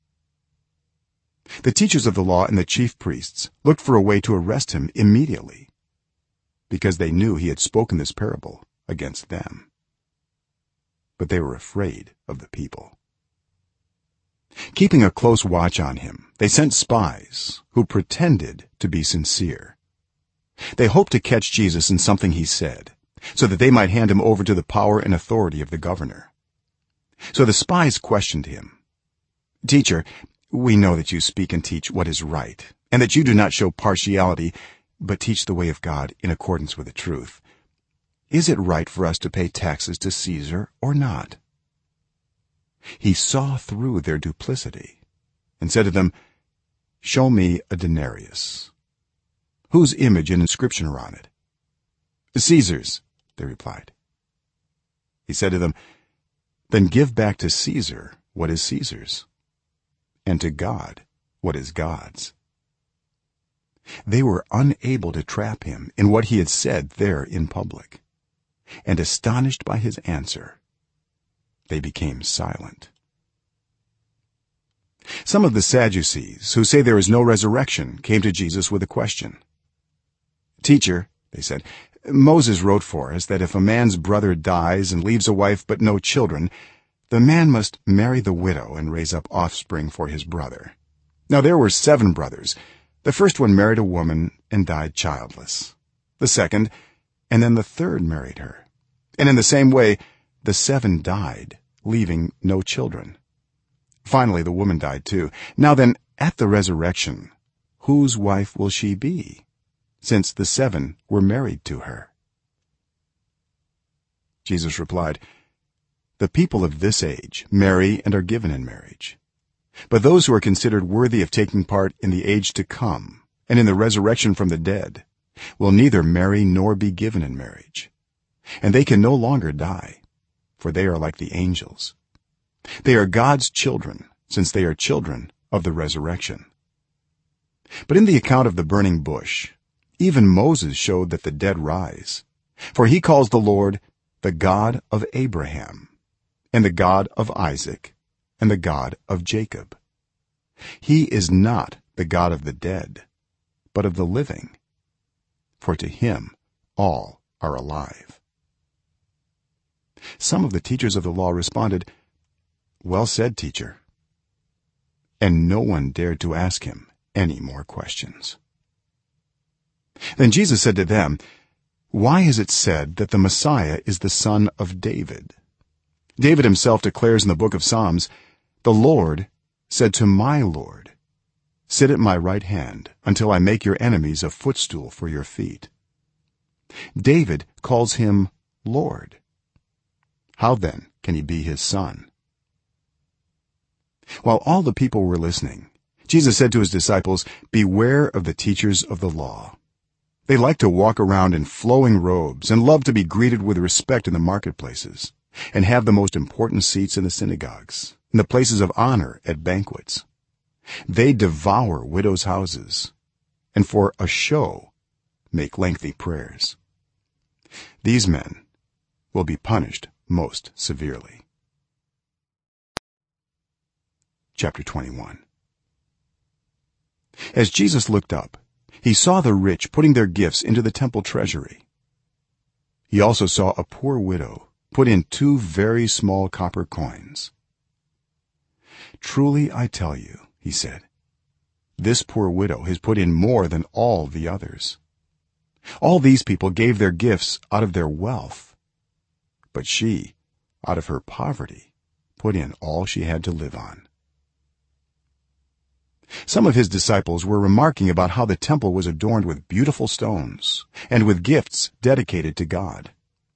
The teachers of the law and the chief priests looked for a way to arrest him immediately, because they knew he had spoken this parable against them. But they were afraid of the people. Keeping a close watch on him, they sent spies who pretended to be sincere. They hoped to catch Jesus in something he said, so that they might hand him over to the power and authority of the governor. So the spies questioned him. "Teacher, we know that you speak and teach what is right, and that you do not show partiality, but teach the way of God in accordance with the truth. Is it right for us to pay taxes to Caesar or not?" He saw through their duplicity and said to them, "Show me a denarius. Whose image and inscription are on it?" "Caesar's," they replied. He said to them, "Then give back to Caesar what is Caesar's, and to God what is God's." They were unable to trap him in what he had said there in public, and astonished by his answer, they became silent. Some of the Sadducees, who say there is no resurrection, came to Jesus with a question. "Teacher," they said, "Moses wrote for us that if a man's brother dies and leaves a wife but no children, the man must marry the widow and raise up offspring for his brother. Now there were 7 brothers. The first one married a woman and died childless. The second, and then the third married her. And in the same way, the 7 died, leaving no children. Finally the woman died too. Now then, at the resurrection, whose wife will she be, since the 7 were married to her?" Jesus replied, "The people of this age marry and are given in marriage. But those who are considered worthy of taking part in the age to come and in the resurrection from the dead will neither marry nor be given in marriage, and they can no longer die, for they are like the angels. They are God's children, since they are children of the resurrection. But in the account of the burning bush, even Moses showed that the dead rise, for he calls the Lord the God of Abraham, and the God of Isaac, and the God of Jacob. He is not the God of the dead, but of the living, for to him all are alive." Some of the teachers of the law responded, "Well said, teacher." And no one dared to ask him any more questions. Then Jesus said to them, "Why is it said that the Messiah is the son of David? David himself declares in the book of Psalms, 'The Lord said to my Lord, sit at my right hand until I make your enemies a footstool for your feet.' David calls him Lord. How then can he be his son?" While all the people were listening, Jesus said to his disciples, "Beware of the teachers of the law. They like to walk around in flowing robes and love to be greeted with respect in the marketplaces and have the most important seats in the synagogues and the places of honor at banquets. They devour widows' houses and for a show make lengthy prayers. These men will be punished most severely." Chapter 21. As Jesus looked up, he saw the rich putting their gifts into the temple treasury. He also saw a poor widow put in 2 very small copper coins. "Truly I tell you," he said, "this poor widow has put in more than all the others. All these people gave their gifts out of their wealth, but she, out of her poverty, put in all she had to live on." some of his disciples were remarking about how the temple was adorned with beautiful stones and with gifts dedicated to God.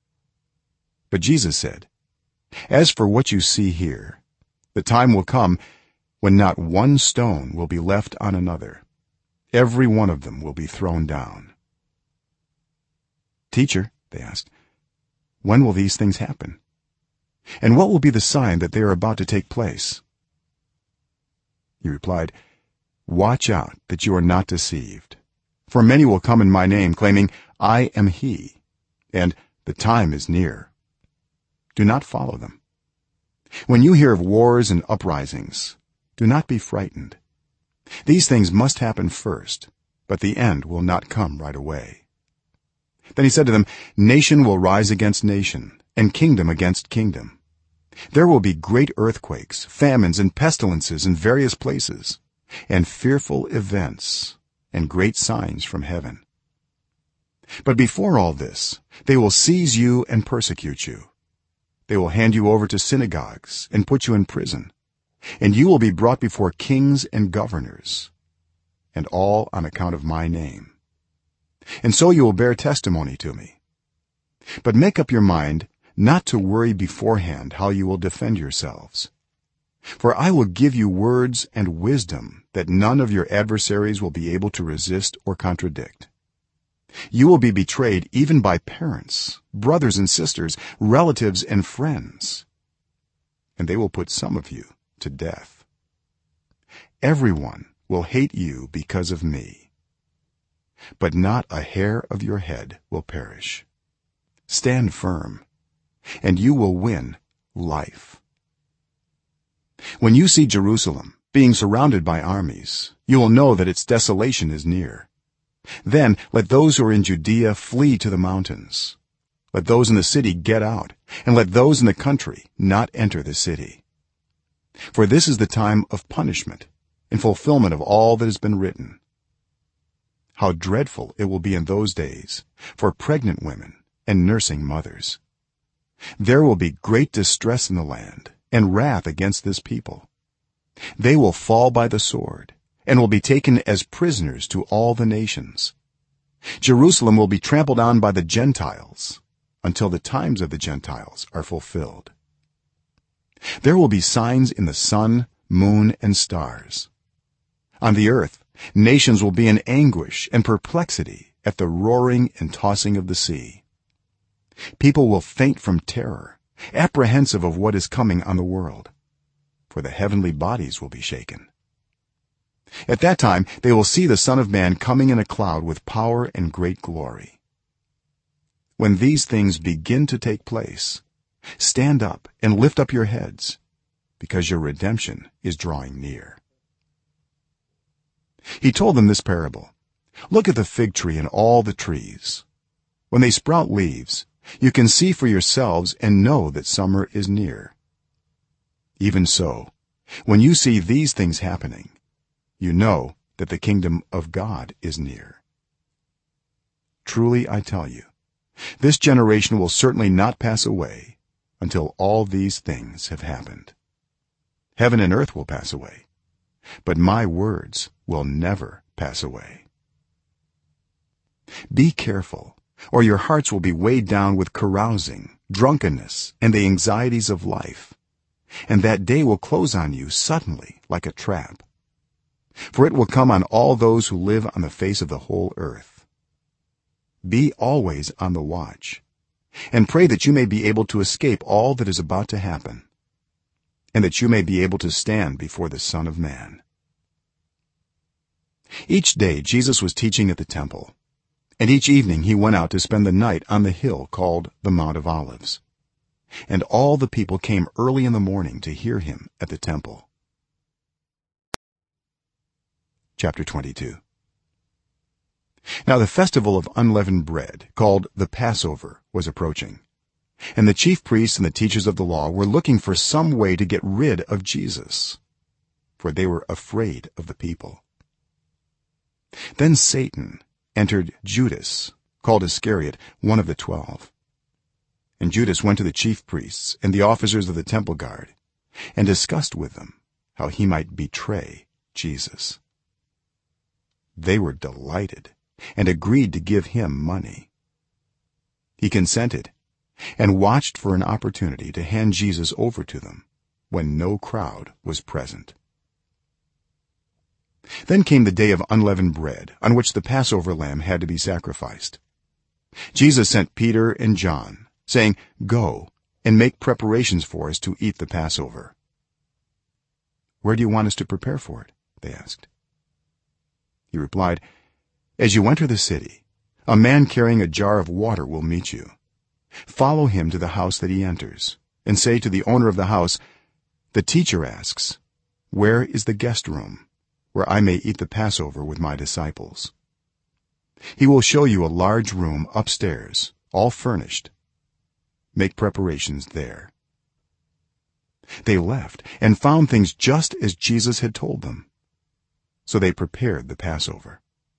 But Jesus said, "As for what you see here, the time will come when not one stone will be left on another. Every one of them will be thrown down." "Teacher," they asked, "when will these things happen? And what will be the sign that they are about to take place?" He replied, "Watch out that you are not deceived, for many will come in my name, claiming, 'I am he,' and 'the time is near.' Do not follow them. When you hear of wars and uprisings, do not be frightened. These things must happen first, but the end will not come right away." Then he said to them, "Nation will rise against nation, and kingdom against kingdom. There will be great earthquakes, famines, and pestilences in various places, and fearful events and great signs from heaven. But before all this, they will seize you and persecute you. They will hand you over to synagogues and put you in prison, and you will be brought before kings and governors, and all on account of my name. And so you will bear testimony to me. But make up your mind not to worry beforehand how you will defend yourselves. For I will give you words and wisdom that none of your adversaries will be able to resist or contradict. You will be betrayed even by parents, brothers and sisters, relatives and friends, and they will put some of you to death. Everyone will hate you because of me, but not a hair of your head will perish. Stand firm, and you will win life. When you see Jerusalem being surrounded by armies, you will know that its desolation is near. Then let those who are in Judea flee to the mountains. Let those in the city get out, and let those in the country not enter the city. For this is the time of punishment, in fulfillment of all that has been written. How dreadful it will be in those days for pregnant women and nursing mothers. There will be great distress in the land and wrath against this people. They will fall by the sword and will be taken as prisoners to all the nations. Jerusalem will be trampled on by the Gentiles until the times of the Gentiles are fulfilled. There will be signs in the sun, moon, and stars. On the earth, nations will be in anguish and perplexity at the roaring and tossing of the sea. People will faint from terror, apprehensive of what is coming on the world, for the heavenly bodies will be shaken. At that time they will see the Son of Man coming in a cloud with power and great glory. When these things begin to take place, stand up and lift up your heads, because your redemption is drawing near." He told them this parable: "Look at the fig tree and all the trees. When they sprout leaves, you can see for yourselves and know that summer is near. Even so, when you see these things happening, you know that the kingdom of God is near. Truly I tell you, this generation will certainly not pass away until all these things have happened. Heaven and earth will pass away, but my words will never pass away. Be careful, or your hearts will be weighed down with carousing, drunkenness, and the anxieties of life, and that day will close on you suddenly like a trap. For it will come on all those who live on the face of the whole earth. Be always on the watch, and pray that you may be able to escape all that is about to happen, and that you may be able to stand before the Son of Man." Each day Jesus was teaching at the temple, and each evening he went out to spend the night on the hill called the Mount of Olives. And all the people came early in the morning to hear him at the temple. Chapter 22. Now the festival of unleavened bread, called the Passover, was approaching, and the chief priests and the teachers of the law were looking for some way to get rid of Jesus, for they were afraid of the people. Then Satan entered Judas, called Iscariot, one of the 12. And Judas went to the chief priests and the officers of the temple guard and discussed with them how he might betray Jesus. they were delighted and agreed to give him money. He consented and watched for an opportunity to hand Jesus over to them when no crowd was present. Then came the day of unleavened bread, on which the Passover lamb had to be sacrificed. Jesus sent Peter and John, saying, "Go and make preparations for us to eat the Passover." "Where do you want us to prepare for it?" they asked. He replied, "As you enter the city, a man carrying a jar of water will meet you. Follow him to the house that he enters, and say to the owner of the house, 'The teacher asks, where is the guest room, where I may eat the Passover with my disciples?' He will show you a large room upstairs, all furnished. Make preparations there." They left and found things just as Jesus had told them. So they prepared the Passover.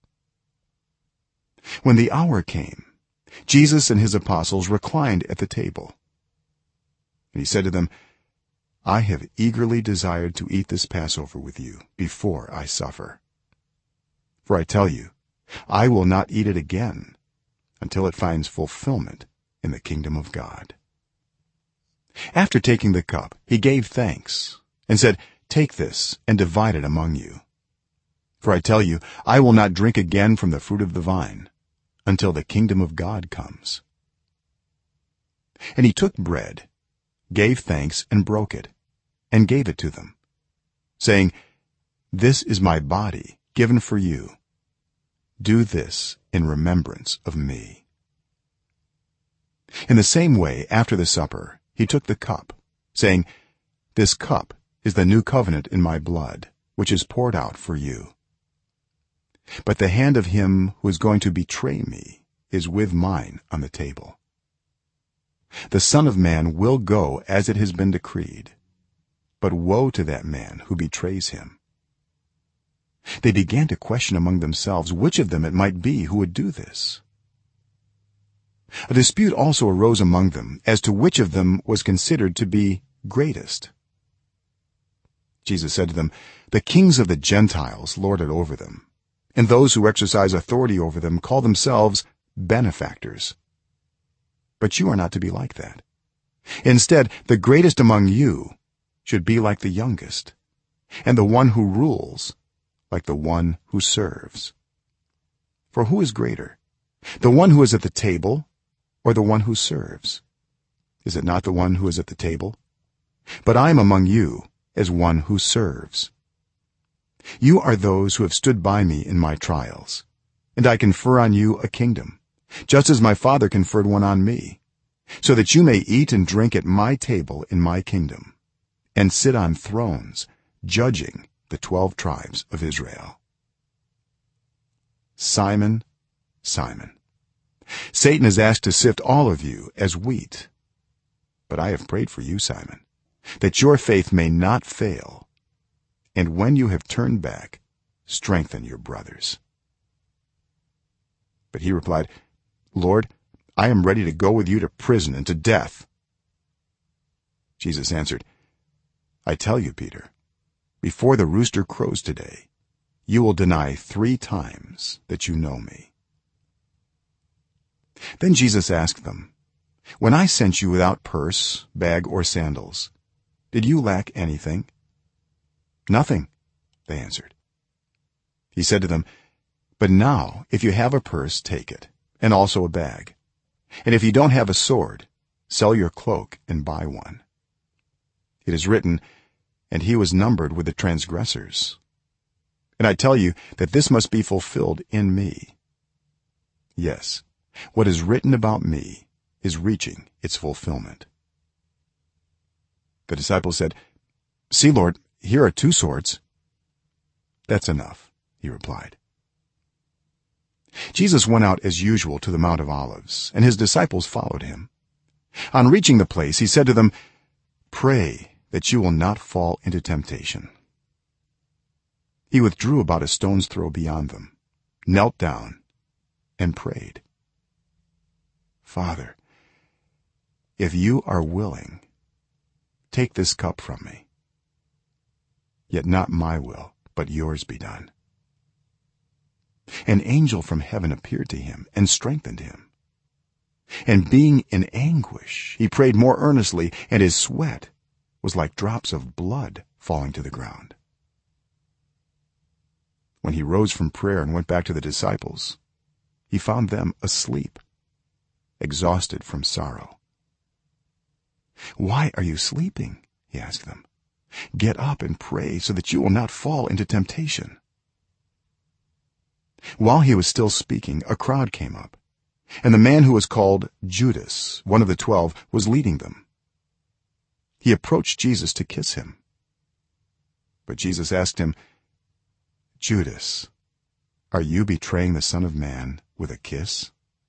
When the hour came, Jesus and his apostles reclined at the table. And he said to them, "I have eagerly desired to eat this Passover with you before I suffer. For I tell you, I will not eat it again until it finds fulfillment in the kingdom of God." After taking the cup, he gave thanks and said, "Take this and divide it among you. For I tell you, I will not drink again from the fruit of the vine until the kingdom of God comes." And he took bread, gave thanks, and broke it, and gave it to them, saying, "This is my body given for you. Do this in remembrance of me." In the same way, after the supper, he took the cup, saying, "This cup is the new covenant in my blood, which is poured out for you. But the hand of him who is going to betray me is with mine on the table. The Son of Man will go as it has been decreed, but woe to that man who betrays him." They began to question among themselves which of them it might be who would do this. A dispute also arose among them as to which of them was considered to be greatest. Jesus said to them, "The kings of the Gentiles lord it over them, and those who exercise authority over them call themselves benefactors. But you are not to be like that. Instead, the greatest among you should be like the youngest, and the one who rules like the one who serves. For who is greater, the one who is at the table or the one who serves? Is it not the one who is at the table? But I am among you as one who serves. You are those who have stood by me in my trials, and I confer on you a kingdom, just as my Father conferred one on me, so that you may eat and drink at my table in my kingdom, and sit on thrones judging the 12 tribes of Israel. Simon, Simon, Satan has asked to sift all of you as wheat, but I have prayed for you, Simon, that your faith may not fail, and when you have turned back, strengthen your brothers." But he replied, "Lord, I am ready to go with you to prison and to death." Jesus answered, "I tell you, Peter, before the rooster crows today, you will deny 3 times that you know me." Then Jesus asked them, "When I sent you without purse, bag, or sandals, did you lack anything?" "Nothing," they answered. He said to them, "But now if you have a purse, take it, and also a bag. And if you don't have a sword, sell your cloak and buy one. It is written, 'And he was numbered with the transgressors.' And I tell you that this must be fulfilled in me. Yes, what is written about me is reaching its fulfillment." The disciples said, "See, Lord, here are 2 swords." "That's enough," he replied. Jesus went out as usual to the Mount of Olives, and his disciples followed him. On reaching the place, he said to them, "Pray that you will not fall into temptation." He withdrew about a stone's throw beyond them, knelt down, and prayed, "Father, if you are willing, take this cup from me. Yet not my will, but yours be done." an angel from heaven appeared to him and strengthened him, and being in anguish he prayed more earnestly, and his sweat was like drops of blood falling to the ground. When he rose from prayer and went back to the disciples, he found them asleep, exhausted from sorrow. "Why are you sleeping?" he asked them. "Get up and pray so that you will not fall into temptation." While he was still speaking, a crowd came up, and the man who was called Judas, one of the 12, was leading them. He approached Jesus to kiss him, but Jesus asked him, "Judas, are you betraying the Son of Man with a kiss?"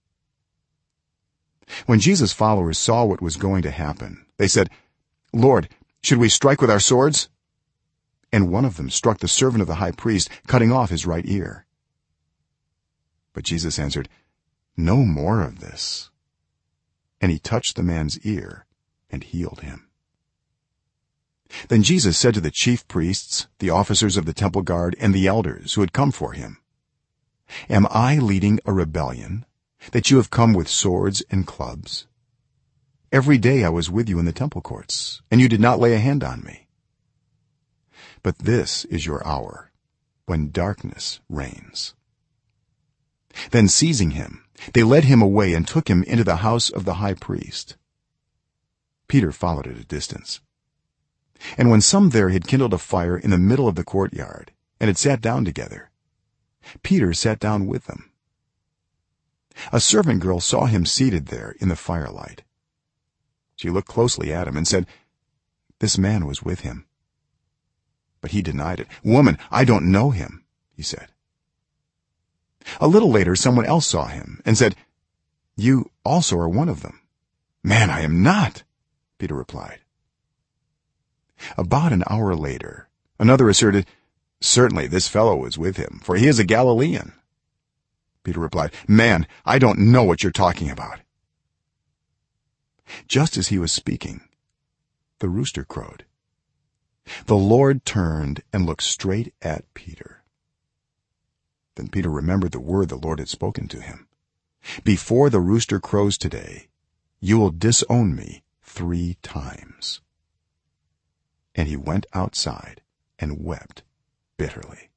When Jesus' followers saw what was going to happen, they said, "Lord, should we strike with our swords?" And one of them struck the servant of the high priest, cutting off his right ear. But Jesus answered, "No more of this." And he touched the man's ear and healed him. Then Jesus said to the chief priests, the officers of the temple guard, and the elders who had come for him, "Am I leading a rebellion, that you have come with swords and clubs? Every day I was with you in the temple courts, and you did not lay a hand on me. But this is your hour, when darkness reigns." Then seizing him, they led him away and took him into the house of the high priest. Peter followed at a distance. And when some there had kindled a fire in the middle of the courtyard and had sat down together, Peter sat down with them. A servant girl saw him seated there in the firelight. She looked closely at him and said, "This man was with him." But he denied it. "Woman, I don't know him," he said. A little later someone else saw him and said, "You also are one of them." "Man, I am not," Peter replied. About an hour later another asserted, "Certainly this fellow was with him, for he is a Galilean." Peter replied, "Man, I don't know what you're talking about." Just as he was speaking, the rooster crowed. The Lord turned and looked straight at Peter. Then Peter remembered the word the Lord had spoken to him, "Before the rooster crows today, you will disown me 3 times." And he went outside and wept bitterly.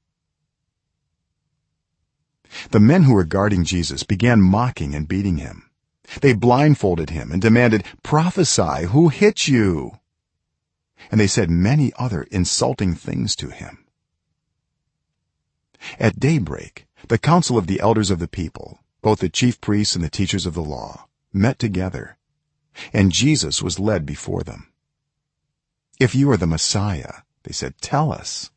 The men who were guarding Jesus began mocking and beating him. They blindfolded him and demanded, "Prophesy, who hit you?" And they said many other insulting things to him. At daybreak, the council of the elders of the people, both the chief priests and the teachers of the law, met together, and Jesus was led before them. "If you are the Messiah," they said, "tell us."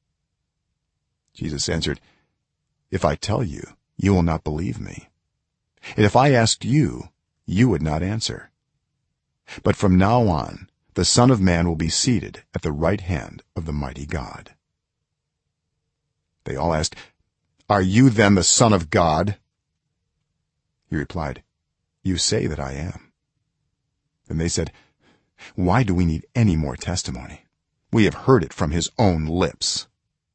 Jesus answered, "If I tell you, you will not believe me. And if I asked you, you would not answer. But from now on, the Son of Man will be seated at the right hand of the mighty God." They all asked, "Are you then the Son of God?" He replied, "You say that I am." Then they said, "Why do we need any more testimony? We have heard it from his own lips."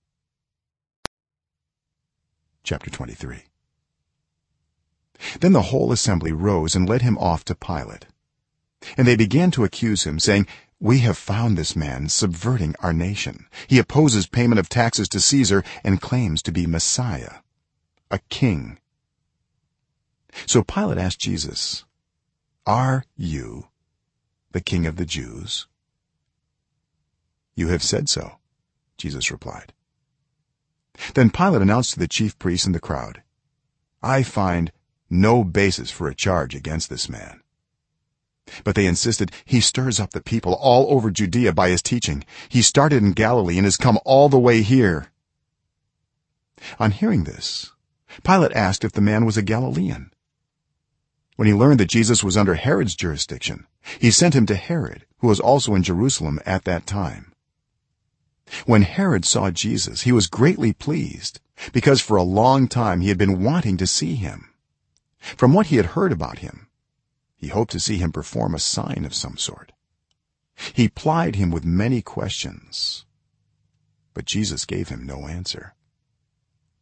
Chapter 23. Then the whole assembly rose and led him off to Pilate. And they began to accuse him, saying, "We have found this man subverting our nation. He opposes payment of taxes to Caesar and claims to be Messiah, a king." So Pilate asked Jesus, "Are you the king of the Jews?" "You have said so," Jesus replied. Then Pilate announced to the chief priests and the crowd, "I find no basis for a charge against this man." But they insisted, "He stirs up the people all over Judea by his teaching. He started in Galilee and has come all the way here." On hearing this, Pilate asked if the man was a Galilean. When he learned that Jesus was under Herod's jurisdiction, he sent him to Herod, who was also in Jerusalem at that time. When Herod saw Jesus, he was greatly pleased, because for a long time he had been wanting to see him. From what he had heard about him, he hoped to see him perform a sign of some sort. He plied him with many questions, but Jesus gave him no answer.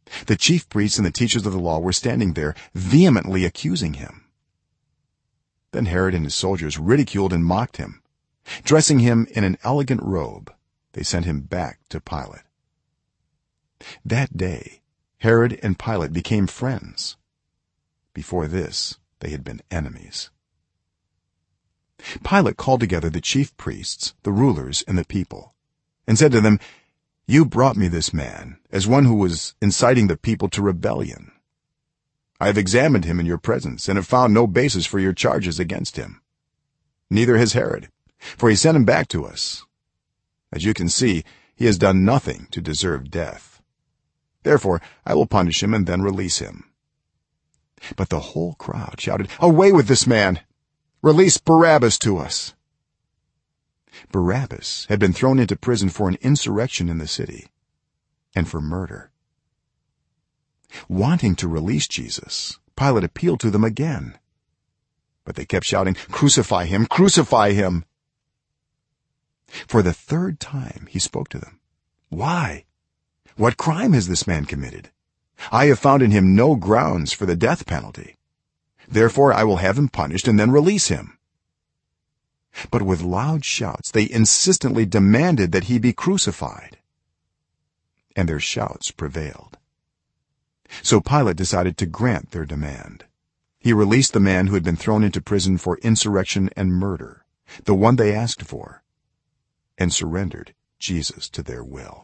the chief priests and the teachers of the law were standing there vehemently accusing him. Then Herod and his soldiers ridiculed and mocked him. Dressing him in an elegant robe, they sent him back to Pilate. That day Herod and Pilate became friends. Before this they had been enemies. Pilate called together the chief priests, the rulers, and the people, and said to them, "You brought me this man as one who was inciting the people to rebellion. I have examined him in your presence and have found no basis for your charges against him. Neither has Herod, for he sent him back to us. As you can see, he has done nothing to deserve death. Therefore I will punish him and then release him." But the whole crowd shouted, "Away with this man! Release Barabbas to us!" Barabbas had been thrown into prison for an insurrection in the city and for murder. Wanting to release Jesus, Pilate appealed to them again, but they kept shouting, "Crucify him! Crucify him!" For the third time he spoke to them. "Why? What crime has this man committed? I have found in him no grounds for the death penalty. Therefore I will have him punished and then release him." But with loud shouts they insistently demanded that he be crucified, and their shouts prevailed. So Pilate decided to grant their demand. He released the man who had been thrown into prison for insurrection and murder, the one they asked for, and surrendered Jesus to their will.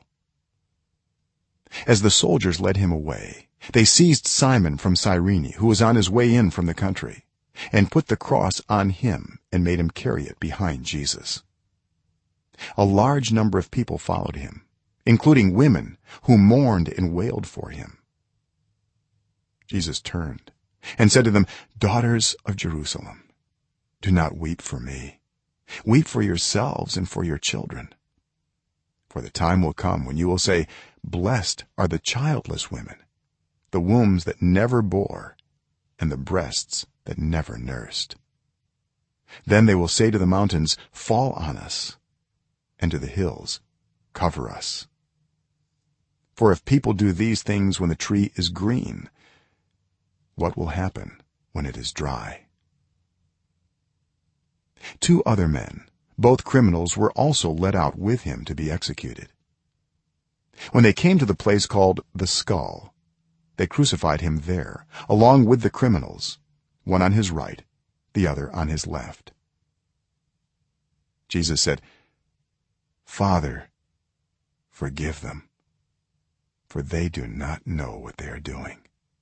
As the soldiers led him away, they seized Simon from Cyrene, who was on his way in from the country, and put the cross on him and made him carry it behind Jesus. A large number of people followed him, including women who mourned and wailed for him. Jesus turned and said to them, "Daughters of Jerusalem, do not weep for me. Weep for yourselves and for your children. For the time will come when you will say, 'Blessed are the childless women, the wombs that never bore, and the breasts that never nursed.' Then they will say to the mountains, 'Fall on us,' and to the hills, 'Cover us.' For if people do these things when the tree is green, what will happen when it is dry?" 2 other men, both criminals, were also led out with him to be executed. When they came to the place called the Skull, they crucified him there along with the criminals, one on his right, the other on his left. Jesus said, "Father, forgive them, for they do not know what they are doing."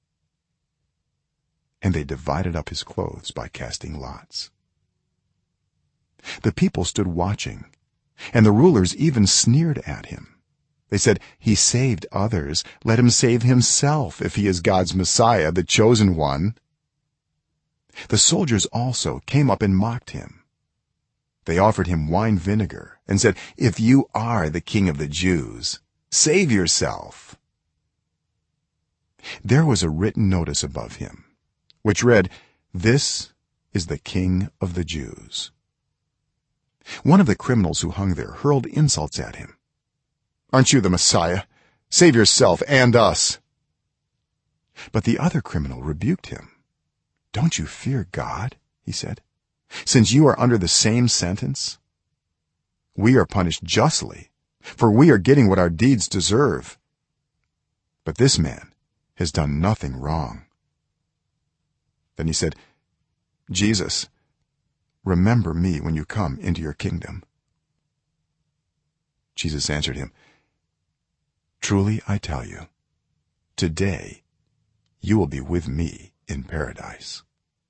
And they divided up his clothes by casting lots. The people stood watching, and the rulers even sneered at him. They said, "He saved others, let him save himself if he is God's Messiah, the chosen one." The soldiers also came up and mocked him. They offered him wine vinegar and said, "If you are the king of the Jews, save yourself." There was a written notice above him which read, "This is the King of the Jews." One of the criminals who hung there hurled insults at him. "Aren't you the Messiah? Save yourself and us." But the other criminal rebuked him. "Don't you fear God?" he said, "since you are under the same sentence? We are punished justly, for we are getting what our deeds deserve. But this man has done nothing wrong." Then he said, "Jesus, remember me when you come into your kingdom." Jesus answered him, "Truly I tell you, today you will be with me in paradise."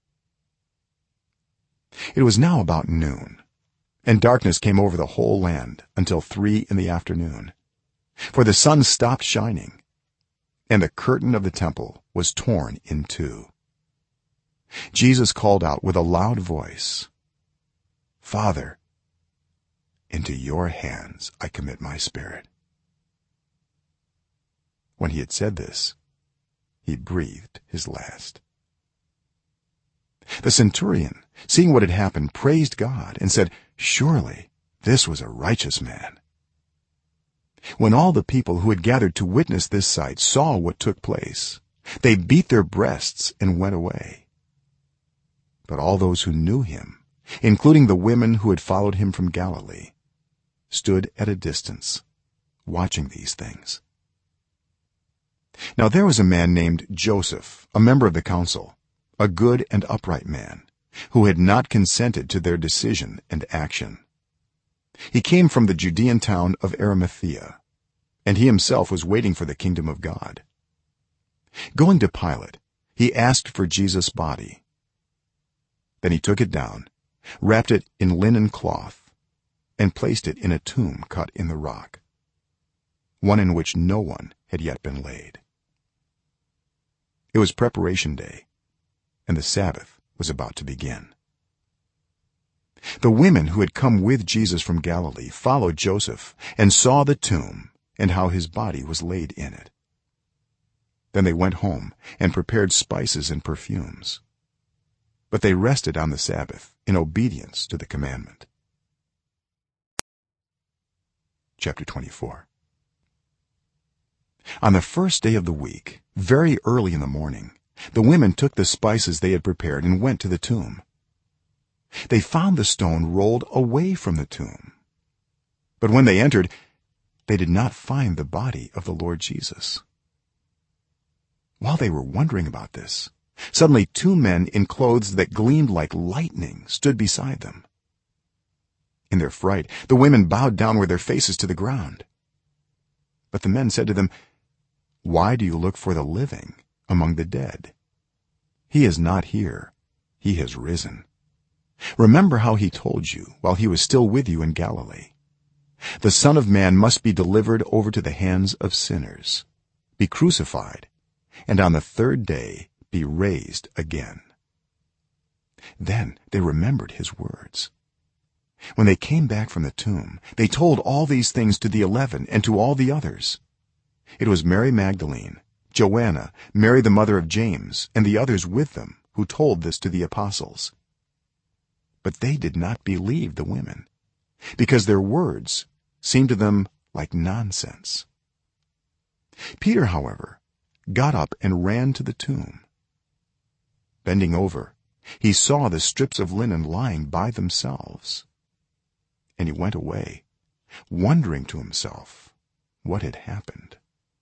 It was now about noon, and darkness came over the whole land until 3 p.m, for the sun stopped shining, and the curtain of the temple was torn in two. Jesus called out with a loud voice, "Father, into your hands I commit my spirit." When he had said this, he breathed his last. The centurion, seeing what had happened, praised God and said, "Surely this was a righteous man." when all the people who had gathered to witness this sight saw what took place, they beat their breasts and went away. But all those who knew him, including the women who had followed him from Galilee, stood at a distance watching these things. Now there was a man named Joseph, a member of the council, a good and upright man, who had not consented to their decision and action. He came from the Judean town of Arimathea, and he himself was waiting for the kingdom of God. Going to Pilate, he asked for Jesus' body. Then he took it down, wrapped it in linen cloth, and placed it in a tomb cut in the rock, one in which no one had yet been laid. It was preparation day, and the Sabbath was about to begin. The women who had come with Jesus from Galilee followed Joseph and saw the tomb and how his body was laid in it. Then they went home and prepared spices and perfumes, but they rested on the Sabbath in obedience to the commandment. Chapter 24. On the first day of the week, very early in the morning, the women took the spices they had prepared and went to the tomb. They found the stone rolled away from the tomb, but when they entered, they did not find the body of the Lord Jesus. While they were wondering about this, suddenly two men in clothes that gleamed like lightning stood beside them. In their fright, the women bowed down with their faces to the ground. But the men said to them, "Why do you look for the living among the dead? He is not here. He has risen. Remember how he told you while he was still with you in Galilee. The Son of Man must be delivered over to the hands of sinners, be crucified, and on the third day be raised again." Then they remembered his words. When they came back from the tomb, they told all these things to the 11 and to all the others. It was Mary Magdalene, Joanna, Mary the mother of James, and the others with them who told this to the apostles. But they did not believe the women, because their words seemed to them like nonsense. Peter, however, got up and ran to the tomb. Bending over, he saw the strips of linen lying by themselves, and he went away, wondering to himself what had happened.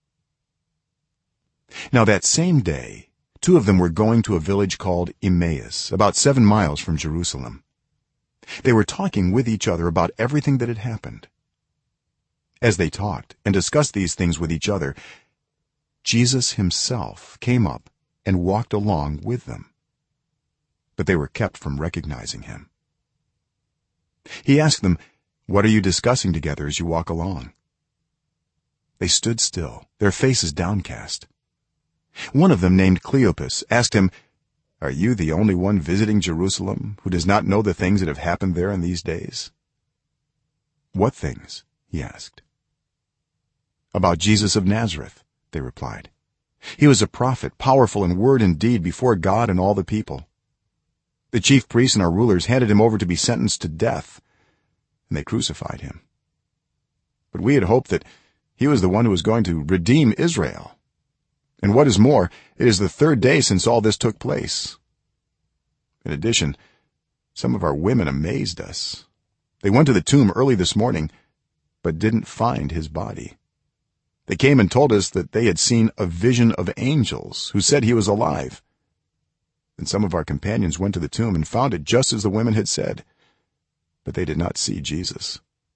Now that same day, two of them were going to a village called Emmaus, about 7 miles from Jerusalem. They were talking with each other about everything that had happened. As they talked and discussed these things with each other, Jesus himself came up and walked along with them, but they were kept from recognizing him. He asked them, "What are you discussing together as you walk along?" They stood still, their faces downcast. One of them, named Cleopas, asked him, "Are you the only one visiting Jerusalem who does not know the things that have happened there in these days?" "What things?" he asked. "About Jesus of Nazareth," they replied. "He was a prophet, powerful in word and deed before God and all the people. The chief priests and our rulers handed him over to be sentenced to death, and they crucified him. But we had hoped that he was the one who was going to redeem Israel. And what is more, it is the third day since all this took place. In addition, some of our women amazed us. They went to the tomb early this morning, but didn't find his body. They came and told us that they had seen a vision of angels who said he was alive. And some of our companions went to the tomb and found it just as the women had said, but they did not see Jesus."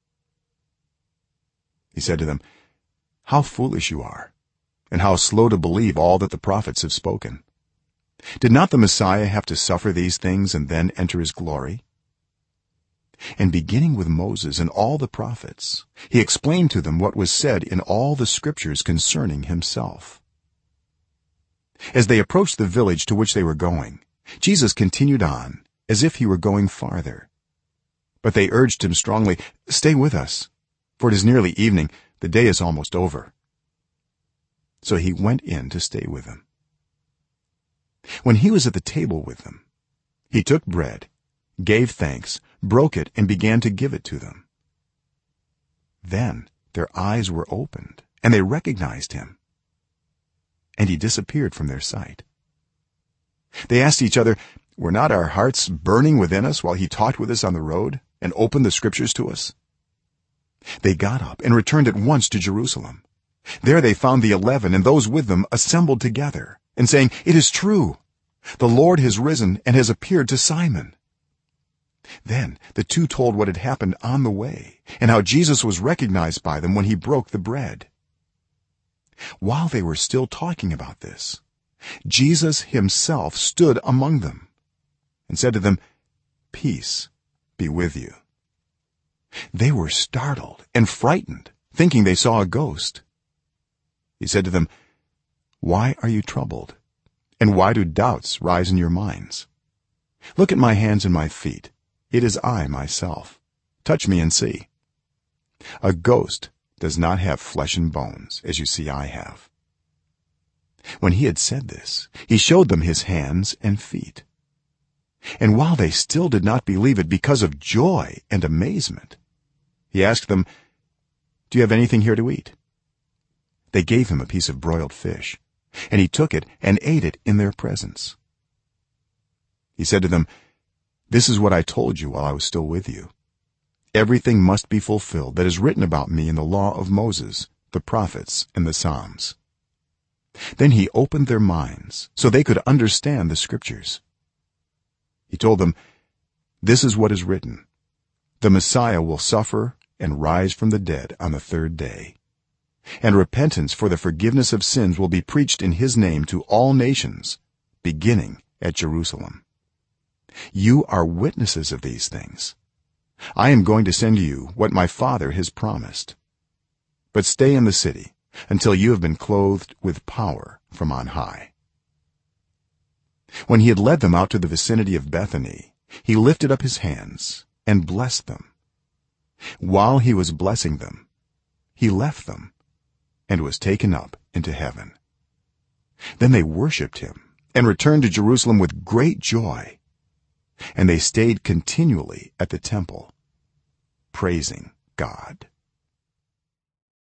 He said to them, "How foolish you are, and how slow to believe all that the prophets have spoken. Did not the Messiah have to suffer these things and then enter his glory?" And beginning with Moses and all the prophets, he explained to them what was said in all the scriptures concerning himself. As they approached the village to which they were going, Jesus continued on as if he were going farther. But they urged him strongly, "Stay with us, for it is nearly evening, the day is almost over." So he went in to stay with them. When he was at the table with them, he took bread, gave thanks, broke it, and began to give it to them. Then their eyes were opened and they recognized him, and he disappeared from their sight. They asked each other, "Were not our hearts burning within us while he talked with us on the road and opened the scriptures to us?" They got up and returned at once to Jerusalem. There they found the 11 and those with them assembled together and saying, "It is true, the Lord has risen and has appeared to Simon." Then the two told what had happened on the way and how Jesus was recognized by them when he broke the bread. While they were still talking about this, Jesus himself stood among them and said to them, "Peace be with you." They were startled and frightened, thinking they saw a ghost. He said to them, "Why are you troubled? And why do doubts rise in your minds? Look at my hands and my feet. It is I myself. Touch me and see. A ghost does not have flesh and bones, as you see I have." When he had said this, he showed them his hands and feet. And while they still did not believe it because of joy and amazement, he asked them, "Do you have anything here to eat?" They gave him a piece of broiled fish, and he took it and ate it in their presence. He said to them, "This is what I told you while I was still with you. Everything must be fulfilled that is written about me in the law of Moses, the prophets, and the Psalms." Then he opened their minds so they could understand the scriptures. He told them, "This is what is written: the Messiah will suffer and rise from the dead on the third day, and repentance for the forgiveness of sins will be preached in his name to all nations, beginning at Jerusalem. You are witnesses of these things. I am going to send you what my Father has promised. But stay in the city until you have been clothed with power from on high." When he had led them out to the vicinity of Bethany, he lifted up his hands and blessed them. While he was blessing them, he left them and was taken up into heaven. Then they worshipped him and returned to Jerusalem with great joy, and they stayed continually at the temple, praising God.